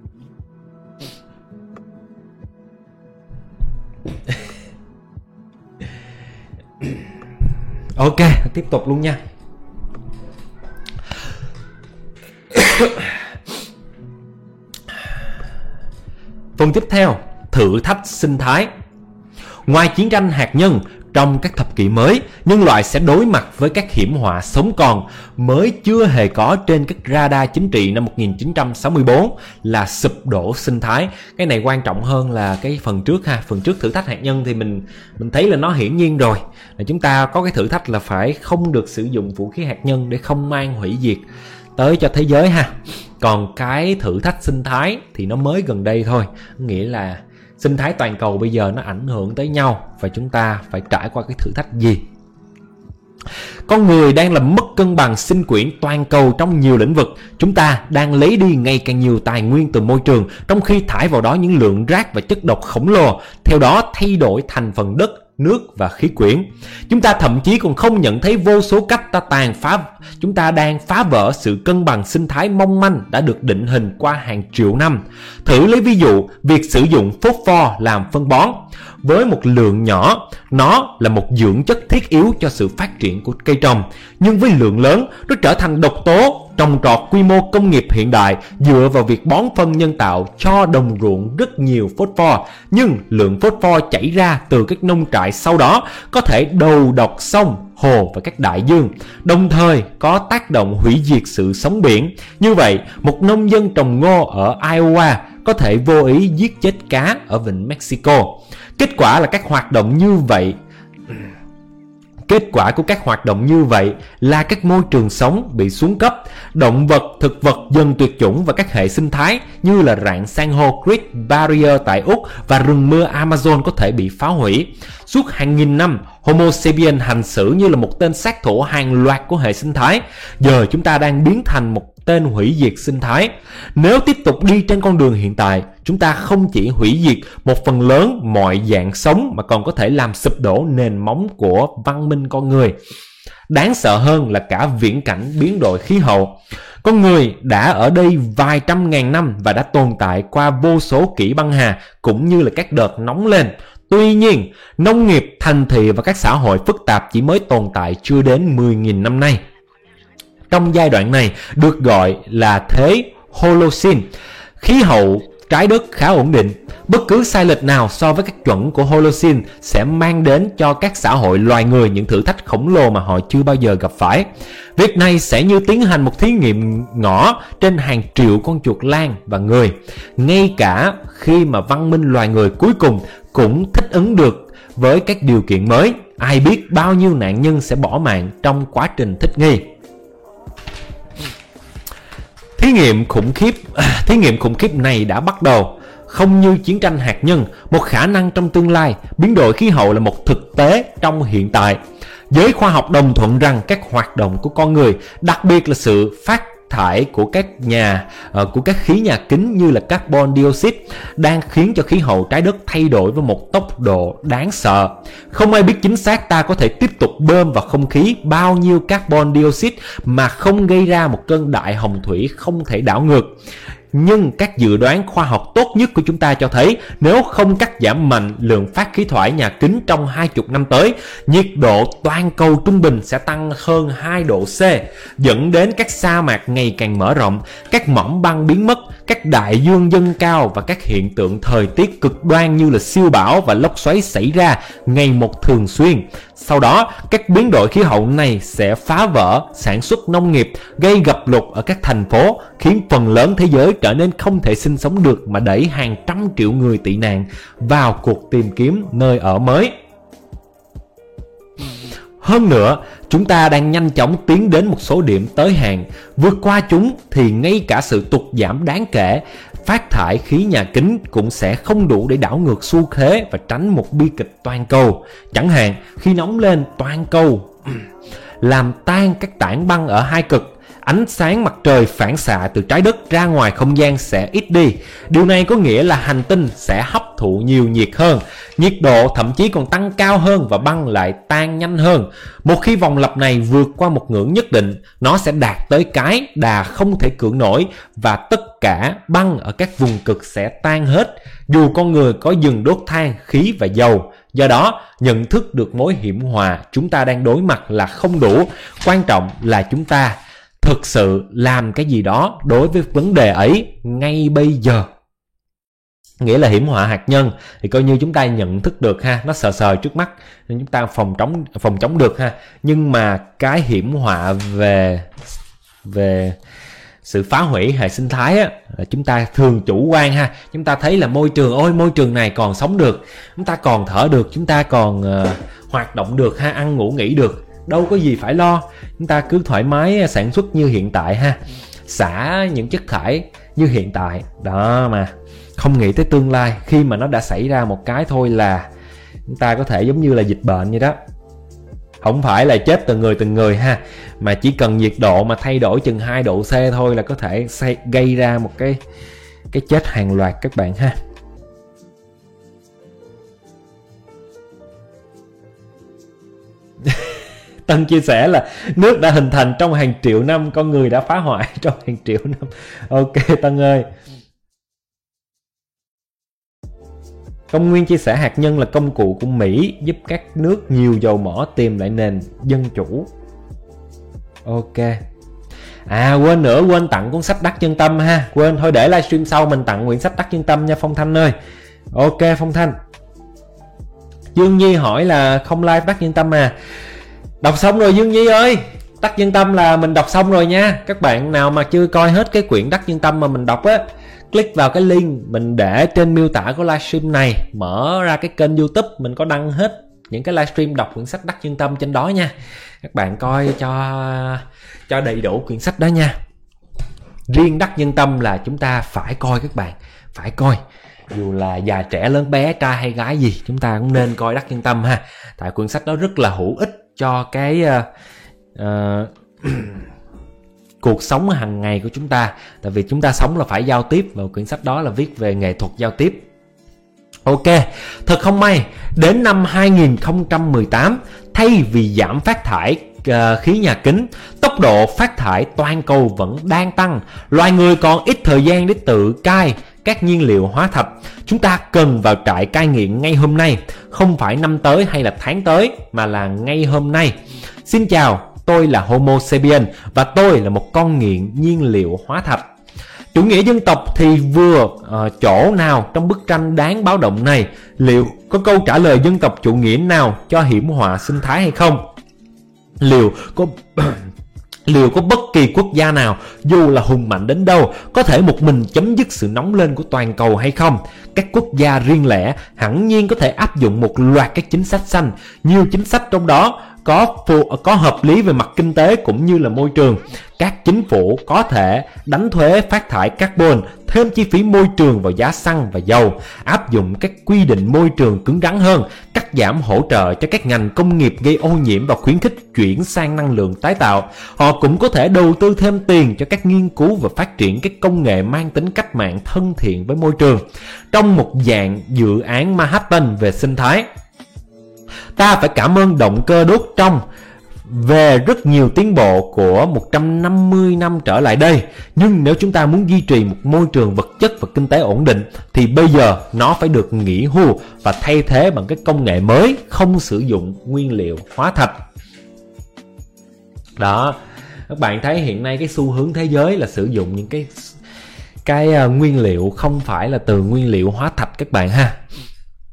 S1: Ok, tiếp tục luôn nha. Phần tiếp theo, thử thách sinh thái. Ngoài chiến tranh hạt nhân, trong các thập kỷ mới, nhân loại sẽ đối mặt với các hiểm họa sống còn mới chưa hề có trên các radar chính trị năm 1964 là sụp đổ sinh thái. Cái này quan trọng hơn là cái phần trước ha. Phần trước thử thách hạt nhân thì mình thấy là nó hiển nhiên rồi. Là chúng ta có cái thử thách là phải không được sử dụng vũ khí hạt nhân để không mang hủy diệt tới cho thế giới ha. Còn cái thử thách sinh thái thì nó mới gần đây thôi. Nghĩa là sinh thái toàn cầu bây giờ nó ảnh hưởng tới nhau và chúng ta phải trải qua cái thử thách gì? Con người đang làm mất cân bằng sinh quyển toàn cầu trong nhiều lĩnh vực. Chúng ta đang lấy đi ngày càng nhiều tài nguyên từ môi trường, trong khi thải vào đó những lượng rác và chất độc khổng lồ, theo đó thay đổi thành phần đất, nước và khí quyển. Chúng ta thậm chí còn không nhận thấy vô số cách chúng ta đang phá vỡ sự cân bằng sinh thái mong manh đã được định hình qua hàng triệu năm. Thử lấy ví dụ việc sử dụng phốt pho làm phân bón. Với một lượng nhỏ, nó là một dưỡng chất thiết yếu cho sự phát triển của cây trồng, nhưng với lượng lớn, nó trở thành độc tố. Trồng trọt quy mô công nghiệp hiện đại dựa vào việc bón phân nhân tạo cho đồng ruộng rất nhiều phốt pho, nhưng lượng phốt pho chảy ra từ các nông trại sau đó có thể đầu độc sông, hồ và các đại dương, đồng thời có tác động hủy diệt sự sống biển. Như vậy, một nông dân trồng ngô ở Iowa có thể vô ý giết chết cá ở vịnh Mexico. Kết quả của các hoạt động như vậy là các môi trường sống bị xuống cấp, động vật, thực vật dần tuyệt chủng và các hệ sinh thái như là rạn san hô Great Barrier tại Úc và rừng mưa Amazon có thể bị phá hủy. Suốt hàng nghìn năm, Homo sapiens hành xử như là một tên sát thủ hàng loạt của hệ sinh thái. Giờ chúng ta đang biến thành một tên hủy diệt sinh thái. Nếu tiếp tục đi trên con đường hiện tại, chúng ta không chỉ hủy diệt một phần lớn mọi dạng sống mà còn có thể làm sụp đổ nền móng của văn minh con người. Đáng sợ hơn là cả viễn cảnh biến đổi khí hậu. Con người đã ở đây vài trăm ngàn năm và đã tồn tại qua vô số kỷ băng hà cũng như là các đợt nóng lên. Tuy nhiên, nông nghiệp, thành thị và các xã hội phức tạp chỉ mới tồn tại chưa đến 10.000 năm nay. Trong giai đoạn này được gọi là thế Holocene, khí hậu trái đất khá ổn định. Bất cứ sai lệch nào so với các chuẩn của Holocene sẽ mang đến cho các xã hội loài người những thử thách khổng lồ mà họ chưa bao giờ gặp phải. Việc này sẽ như tiến hành một thí nghiệm nhỏ trên hàng triệu con chuột lang và người. Ngay cả khi mà văn minh loài người cuối cùng cũng thích ứng được với các điều kiện mới, ai biết bao nhiêu nạn nhân sẽ bỏ mạng trong quá trình thích nghi. Thí nghiệm khủng khiếp này đã bắt đầu. Không như chiến tranh hạt nhân, một khả năng trong tương lai, biến đổi khí hậu là một thực tế trong hiện tại. Giới khoa học đồng thuận rằng các hoạt động của con người, đặc biệt là sự phát thải của các khí nhà kính như là carbon dioxide, đang khiến cho khí hậu trái đất thay đổi với một tốc độ đáng sợ. Không ai biết chính xác ta có thể tiếp tục bơm vào không khí bao nhiêu carbon dioxide mà không gây ra một cơn đại hồng thủy không thể đảo ngược. Nhưng các dự đoán khoa học tốt nhất của chúng ta cho thấy nếu không cắt giảm mạnh lượng phát khí thải nhà kính trong 20 năm tới, nhiệt độ toàn cầu trung bình sẽ tăng hơn 2 độ C, dẫn đến các sa mạc ngày càng mở rộng, các mỏm băng biến mất, các đại dương dâng cao và các hiện tượng thời tiết cực đoan như là siêu bão và lốc xoáy xảy ra ngày một thường xuyên. Sau đó, các biến đổi khí hậu này sẽ phá vỡ sản xuất nông nghiệp, gây ngập lụt ở các thành phố, khiến phần lớn thế giới trở nên không thể sinh sống được mà đẩy hàng trăm triệu người tị nạn vào cuộc tìm kiếm nơi ở mới. Hơn nữa, chúng ta đang nhanh chóng tiến đến một số điểm tới hạn. Vượt qua chúng thì ngay cả sự tụt giảm đáng kể phát thải khí nhà kính cũng sẽ không đủ để đảo ngược xu thế và tránh một bi kịch toàn cầu. Chẳng hạn, khi nóng lên toàn cầu làm tan các tảng băng ở hai cực, ánh sáng mặt trời phản xạ từ trái đất ra ngoài không gian sẽ ít đi. Điều này có nghĩa là hành tinh sẽ hấp thụ nhiều nhiệt hơn, nhiệt độ thậm chí còn tăng cao hơn và băng lại tan nhanh hơn. Một khi vòng lặp này vượt qua một ngưỡng nhất định, nó sẽ đạt tới cái đà không thể cưỡng nổi và tất cả băng ở các vùng cực sẽ tan hết, dù con người có dừng đốt than, khí và dầu. Do đó, nhận thức được mối hiểm họa chúng ta đang đối mặt là không đủ. Quan trọng là chúng ta thực sự làm cái gì đó đối với vấn đề ấy ngay bây giờ. Nghĩa là hiểm họa hạt nhân thì coi như chúng ta nhận thức được ha, nó sờ sờ trước mắt nên chúng ta phòng chống được ha. Nhưng mà cái hiểm họa về sự phá hủy hệ sinh thái á, chúng ta thường chủ quan ha. Chúng ta thấy là môi trường này còn sống được, chúng ta còn thở được, chúng ta còn hoạt động được ha, ăn ngủ nghỉ được, đâu có gì phải lo. Chúng ta cứ thoải mái sản xuất như hiện tại ha, xả những chất thải như hiện tại đó, mà không nghĩ tới tương lai khi mà nó đã xảy ra một cái thôi là chúng ta có thể giống như là dịch bệnh vậy đó. Không phải là chết từng người ha, mà chỉ cần nhiệt độ mà thay đổi chừng 2 độ C thôi là có thể gây ra một cái chết hàng loạt các bạn ha. Tân chia sẻ là nước đã hình thành trong hàng triệu năm, con người đã phá hoại trong hàng triệu năm. Ok Tân ơi. Công Nguyên chia sẻ hạt nhân là công cụ của Mỹ giúp các nước nhiều dầu mỏ tìm lại nền dân chủ. Ok. Quên tặng cuốn sách Đắc Nhân Tâm ha. Quên, thôi để livestream sau mình tặng quyển sách Đắc Nhân Tâm nha Phong Thanh ơi. Ok Phong Thanh. Dương Nhi hỏi là không live Đắc Nhân Tâm à. Đọc xong rồi Dương Nhi ơi. Đắc Nhân Tâm là mình đọc xong rồi nha. Các bạn nào mà chưa coi hết cái quyển Đắc Nhân Tâm mà mình đọc á, click vào cái link mình để trên miêu tả của livestream này, mở ra cái kênh YouTube, mình có đăng hết những cái livestream đọc quyển sách Đắc Nhân Tâm trên đó nha. Các bạn coi cho đầy đủ quyển sách đó nha. Riêng Đắc Nhân Tâm là chúng ta phải coi, các bạn phải coi, dù là già trẻ lớn bé, trai hay gái gì, chúng ta cũng nên coi Đắc Nhân Tâm ha. Tại quyển sách đó rất là hữu ích cho cái cuộc sống hàng ngày của chúng ta. Tại vì chúng ta sống là phải giao tiếp, và quyển sách đó là viết về nghệ thuật giao tiếp. Ok, thật không may, đến năm 2018, thay vì giảm phát thải khí nhà kính, tốc độ phát thải toàn cầu vẫn đang tăng. Loài người còn ít thời gian để tự cai các nhiên liệu hóa thạch. Chúng ta cần vào trại cai nghiện ngay hôm nay, không phải năm tới hay là tháng tới, mà là ngay hôm nay. Xin chào, tôi là Homo sapien và tôi là một con nghiện nhiên liệu hóa thạch. Chủ nghĩa dân tộc thì vừa chỗ nào trong bức tranh đáng báo động này? Liệu có câu trả lời dân tộc chủ nghĩa nào cho hiểm họa sinh thái hay không? Liệu có bất kỳ quốc gia nào, dù là hùng mạnh đến đâu, có thể một mình chấm dứt sự nóng lên của toàn cầu hay không? Các quốc gia riêng lẻ hẳn nhiên có thể áp dụng một loạt các chính sách xanh. Nhiều chính sách trong đó có hợp lý về mặt kinh tế cũng như là môi trường. Các chính phủ có thể đánh thuế phát thải carbon, thêm chi phí môi trường vào giá xăng và dầu, áp dụng các quy định môi trường cứng rắn hơn, cắt giảm hỗ trợ cho các ngành công nghiệp gây ô nhiễm và khuyến khích chuyển sang năng lượng tái tạo. Họ cũng có thể đầu tư thêm tiền cho các nghiên cứu và phát triển các công nghệ mang tính cách mạng thân thiện với môi trường, trong một dạng dự án Manhattan về sinh thái. Ta phải cảm ơn động cơ đốt trong về rất nhiều tiến bộ của 150 năm trở lại đây. Nhưng nếu chúng ta muốn duy trì một môi trường vật chất và kinh tế ổn định, thì bây giờ nó phải được nghỉ hưu và thay thế bằng cái công nghệ mới không sử dụng nguyên liệu hóa thạch. Đó, các bạn thấy hiện nay cái xu hướng thế giới là sử dụng những cái nguyên liệu không phải là từ nguyên liệu hóa thạch các bạn ha.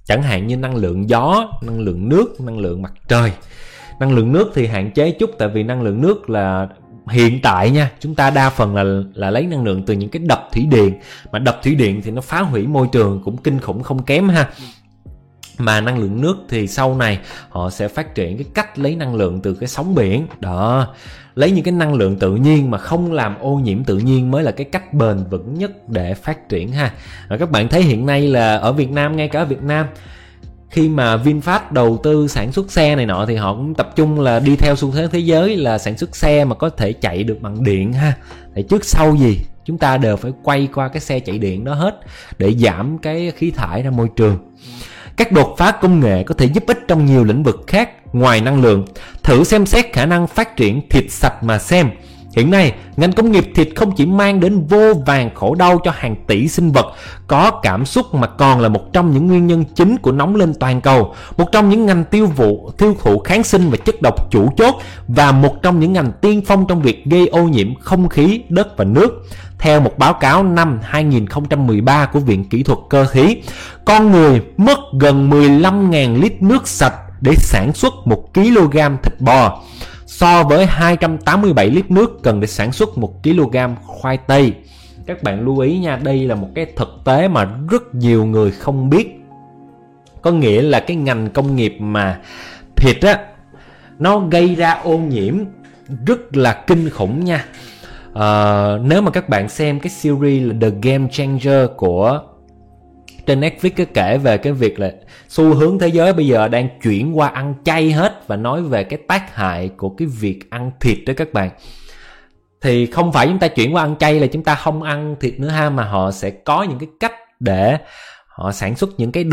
S1: chẳng hạn như năng lượng gió, năng lượng nước, năng lượng mặt trời. Năng lượng nước thì hạn chế chút, tại vì năng lượng nước là hiện tại nha, chúng ta đa phần là lấy năng lượng từ những cái đập thủy điện, mà đập thủy điện thì nó phá hủy môi trường cũng kinh khủng không kém ha. Mà năng lượng nước thì sau này họ sẽ phát triển cái cách lấy năng lượng từ cái sóng biển đó, lấy những cái năng lượng tự nhiên mà không làm ô nhiễm tự nhiên mới là cái cách bền vững nhất để phát triển ha. Và các bạn thấy hiện nay là ở Việt Nam, ngay cả ở Việt Nam, khi mà VinFast đầu tư sản xuất xe này nọ thì họ cũng tập trung là đi theo xu thế thế giới là sản xuất xe mà có thể chạy được bằng điện ha. Thì trước sau gì chúng ta đều phải quay qua cái xe chạy điện đó hết để giảm cái khí thải ra môi trường. Các đột phá công nghệ có thể giúp ích trong nhiều lĩnh vực khác ngoài năng lượng. Thử xem xét khả năng phát triển thịt sạch mà xem. Hiện nay, ngành công nghiệp thịt không chỉ mang đến vô vàn khổ đau cho hàng tỷ sinh vật có cảm xúc mà còn là một trong những nguyên nhân chính của nóng lên toàn cầu, một trong những ngành tiêu thụ kháng sinh và chất độc chủ chốt và một trong những ngành tiên phong trong việc gây ô nhiễm không khí, đất và nước. Theo một báo cáo năm 2013 của Viện Kỹ thuật Cơ khí, con người mất gần 15.000 lít nước sạch để sản xuất 1 kg thịt bò, so với 287 lít nước cần để sản xuất 1 kg khoai tây. Các bạn lưu ý nha, đây là một cái thực tế mà rất nhiều người không biết. Có nghĩa là cái ngành công nghiệp mà thịt á, nó gây ra ô nhiễm rất là kinh khủng nha. Nếu mà các bạn xem cái series là The Game Changer của trên Netflix kể về cái việc là xu hướng thế giới bây giờ đang chuyển qua ăn chay hết, và nói về cái tác hại của cái việc ăn thịt đó các bạn. Thì không phải chúng ta chuyển qua ăn chay là chúng ta không ăn thịt nữa ha, mà họ sẽ có những cái cách để họ sản xuất những cái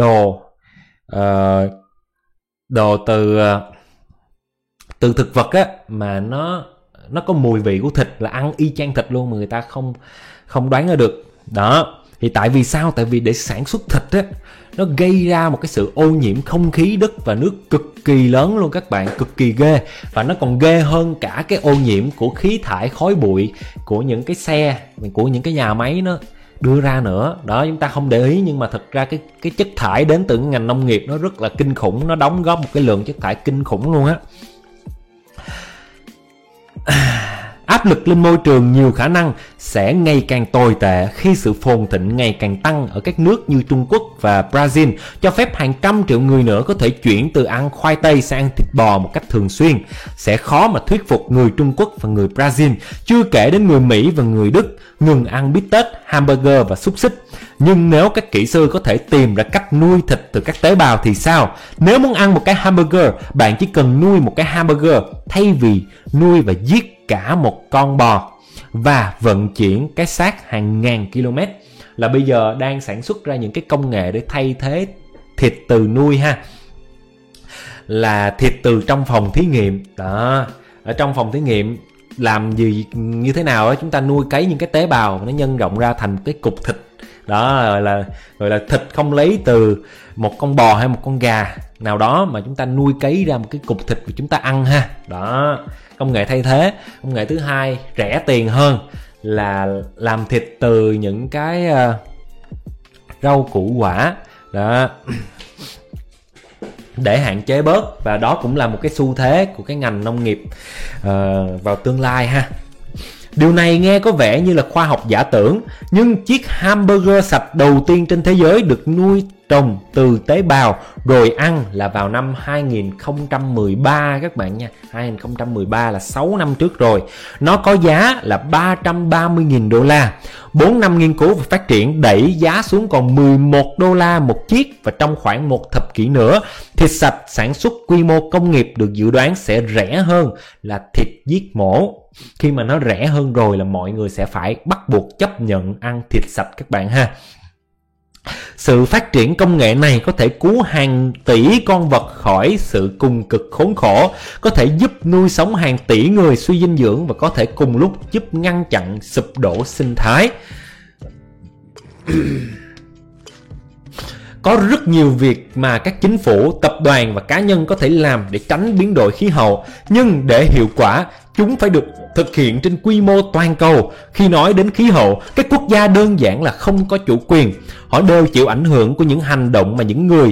S1: đồ từ thực vật á, mà nó có mùi vị của thịt, là ăn y chang thịt luôn mà người ta không đoán ra được đó. Thì tại vì sao? Tại vì để sản xuất thịt á, nó gây ra một cái sự ô nhiễm không khí, đất và nước cực kỳ lớn luôn các bạn, cực kỳ ghê. Và nó còn ghê hơn cả cái ô nhiễm của khí thải, khói bụi của những cái xe, của những cái nhà máy nó đưa ra nữa. Đó, chúng ta không để ý nhưng mà thật ra cái chất thải đến từ ngành nông nghiệp nó rất là kinh khủng, nó đóng góp một cái lượng chất thải kinh khủng luôn á. Áp lực lên môi trường nhiều khả năng sẽ ngày càng tồi tệ khi sự phồn thịnh ngày càng tăng ở các nước như Trung Quốc và Brazil, cho phép hàng trăm triệu người nữa có thể chuyển từ ăn khoai tây sang ăn thịt bò một cách thường xuyên. Sẽ khó mà thuyết phục người Trung Quốc và người Brazil, chưa kể đến người Mỹ và người Đức, ngừng ăn bít tết, hamburger và xúc xích. Nhưng nếu các kỹ sư có thể tìm ra cách nuôi thịt từ các tế bào thì sao? Nếu muốn ăn một cái hamburger, bạn chỉ cần nuôi một cái hamburger thay vì nuôi và giết cả một con bò và vận chuyển cái xác hàng ngàn km. Là bây giờ đang sản xuất ra những cái công nghệ để thay thế thịt từ nuôi ha, là thịt từ trong phòng thí nghiệm đó. Ở trong phòng thí nghiệm làm gì như thế nào đó, chúng ta nuôi cấy những cái tế bào nó nhân rộng ra thành cái cục thịt đó, gọi là thịt không lấy từ một con bò hay một con gà nào đó, mà chúng ta nuôi cấy ra một cái cục thịt và chúng ta ăn ha. Đó, công nghệ thay thế. Công nghệ thứ hai rẻ tiền hơn là làm thịt từ những cái rau củ quả đó, để hạn chế bớt. Và đó cũng là một cái xu thế của cái ngành nông nghiệp vào tương lai ha. Điều này nghe có vẻ như là khoa học giả tưởng, nhưng chiếc hamburger sạch đầu tiên trên thế giới được nuôi trồng từ tế bào rồi ăn là vào năm 2013 các bạn nha. 2013 là 6 năm trước rồi. Nó có giá là 330.000 đô la. 4 năm nghiên cứu và phát triển đẩy giá xuống còn 11 đô la một chiếc, và trong khoảng một thập kỷ nữa, thịt sạch sản xuất quy mô công nghiệp được dự đoán sẽ rẻ hơn là thịt giết mổ. Khi mà nó rẻ hơn rồi là mọi người sẽ phải bắt buộc chấp nhận ăn thịt sạch các bạn ha. Sự phát triển công nghệ này có thể cứu hàng tỷ con vật khỏi sự cùng cực khốn khổ, có thể giúp nuôi sống hàng tỷ người suy dinh dưỡng, và có thể cùng lúc giúp ngăn chặn sụp đổ sinh thái. Có rất nhiều việc mà các chính phủ, tập đoàn và cá nhân có thể làm để tránh biến đổi khí hậu, nhưng để hiệu quả, chúng phải được thực hiện trên quy mô toàn cầu. Khi nói đến khí hậu, các quốc gia đơn giản là không có chủ quyền. Họ đều chịu ảnh hưởng của những hành động mà những người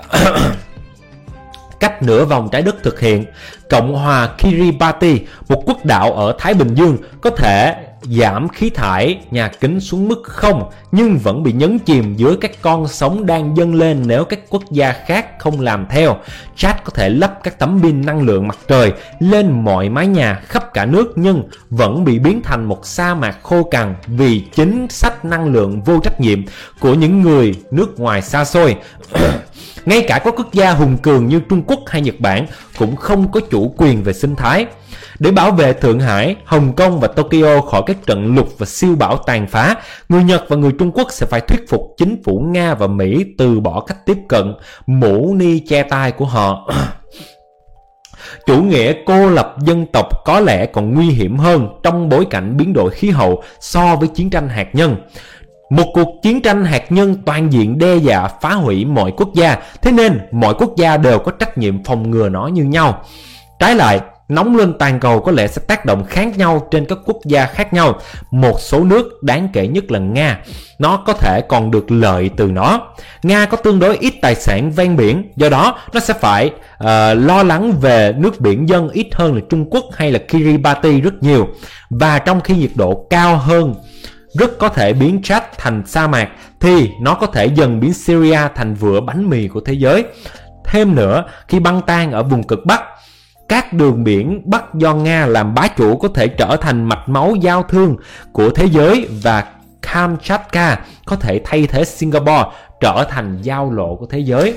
S1: cách nửa vòng trái đất thực hiện. Cộng hòa Kiribati, một quốc đảo ở Thái Bình Dương, có thể giảm khí thải nhà kính xuống mức 0, nhưng vẫn bị nhấn chìm dưới các con sóng đang dâng lên nếu các quốc gia khác không làm theo. Chad có thể lắp các tấm pin năng lượng mặt trời lên mọi mái nhà khắp cả nước, nhưng vẫn bị biến thành một sa mạc khô cằn vì chính sách năng lượng vô trách nhiệm của những người nước ngoài xa xôi. Ngay cả các quốc gia hùng cường như Trung Quốc hay Nhật Bản cũng không có chủ quyền về sinh thái. Để bảo vệ Thượng Hải, Hồng Kông và Tokyo khỏi các trận lụt và siêu bão tàn phá, người Nhật và người Trung Quốc sẽ phải thuyết phục chính phủ Nga và Mỹ từ bỏ cách tiếp cận mũ ni che tai của họ. Chủ nghĩa cô lập dân tộc có lẽ còn nguy hiểm hơn trong bối cảnh biến đổi khí hậu so với chiến tranh hạt nhân. Một cuộc chiến tranh hạt nhân toàn diện đe dọa phá hủy mọi quốc gia, thế nên mọi quốc gia đều có trách nhiệm phòng ngừa nó như nhau. Trái lại, nóng lên toàn cầu có lẽ sẽ tác động khác nhau trên các quốc gia khác nhau. Một số nước, đáng kể nhất là Nga, nó có thể còn được lợi từ nó. Nga có tương đối ít tài sản ven biển, do đó nó sẽ phải lo lắng về nước biển dân ít hơn là Trung Quốc hay là Kiribati rất nhiều. Và trong khi nhiệt độ cao hơn rất có thể biến Chad thành sa mạc, thì nó có thể dần biến Syria thành vựa bánh mì của thế giới. Thêm nữa, khi băng tan ở vùng cực Bắc, các đường biển Bắc do Nga làm bá chủ có thể trở thành mạch máu giao thương của thế giới, và Kamchatka có thể thay thế Singapore trở thành giao lộ của thế giới.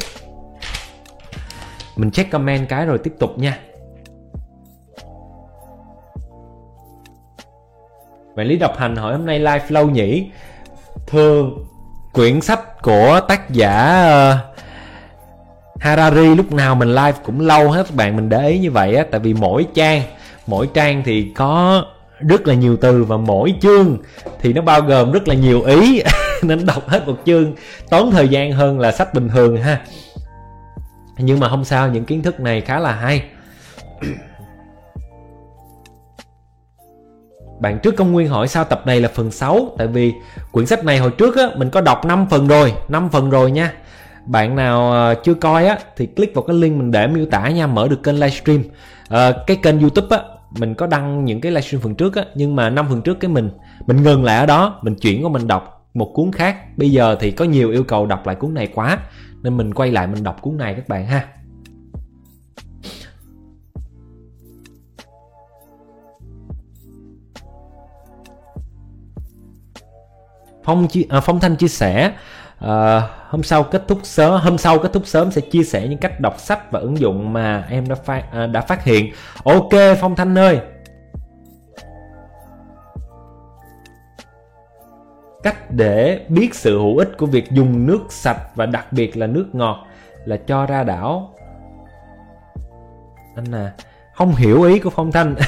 S1: Mình check comment cái rồi tiếp tục nha. Bạn Lý Độc Hành hỏi hôm nay live lâu nhỉ? Thường quyển sách của tác giả Harari lúc nào mình live cũng lâu hết các bạn, mình để ý như vậy á, tại vì mỗi trang thì có rất là nhiều từ, và mỗi chương thì nó bao gồm rất là nhiều ý nên đọc hết một chương tốn thời gian hơn là sách bình thường ha. Nhưng mà không sao, những kiến thức này khá là hay. Bạn Trước Công Nguyên hỏi sao tập này là phần 6? Tại vì quyển sách này hồi trước á, mình có đọc 5 phần rồi nha. Bạn nào chưa coi á thì click vào cái link mình để miêu tả nha, mở được kênh livestream. Cái kênh YouTube á, mình có đăng những cái livestream phần trước á, nhưng mà 5 phần trước cái mình ngừng lại ở đó, mình chuyển qua mình đọc một cuốn khác. Bây giờ thì có nhiều yêu cầu đọc lại cuốn này quá, nên mình quay lại mình đọc cuốn này các bạn ha. Phong Thanh chia sẻ hôm sau kết thúc sớm sẽ chia sẻ những cách đọc sách và ứng dụng mà em đã phát hiện. Ok Phong Thanh ơi. Cách để biết sự hữu ích của việc dùng nước sạch và đặc biệt là nước ngọt là cho ra đảo. Anh không hiểu ý của Phong Thanh.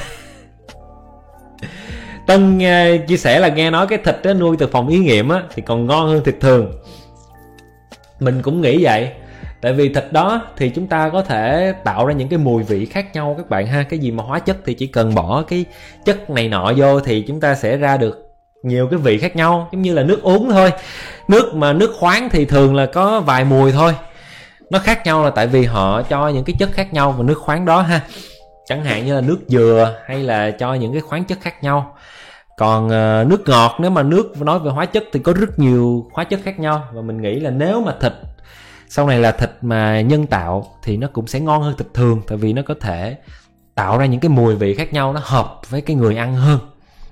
S1: Tân chia sẻ là nghe nói cái thịt đó nuôi từ phòng thí nghiệm á thì còn ngon hơn thịt thường. Mình cũng nghĩ vậy. Tại vì thịt đó thì chúng ta có thể tạo ra những cái mùi vị khác nhau các bạn ha. Cái gì mà hóa chất thì chỉ cần bỏ cái chất này nọ vô thì chúng ta sẽ ra được nhiều cái vị khác nhau. Giống như là nước uống thôi. Nước khoáng thì thường là có vài mùi thôi. Nó khác nhau là tại vì họ cho những cái chất khác nhau vào nước khoáng đó ha. Chẳng hạn như là nước dừa hay là cho những cái khoáng chất khác nhau. Còn nước ngọt, nếu mà nước nói về hóa chất thì có rất nhiều hóa chất khác nhau. Và mình nghĩ là nếu mà thịt sau này là thịt mà nhân tạo thì nó cũng sẽ ngon hơn thịt thường. Tại vì nó có thể tạo ra những cái mùi vị khác nhau, nó hợp với cái người ăn hơn.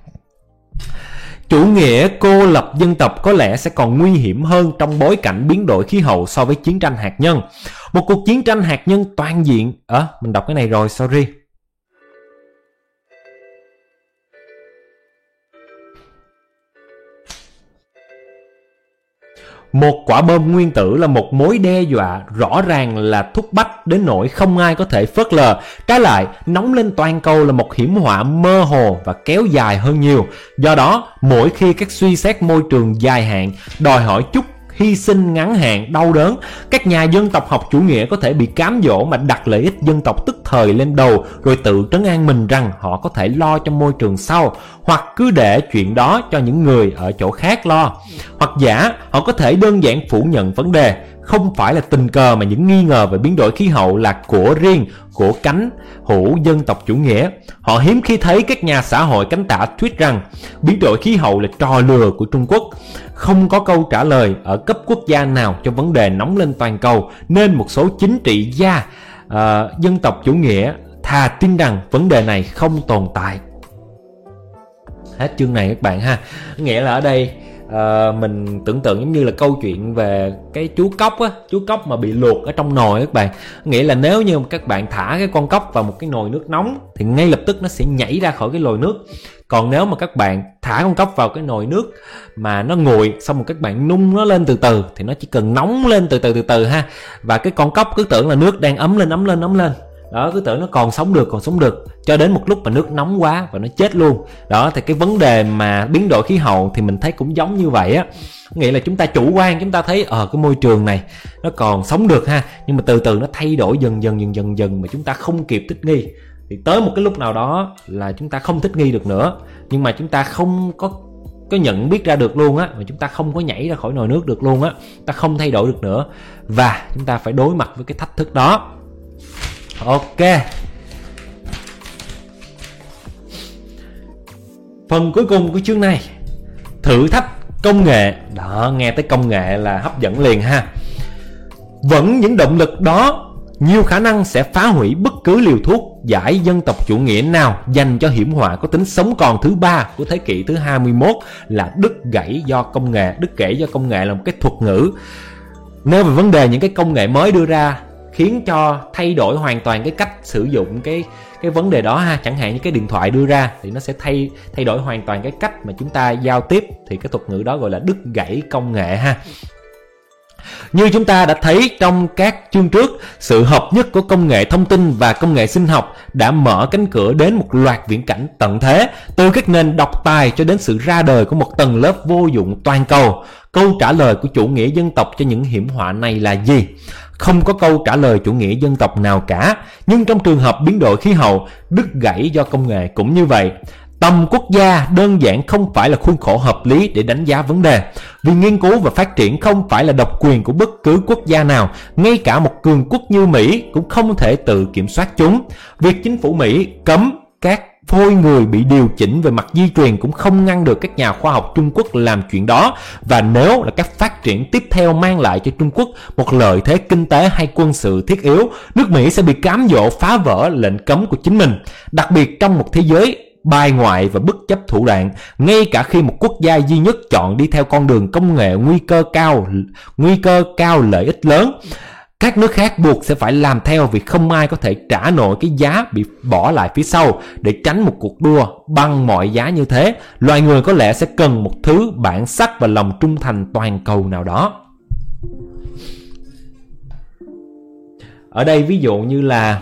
S1: Chủ nghĩa cô lập dân tộc có lẽ sẽ còn nguy hiểm hơn trong bối cảnh biến đổi khí hậu so với chiến tranh hạt nhân. Một cuộc chiến tranh hạt nhân toàn diện... mình đọc cái này rồi, sorry. Một quả bom nguyên tử là một mối đe dọa rõ ràng là thúc bách đến nỗi không ai có thể phớt lờ. Trái lại, nóng lên toàn cầu là một hiểm họa mơ hồ và kéo dài hơn nhiều. Do đó, mỗi khi các suy xét môi trường dài hạn đòi hỏi chút hy sinh ngắn hạn, đau đớn. Các nhà dân tộc học chủ nghĩa có thể bị cám dỗ mà đặt lợi ích dân tộc tức thời lên đầu, rồi tự trấn an mình rằng họ có thể lo cho môi trường sau, hoặc cứ để chuyện đó cho những người ở chỗ khác lo. Hoặc giả họ có thể đơn giản phủ nhận vấn đề. Không phải là tình cờ mà những nghi ngờ về biến đổi khí hậu là của riêng của cánh hữu dân tộc chủ nghĩa. Họ hiếm khi thấy các nhà xã hội cánh tả thuyết rằng biến đổi khí hậu là trò lừa của Trung Quốc. Không có câu trả lời ở cấp quốc gia nào cho vấn đề nóng lên toàn cầu, nên một số chính trị gia dân tộc chủ nghĩa thà tin rằng vấn đề này không tồn tại. Hết chương này các bạn ha. Nghĩa là ở đây mình tưởng tượng giống như là câu chuyện về cái chú cóc á, chú cóc mà bị luộc ở trong nồi các bạn. Nghĩa là nếu như các bạn thả cái con cóc vào một cái nồi nước nóng thì ngay lập tức nó sẽ nhảy ra khỏi cái nồi nước. Còn nếu mà các bạn thả con cóc vào cái nồi nước mà nó nguội, xong rồi các bạn nung nó lên từ từ thì nó chỉ cần nóng lên từ từ ha. Và cái con cóc cứ tưởng là nước đang ấm lên. Đó, cứ tưởng nó còn sống được cho đến một lúc mà nước nóng quá và nó chết luôn. Đó, thì cái vấn đề mà biến đổi khí hậu thì mình thấy cũng giống như vậy á. Nghĩa là chúng ta chủ quan, chúng ta thấy cái môi trường này nó còn sống được ha, nhưng mà từ từ nó thay đổi dần mà chúng ta không kịp thích nghi. Thì tới một cái lúc nào đó là chúng ta không thích nghi được nữa, nhưng mà chúng ta không có nhận biết ra được luôn á, mà chúng ta không có nhảy ra khỏi nồi nước được luôn á, ta không thay đổi được nữa, và chúng ta phải đối mặt với cái thách thức đó. Ok. Phần cuối cùng của chương này, thử thách công nghệ. Đó, nghe tới công nghệ là hấp dẫn liền ha. Vẫn những động lực đó nhiều khả năng sẽ phá hủy bất cứ liều thuốc giải dân tộc chủ nghĩa nào dành cho hiểm họa có tính sống còn thứ 3 của thế kỷ thứ 21 là đứt gãy do công nghệ. Đứt gãy do công nghệ là một cái thuật ngữ nêu về vấn đề những cái công nghệ mới đưa ra khiến cho thay đổi hoàn toàn cái cách sử dụng cái vấn đề đó ha. Chẳng hạn như cái điện thoại đưa ra thì nó sẽ thay đổi hoàn toàn cái cách mà chúng ta giao tiếp, thì cái thuật ngữ đó gọi là đứt gãy công nghệ ha. Như chúng ta đã thấy trong các chương trước, sự hợp nhất của công nghệ thông tin và công nghệ sinh học đã mở cánh cửa đến một loạt viễn cảnh tận thế, từ các nền độc tài cho đến sự ra đời của một tầng lớp vô dụng toàn cầu. Câu trả lời của chủ nghĩa dân tộc cho những hiểm họa này là gì? Không có câu trả lời chủ nghĩa dân tộc nào cả. Nhưng trong trường hợp biến đổi khí hậu, đứt gãy do công nghệ cũng như vậy. Tầm quốc gia đơn giản không phải là khuôn khổ hợp lý để đánh giá vấn đề, vì nghiên cứu và phát triển không phải là độc quyền của bất cứ quốc gia nào. Ngay cả một cường quốc như Mỹ cũng không thể tự kiểm soát chúng. Việc chính phủ Mỹ cấm các phôi người bị điều chỉnh về mặt di truyền cũng không ngăn được các nhà khoa học Trung Quốc làm chuyện đó. Và nếu là các phát triển tiếp theo mang lại cho Trung Quốc một lợi thế kinh tế hay quân sự thiết yếu, nước Mỹ sẽ bị cám dỗ phá vỡ lệnh cấm của chính mình. Đặc biệt trong một thế giới bài ngoại và bất chấp thủ đoạn, ngay cả khi một quốc gia duy nhất chọn đi theo con đường công nghệ nguy cơ cao lợi ích lớn, các nước khác buộc sẽ phải làm theo, vì không ai có thể trả nổi cái giá bị bỏ lại phía sau. Để tránh một cuộc đua bằng mọi giá như thế, loài người có lẽ sẽ cần một thứ bản sắc và lòng trung thành toàn cầu nào đó. Ở đây ví dụ như là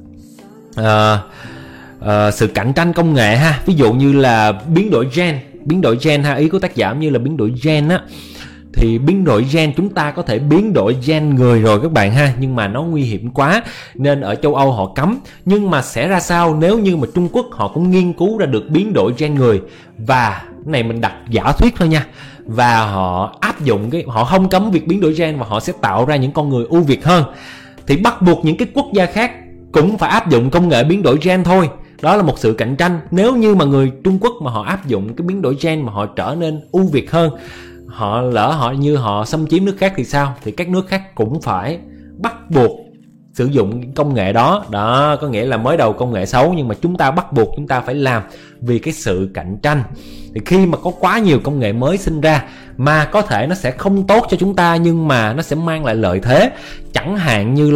S1: sự cạnh tranh công nghệ ha, ví dụ như là biến đổi gen ha. Ý của tác giả như là biến đổi gen á, thì biến đổi gen chúng ta có thể biến đổi gen người rồi các bạn ha, nhưng mà nó nguy hiểm quá nên ở châu Âu họ cấm. Nhưng mà sẽ ra sao nếu như mà Trung Quốc họ cũng nghiên cứu ra được biến đổi gen người, và cái này mình đặt giả thuyết thôi nha, và họ áp dụng họ không cấm việc biến đổi gen và họ sẽ tạo ra những con người ưu việt hơn, thì bắt buộc những cái quốc gia khác cũng phải áp dụng công nghệ biến đổi gen thôi. Đó là một sự cạnh tranh. Nếu như mà người Trung Quốc mà họ áp dụng cái biến đổi gen mà họ trở nên ưu việt hơn, họ xâm chiếm nước khác thì sao? Thì các nước khác cũng phải bắt buộc sử dụng công nghệ đó. Đó, có nghĩa là mới đầu công nghệ xấu nhưng mà chúng ta bắt buộc chúng ta phải làm vì cái sự cạnh tranh. Thì khi mà có quá nhiều công nghệ mới sinh ra mà có thể nó sẽ không tốt cho chúng ta, nhưng mà nó sẽ mang lại lợi thế. Chẳng hạn như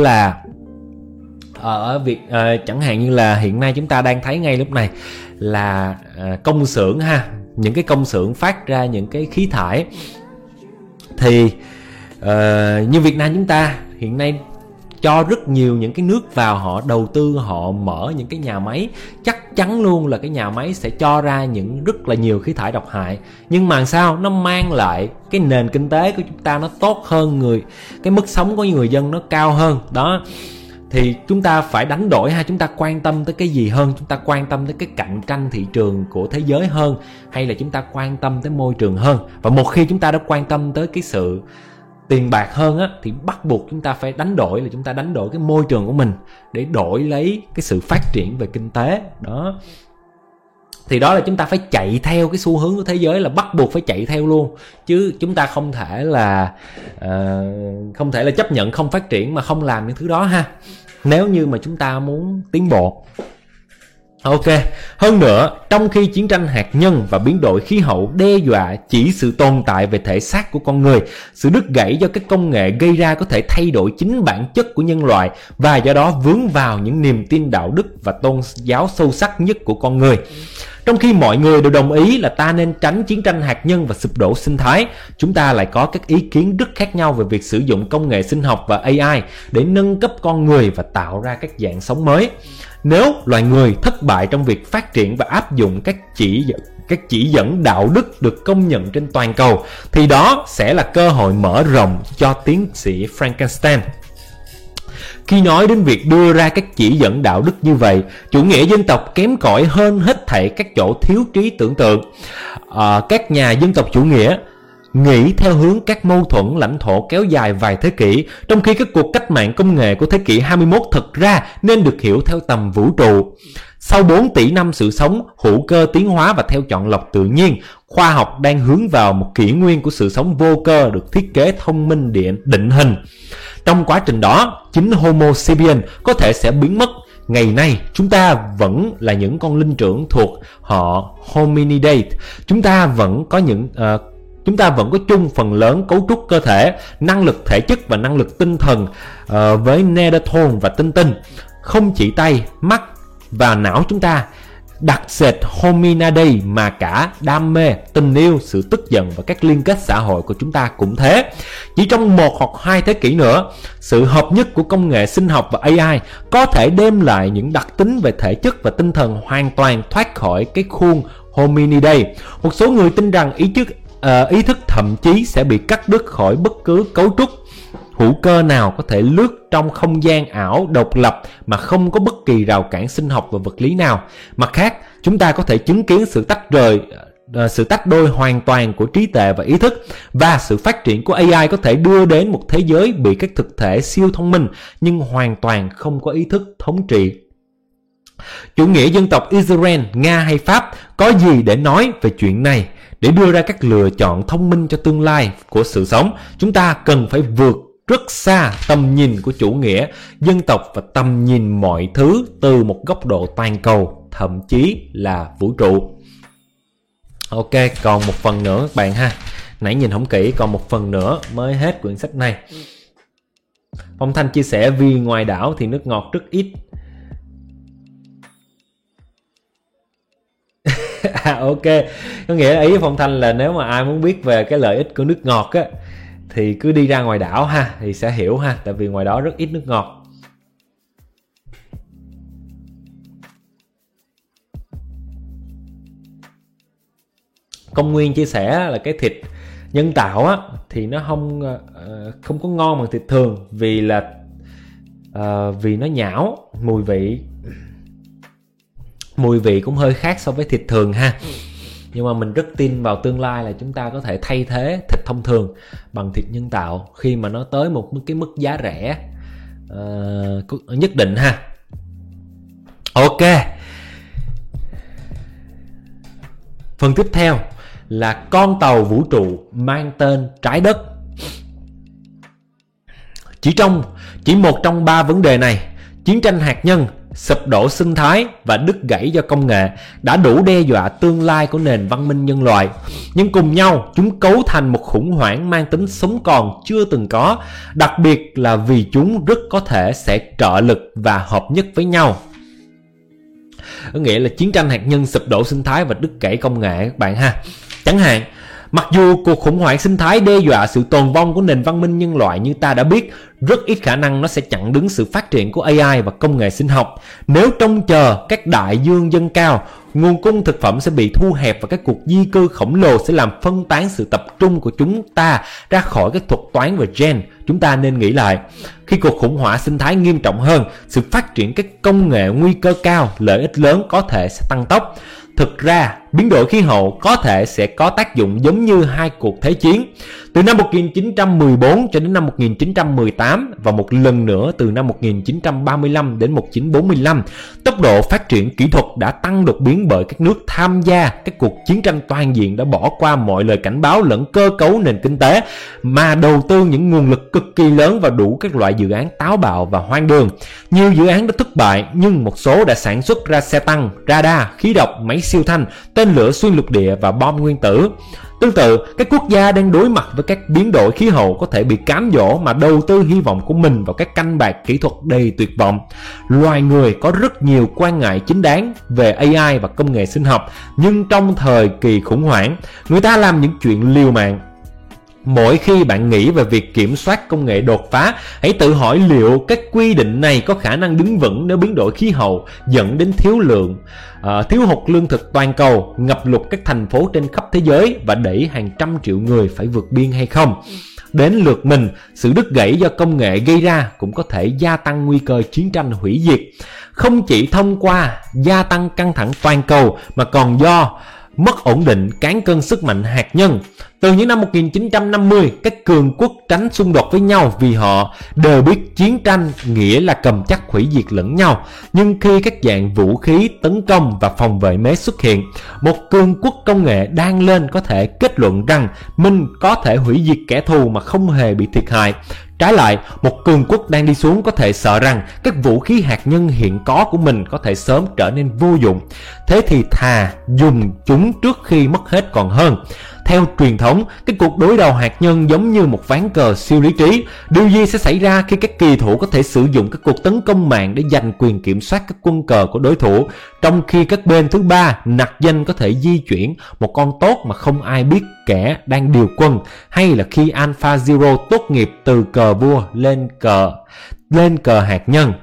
S1: là hiện nay chúng ta đang thấy ngay lúc này là công xưởng ha, những cái công xưởng phát ra những cái khí thải. Thì như Việt Nam chúng ta hiện nay cho rất nhiều những cái nước vào họ đầu tư, họ mở những cái nhà máy, chắc chắn luôn là cái nhà máy sẽ cho ra những rất là nhiều khí thải độc hại. Nhưng mà sao nó mang lại cái nền kinh tế của chúng ta nó tốt hơn, cái mức sống của người dân nó cao hơn đó. Thì chúng ta phải đánh đổi ha, chúng ta quan tâm tới cái gì hơn? Chúng ta quan tâm tới cái cạnh tranh thị trường của thế giới hơn, hay là chúng ta quan tâm tới môi trường hơn? Và một khi chúng ta đã quan tâm tới cái sự tiền bạc hơn á, thì bắt buộc chúng ta phải đánh đổi, là chúng ta đánh đổi cái môi trường của mình để đổi lấy cái sự phát triển về kinh tế đó. Thì đó là chúng ta phải chạy theo cái xu hướng của thế giới, là bắt buộc phải chạy theo luôn, chứ chúng ta không thể là chấp nhận không phát triển mà không làm những thứ đó ha, nếu như mà chúng ta muốn tiến bộ. Ok, hơn nữa, trong khi chiến tranh hạt nhân và biến đổi khí hậu đe dọa chỉ sự tồn tại về thể xác của con người, sự đứt gãy do các công nghệ gây ra có thể thay đổi chính bản chất của nhân loại và do đó vướng vào những niềm tin đạo đức và tôn giáo sâu sắc nhất của con người. Trong khi mọi người đều đồng ý là ta nên tránh chiến tranh hạt nhân và sụp đổ sinh thái, chúng ta lại có các ý kiến rất khác nhau về việc sử dụng công nghệ sinh học và AI để nâng cấp con người và tạo ra các dạng sống mới. Nếu loài người thất bại trong việc phát triển và áp dụng các chỉ dẫn đạo đức được công nhận trên toàn cầu, thì đó sẽ là cơ hội mở rộng cho tiến sĩ Frankenstein. Khi nói đến việc đưa ra các chỉ dẫn đạo đức như vậy, chủ nghĩa dân tộc kém cỏi hơn hết thảy các chỗ thiếu trí tưởng tượng. Các nhà dân tộc chủ nghĩa nghĩ theo hướng các mâu thuẫn lãnh thổ kéo dài vài thế kỷ, trong khi các cuộc cách mạng công nghệ của thế kỷ 21 thực ra nên được hiểu theo tầm vũ trụ. Sau 4 tỷ năm sự sống, hữu cơ tiến hóa và theo chọn lọc tự nhiên, khoa học đang hướng vào một kỷ nguyên của sự sống vô cơ được thiết kế thông minh định hình. Trong quá trình đó, chính Homo sapiens có thể sẽ biến mất. Ngày nay, chúng ta vẫn là những con linh trưởng thuộc họ Hominidae. Chúng ta vẫn có chung phần lớn cấu trúc cơ thể, năng lực thể chất và năng lực tinh thần với Neanderthal và tinh tinh. Không chỉ tay, mắt và não chúng ta đặc sệt Hominidae mà cả đam mê, tình yêu, sự tức giận và các liên kết xã hội của chúng ta cũng thế. Chỉ trong 1 hoặc 2 thế kỷ nữa, sự hợp nhất của công nghệ sinh học và AI có thể đem lại những đặc tính về thể chất và tinh thần hoàn toàn thoát khỏi cái khuôn Hominidae. Một số người tin rằng ý thức thậm chí sẽ bị cắt đứt khỏi bất cứ cấu trúc hữu cơ nào có thể lướt trong không gian ảo độc lập mà không có bất kỳ rào cản sinh học và vật lý nào. Mặt khác, chúng ta có thể chứng kiến sự tách đôi hoàn toàn của trí tuệ và ý thức, và sự phát triển của AI có thể đưa đến một thế giới bị các thực thể siêu thông minh nhưng hoàn toàn không có ý thức thống trị. Chủ nghĩa dân tộc Israel, Nga hay Pháp có gì để nói về chuyện này? Để đưa ra các lựa chọn thông minh cho tương lai của sự sống, chúng ta cần phải vượt rất xa tầm nhìn của chủ nghĩa dân tộc và tầm nhìn mọi thứ từ một góc độ toàn cầu, thậm chí là vũ trụ. Ok, còn một phần nữa các bạn ha. Nãy nhìn không kỹ, còn một phần nữa mới hết quyển sách này. Phong Thanh chia sẻ vì ngoài đảo thì nước ngọt rất ít. Ok, có nghĩa ý Phong Thanh là nếu mà ai muốn biết về cái lợi ích của nước ngọt á, thì cứ đi ra ngoài đảo ha, thì sẽ hiểu ha, tại vì ngoài đó rất ít nước ngọt. Công Nguyên chia sẻ là cái thịt nhân tạo á thì nó không có ngon bằng thịt thường, vì nó nhão, mùi vị cũng hơi khác so với thịt thường ha. Nhưng mà mình rất tin vào tương lai là chúng ta có thể thay thế thịt thông thường bằng thịt nhân tạo khi mà nó tới một cái mức giá rẻ nhất định ha. Ok, phần tiếp theo là con tàu vũ trụ mang tên Trái Đất. Chỉ một trong 3 vấn đề này, chiến tranh hạt nhân, sụp đổ sinh thái và đứt gãy do công nghệ, đã đủ đe dọa tương lai của nền văn minh nhân loại. Nhưng cùng nhau, chúng cấu thành một khủng hoảng mang tính sống còn chưa từng có, đặc biệt là vì chúng rất có thể sẽ trợ lực và hợp nhất với nhau. Có nghĩa là chiến tranh hạt nhân, sụp đổ sinh thái và đứt gãy công nghệ các bạn ha. Chẳng hạn, Mặc dù cuộc khủng hoảng sinh thái đe dọa sự tồn vong của nền văn minh nhân loại, như ta đã biết, rất ít khả năng nó sẽ chặn đứng sự phát triển của AI và công nghệ sinh học. Nếu trông chờ các đại dương dâng cao, nguồn cung thực phẩm sẽ bị thu hẹp và các cuộc di cư khổng lồ sẽ làm phân tán sự tập trung của chúng ta ra khỏi các thuật toán về gen. Chúng ta nên nghĩ lại, khi cuộc khủng hoảng sinh thái nghiêm trọng hơn, sự phát triển các công nghệ nguy cơ cao, lợi ích lớn có thể sẽ tăng tốc. Thực ra, biến đổi khí hậu có thể sẽ có tác dụng giống như hai cuộc thế chiến. Từ năm 1914 cho đến năm 1918 và một lần nữa từ năm 1935 đến 1945, tốc độ phát triển kỹ thuật đã tăng đột biến bởi các nước tham gia các cuộc chiến tranh toàn diện đã bỏ qua mọi lời cảnh báo lẫn cơ cấu nền kinh tế mà đầu tư những nguồn lực cực kỳ lớn vào đủ các loại dự án táo bạo và hoang đường. Nhiều dự án đã thất bại, nhưng một số đã sản xuất ra xe tăng, radar, khí độc, máy siêu thanh, tên lửa xuyên lục địa và bom nguyên tử. Tương tự, các quốc gia đang đối mặt với các biến đổi khí hậu có thể bị cám dỗ mà đầu tư hy vọng của mình vào các canh bạc kỹ thuật đầy tuyệt vọng. Loài người có rất nhiều quan ngại chính đáng về AI và công nghệ sinh học, nhưng trong thời kỳ khủng hoảng, người ta làm những chuyện liều mạng. Mỗi khi bạn nghĩ về việc kiểm soát công nghệ đột phá, hãy tự hỏi liệu các quy định này có khả năng đứng vững nếu biến đổi khí hậu dẫn đến thiếu hụt lương thực toàn cầu, ngập lụt các thành phố trên khắp thế giới và đẩy hàng trăm triệu người phải vượt biên hay không. Đến lượt mình, sự đứt gãy do công nghệ gây ra cũng có thể gia tăng nguy cơ chiến tranh hủy diệt, không chỉ thông qua gia tăng căng thẳng toàn cầu mà còn do mất ổn định cán cân sức mạnh hạt nhân. Từ những năm 1950, các cường quốc tránh xung đột với nhau vì họ đều biết chiến tranh nghĩa là cầm chắc hủy diệt lẫn nhau. Nhưng khi các dạng vũ khí tấn công và phòng vệ mới xuất hiện, một cường quốc công nghệ đang lên có thể kết luận rằng mình có thể hủy diệt kẻ thù mà không hề bị thiệt hại. Trái lại, một cường quốc đang đi xuống có thể sợ rằng các vũ khí hạt nhân hiện có của mình có thể sớm trở nên vô dụng. Thế thì thà dùng chúng trước khi mất hết còn hơn. Theo truyền thống, cái cuộc đối đầu hạt nhân giống như một ván cờ siêu lý trí. Điều gì sẽ xảy ra khi các kỳ thủ có thể sử dụng các cuộc tấn công mạng để giành quyền kiểm soát các quân cờ của đối thủ, trong khi các bên thứ ba nặc danh có thể di chuyển một con tốt mà không ai biết kẻ đang điều quân, hay là khi Alpha Zero tốt nghiệp từ cờ vua lên cờ hạt nhân,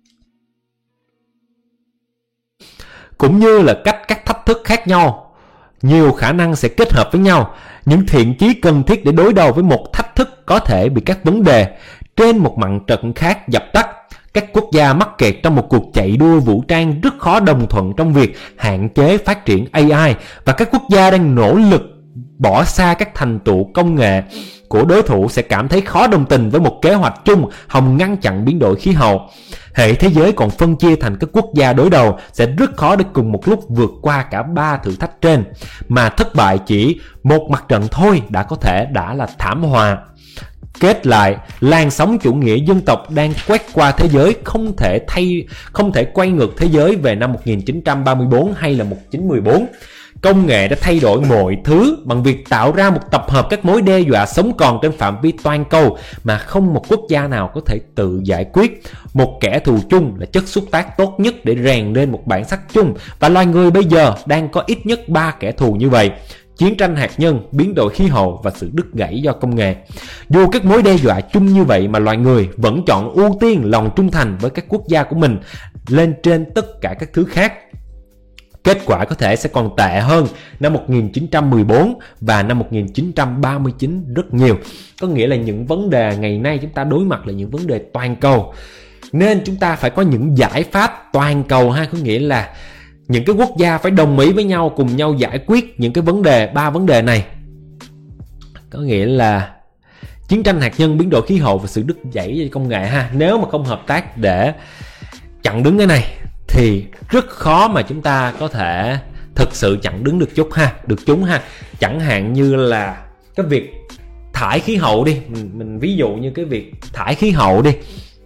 S1: cũng như là các thách thức khác nhau nhiều khả năng sẽ kết hợp với nhau. Những thiện chí cần thiết để đối đầu với một thách thức có thể bị các vấn đề trên một mặt trận khác dập tắt. Các quốc gia mắc kẹt trong một cuộc chạy đua vũ trang rất khó đồng thuận trong việc hạn chế phát triển AI, và các quốc gia đang nỗ lực bỏ xa các thành tựu công nghệ của đối thủ sẽ cảm thấy khó đồng tình với một kế hoạch chung hòng ngăn chặn biến đổi khí hậu. Hệ thế giới còn phân chia thành các quốc gia đối đầu sẽ rất khó để cùng một lúc vượt qua cả ba thử thách trên, mà thất bại chỉ một mặt trận thôi đã là thảm họa. Kết lại, làn sóng chủ nghĩa dân tộc đang quét qua thế giới không thể quay ngược thế giới về năm 1934 hay là 1914. Công nghệ đã thay đổi mọi thứ bằng việc tạo ra một tập hợp các mối đe dọa sống còn trên phạm vi toàn cầu mà không một quốc gia nào có thể tự giải quyết. Một kẻ thù chung là chất xúc tác tốt nhất để rèn lên một bản sắc chung, và loài người bây giờ đang có ít nhất 3 kẻ thù như vậy: chiến tranh hạt nhân, biến đổi khí hậu và sự đứt gãy do công nghệ. Dù các mối đe dọa chung như vậy mà loài người vẫn chọn ưu tiên lòng trung thành với các quốc gia của mình lên trên tất cả các thứ khác. Kết quả có thể sẽ còn tệ hơn năm 1914 và năm 1939 rất nhiều. Có nghĩa là những vấn đề ngày nay chúng ta đối mặt là những vấn đề toàn cầu, nên chúng ta phải có những giải pháp toàn cầu ha. Có nghĩa là những cái quốc gia phải đồng ý với nhau, cùng nhau giải quyết những cái ba vấn đề này. Có nghĩa là chiến tranh hạt nhân, biến đổi khí hậu và sự đứt gãy công nghệ ha. Nếu mà không hợp tác để chặn đứng cái này thì rất khó mà chúng ta có thể thực sự chặn đứng được chúng ha. Chẳng hạn như là cái việc thải khí hậu đi, mình ví dụ như cái việc thải khí hậu đi.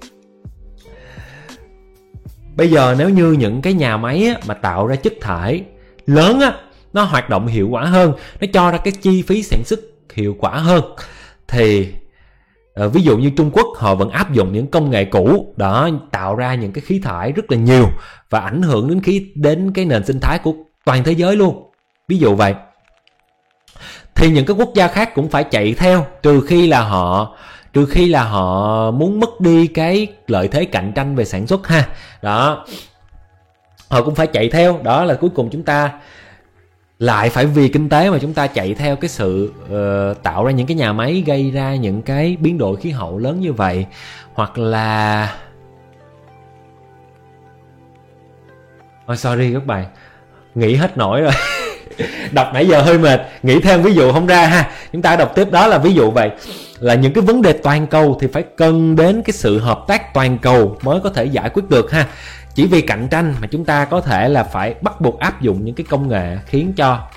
S1: Bây giờ nếu như những cái nhà máy á, mà tạo ra chất thải lớn á, nó hoạt động hiệu quả hơn, nó cho ra cái chi phí sản xuất hiệu quả hơn, thì ví dụ như Trung Quốc họ vẫn áp dụng những công nghệ cũ đó, tạo ra những cái khí thải rất là nhiều và ảnh hưởng đến cái nền sinh thái của toàn thế giới luôn, ví dụ vậy. thì những cái quốc gia khác cũng phải chạy theo, trừ khi là họ muốn mất đi cái lợi thế cạnh tranh về sản xuất ha. Đó, họ cũng phải chạy theo. Đó là cuối cùng chúng ta lại phải vì kinh tế mà chúng ta chạy theo cái sự tạo ra những cái nhà máy gây ra những cái biến đổi khí hậu lớn như vậy. Hoặc là sorry các bạn, nghĩ hết nổi rồi. Đọc nãy giờ hơi mệt, nghĩ thêm ví dụ không ra ha. Chúng ta đọc tiếp. Đó là ví dụ vậy, là những cái vấn đề toàn cầu thì phải cần đến cái sự hợp tác toàn cầu mới có thể giải quyết được ha. Chỉ vì cạnh tranh mà chúng ta có thể là phải bắt buộc áp dụng những cái công nghệ khiến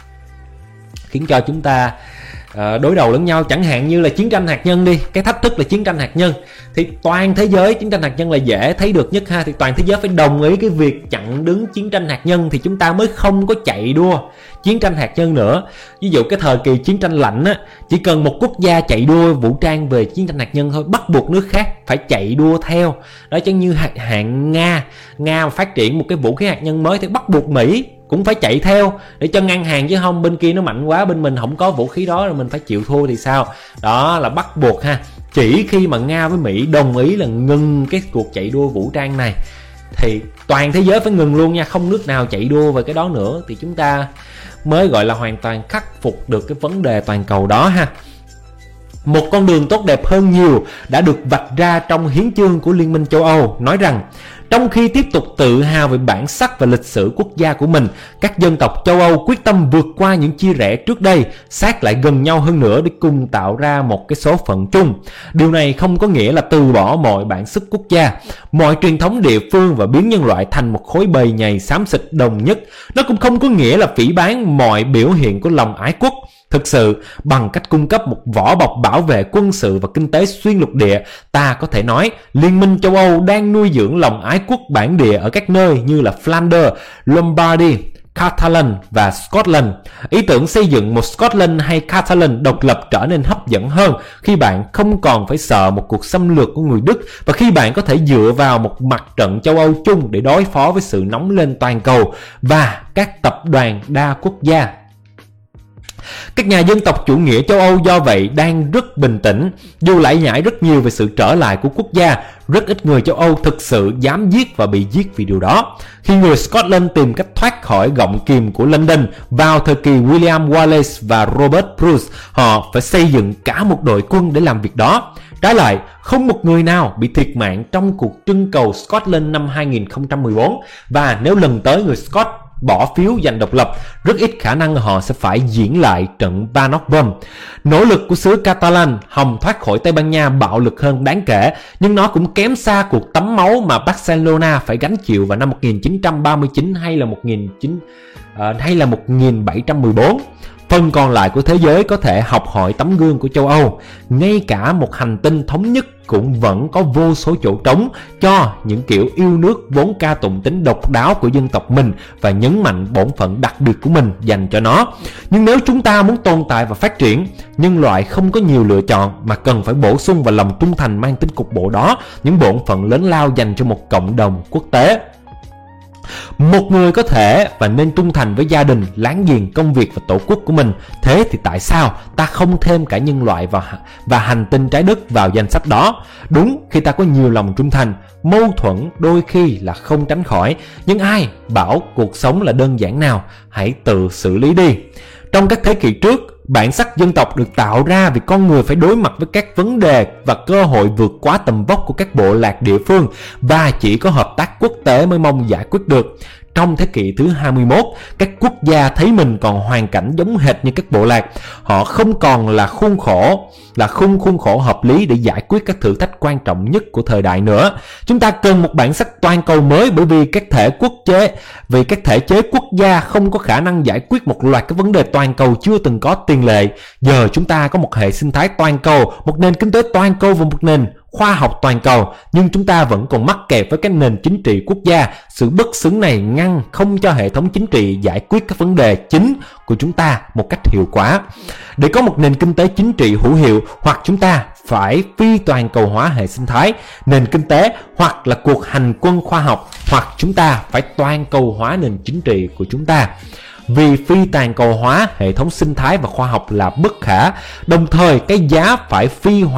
S1: cho chúng ta đối đầu lẫn nhau. Chẳng hạn như là chiến tranh hạt nhân đi, cái thách thức là chiến tranh hạt nhân, thì toàn thế giới chiến tranh hạt nhân là dễ thấy được nhất ha. Thì toàn thế giới phải đồng ý cái việc chặn đứng chiến tranh hạt nhân thì chúng ta mới không có chạy đua chiến tranh hạt nhân nữa. Ví dụ cái thời kỳ chiến tranh lạnh á, chỉ cần một quốc gia chạy đua vũ trang về chiến tranh hạt nhân thôi, bắt buộc nước khác phải chạy đua theo. Đó, chẳng như hạn Nga mà phát triển một cái vũ khí hạt nhân mới thì bắt buộc Mỹ cũng phải chạy theo để cho ngăn hàng, chứ không bên kia nó mạnh quá, bên mình không có vũ khí đó rồi mình phải chịu thua thì sao. Đó là bắt buộc ha. Chỉ khi mà Nga với Mỹ đồng ý là ngừng cái cuộc chạy đua vũ trang này thì toàn thế giới phải ngừng luôn nha, không nước nào chạy đua về cái đó nữa, thì chúng ta mới gọi là hoàn toàn khắc phục được cái vấn đề toàn cầu đó ha. Một con đường tốt đẹp hơn nhiều đã được vạch ra trong hiến chương của Liên minh châu Âu, nói rằng trong khi tiếp tục tự hào về bản sắc và lịch sử quốc gia của mình, các dân tộc châu Âu quyết tâm vượt qua những chia rẽ trước đây, sát lại gần nhau hơn nữa để cùng tạo ra một cái số phận chung. Điều này không có nghĩa là từ bỏ mọi bản sắc quốc gia, mọi truyền thống địa phương và biến nhân loại thành một khối bầy nhầy xám xịt đồng nhất. Nó cũng không có nghĩa là phỉ báng mọi biểu hiện của lòng ái quốc. Thực sự, bằng cách cung cấp một vỏ bọc bảo vệ quân sự và kinh tế xuyên lục địa, ta có thể nói Liên minh châu Âu đang nuôi dưỡng lòng ái quốc bản địa ở các nơi như là Flanders, Lombardy, Catalan và Scotland. Ý tưởng xây dựng một Scotland hay Catalan độc lập trở nên hấp dẫn hơn khi bạn không còn phải sợ một cuộc xâm lược của người Đức, và khi bạn có thể dựa vào một mặt trận châu Âu chung để đối phó với sự nóng lên toàn cầu và các tập đoàn đa quốc gia. Các nhà dân tộc chủ nghĩa châu Âu do vậy đang rất bình tĩnh. Dù lải nhải rất nhiều về sự trở lại của quốc gia, rất ít người châu Âu thực sự dám giết và bị giết vì điều đó. Khi người Scotland tìm cách thoát khỏi gọng kìm của London vào thời kỳ William Wallace và Robert Bruce, họ phải xây dựng cả một đội quân để làm việc đó. Trái lại, không một người nào bị thiệt mạng trong cuộc trưng cầu Scotland năm 2014, và nếu lần tới người Scot bỏ phiếu giành độc lập, rất ít khả năng họ sẽ phải diễn lại trận Bannockburn. Nỗ lực của xứ Catalan hòng thoát khỏi Tây Ban Nha bạo lực hơn đáng kể, nhưng nó cũng kém xa cuộc tắm máu mà Barcelona phải gánh chịu vào năm 1939 hay là 1714. Phần còn lại của thế giới có thể học hỏi tấm gương của châu Âu. Ngay cả một hành tinh thống nhất cũng vẫn có vô số chỗ trống cho những kiểu yêu nước vốn ca tụng tính độc đáo của dân tộc mình và nhấn mạnh bổn phận đặc biệt của mình dành cho nó. Nhưng nếu chúng ta muốn tồn tại và phát triển, nhân loại không có nhiều lựa chọn mà cần phải bổ sung vào lòng trung thành mang tính cục bộ đó những bổn phận lớn lao dành cho một cộng đồng quốc tế. Một người có thể và nên trung thành với gia đình, láng giềng, công việc và tổ quốc của mình. Thế thì tại sao ta không thêm cả nhân loại và hành tinh trái đất vào danh sách đó? Đúng, khi ta có nhiều lòng trung thành, mâu thuẫn đôi khi là không tránh khỏi. Nhưng ai bảo cuộc sống là đơn giản nào? Hãy tự xử lý đi. Trong các thế kỷ trước, bản sắc dân tộc được tạo ra vì con người phải đối mặt với các vấn đề và cơ hội vượt quá tầm vóc của các bộ lạc địa phương, và chỉ có hợp tác quốc tế mới mong giải quyết được. Trong thế kỷ thứ 21, các quốc gia thấy mình còn hoàn cảnh giống hệt như các bộ lạc. Họ không còn là khuôn khổ hợp lý để giải quyết các thử thách quan trọng nhất của thời đại nữa. Chúng ta cần một bản sắc toàn cầu mới, bởi vì các thể chế quốc gia không có khả năng giải quyết một loạt các vấn đề toàn cầu chưa từng có tiền lệ. Giờ chúng ta có một hệ sinh thái toàn cầu, một nền kinh tế toàn cầu và một nền khoa học toàn cầu, nhưng chúng ta vẫn còn mắc kẹt với cái nền chính trị quốc gia. Sự bất xứng này ngăn không cho hệ thống chính trị giải quyết các vấn đề chính của chúng ta một cách hiệu quả. Để có một nền kinh tế chính trị hữu hiệu, hoặc chúng ta phải phi toàn cầu hóa hệ sinh thái, nền kinh tế, hoặc là cuộc hành quân khoa học, hoặc chúng ta phải toàn cầu hóa nền chính trị của chúng ta. vì phi toàn cầu hóa hệ thống sinh thái và khoa học là bất khả. Đồng thời cái giá phải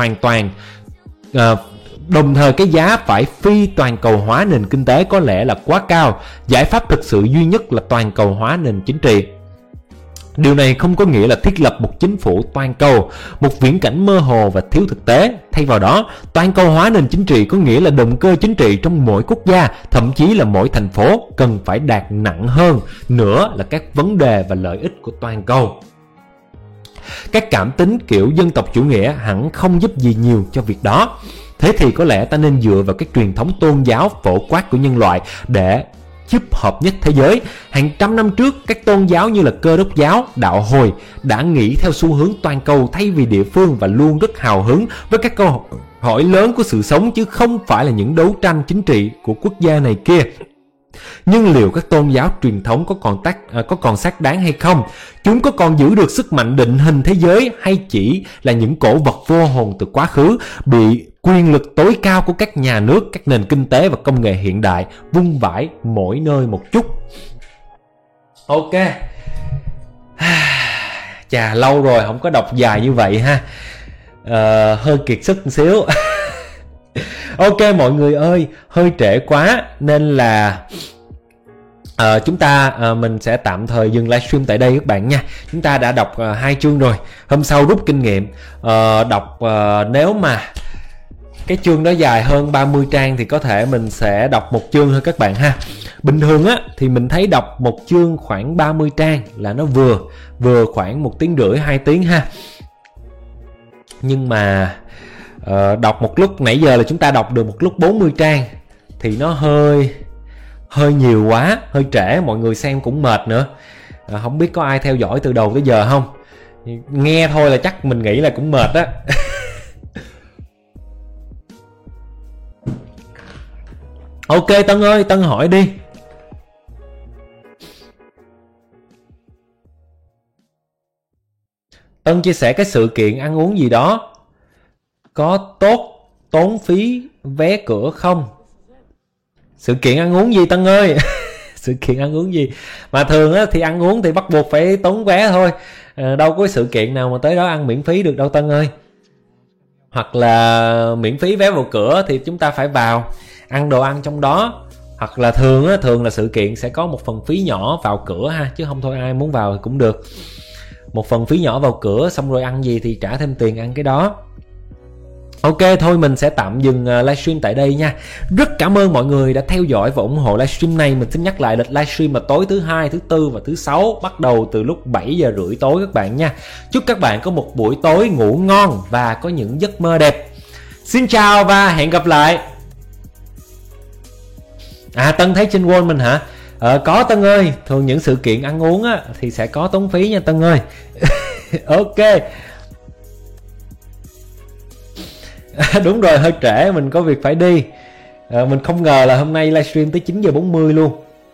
S1: phi toàn cầu hóa nền kinh tế có lẽ là quá cao. Giải pháp thực sự duy nhất là toàn cầu hóa nền chính trị. Điều này không có nghĩa là thiết lập một chính phủ toàn cầu, một viễn cảnh mơ hồ và thiếu thực tế. Thay vào đó, toàn cầu hóa nền chính trị có nghĩa là động cơ chính trị trong mỗi quốc gia, thậm chí là mỗi thành phố, cần phải đạt nặng hơn nữa là các vấn đề và lợi ích của toàn cầu. Các cảm tính kiểu dân tộc chủ nghĩa hẳn không giúp gì nhiều cho việc đó. Thế thì có lẽ ta nên dựa vào các truyền thống tôn giáo phổ quát của nhân loại để giúp hợp nhất thế giới. Hàng trăm năm trước, các tôn giáo như là Cơ Đốc giáo, Đạo Hồi đã nghĩ theo xu hướng toàn cầu thay vì địa phương và luôn rất hào hứng với các câu hỏi lớn của sự sống chứ không phải là những đấu tranh chính trị của quốc gia này kia. Nhưng liệu các tôn giáo truyền thống có còn xác đáng hay không? Chúng có còn giữ được sức mạnh định hình thế giới hay chỉ là những cổ vật vô hồn từ quá khứ bị quyền lực tối cao của các nhà nước, các nền kinh tế và công nghệ hiện đại vung vãi mỗi nơi một chút? Ok. Chà, lâu rồi không có đọc dài như vậy ha. Hơi kiệt sức một xíu. Ok mọi người ơi, hơi trễ quá nên là mình sẽ tạm thời dừng livestream tại đây các bạn nha. Chúng ta đã đọc 2 chương rồi. Hôm sau rút kinh nghiệm. Nếu mà cái chương đó dài hơn 30 trang thì có thể mình sẽ đọc một chương thôi các bạn ha. Bình thường á thì mình thấy đọc một chương khoảng 30 trang là nó vừa khoảng 1 tiếng rưỡi 2 tiếng ha. Nhưng mà đọc một lúc, nãy giờ là chúng ta đọc được một lúc 40 trang thì nó hơi nhiều quá, hơi trễ, mọi người xem cũng mệt nữa. Không biết có ai theo dõi từ đầu tới giờ không? Nghe thôi là chắc mình nghĩ là cũng mệt á. Ok Tân ơi, Tân hỏi đi. Tân chia sẻ cái sự kiện ăn uống gì đó có tốn phí vé cửa không? Sự kiện ăn uống gì Tân ơi? Sự kiện ăn uống gì? Mà thường á, thì ăn uống thì bắt buộc phải tốn vé thôi. Đâu có sự kiện nào mà tới đó ăn miễn phí được đâu Tân ơi. Hoặc là miễn phí vé vào cửa thì chúng ta phải vào ăn đồ ăn trong đó. Hoặc là thường là sự kiện sẽ có một phần phí nhỏ vào cửa ha, chứ không thôi ai muốn vào thì cũng được. Một phần phí nhỏ vào cửa, xong rồi ăn gì thì trả thêm tiền ăn cái đó. Ok thôi mình sẽ tạm dừng livestream tại đây nha. Rất cảm ơn mọi người đã theo dõi và ủng hộ livestream này. Mình xin nhắc lại lịch livestream là tối thứ Hai, thứ Tư và thứ Sáu, bắt đầu từ lúc 7 giờ rưỡi tối các bạn nha. Chúc các bạn có một buổi tối ngủ ngon và có những giấc mơ đẹp. Xin chào và hẹn gặp lại. Tân thấy trên wall mình hả? Có Tân ơi, thường những sự kiện ăn uống á, thì sẽ có tốn phí nha Tân ơi. Ok. Đúng rồi, hơi trễ, mình có việc phải đi. Mình không ngờ là hôm nay livestream tới 9 giờ 40 luôn.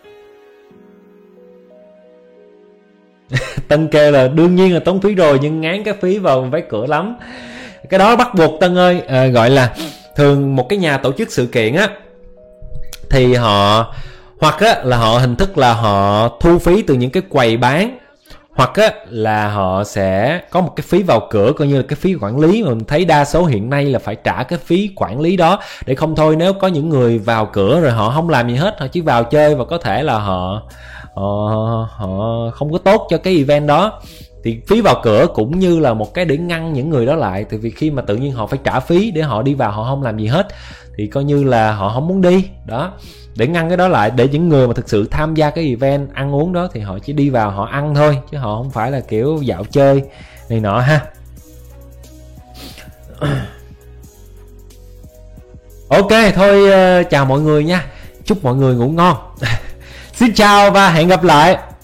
S1: Tân kêu là đương nhiên là tốn phí rồi, nhưng ngán cái phí vào vé cửa lắm. Cái đó bắt buộc Tân ơi. Gọi là thường một cái nhà tổ chức sự kiện á, thì họ hoặc á, là họ hình thức là họ thu phí từ những cái quầy bán, hoặc á, là họ sẽ có một cái phí vào cửa coi như là cái phí quản lý. Mà mình thấy đa số hiện nay là phải trả cái phí quản lý đó, để không thôi nếu có những người vào cửa rồi họ không làm gì hết, họ chỉ vào chơi và có thể là họ không có tốt cho cái event đó, thì phí vào cửa cũng như là một cái để ngăn những người đó lại. Tại vì khi mà tự nhiên họ phải trả phí để họ đi vào, họ không làm gì hết thì coi như là họ không muốn đi đó. Để ngăn cái đó lại, để những người mà thực sự tham gia cái event ăn uống đó thì họ chỉ đi vào họ ăn thôi, chứ họ không phải là kiểu dạo chơi này nọ ha. Ok thôi, chào mọi người nha, chúc mọi người ngủ ngon. Xin chào và hẹn gặp lại.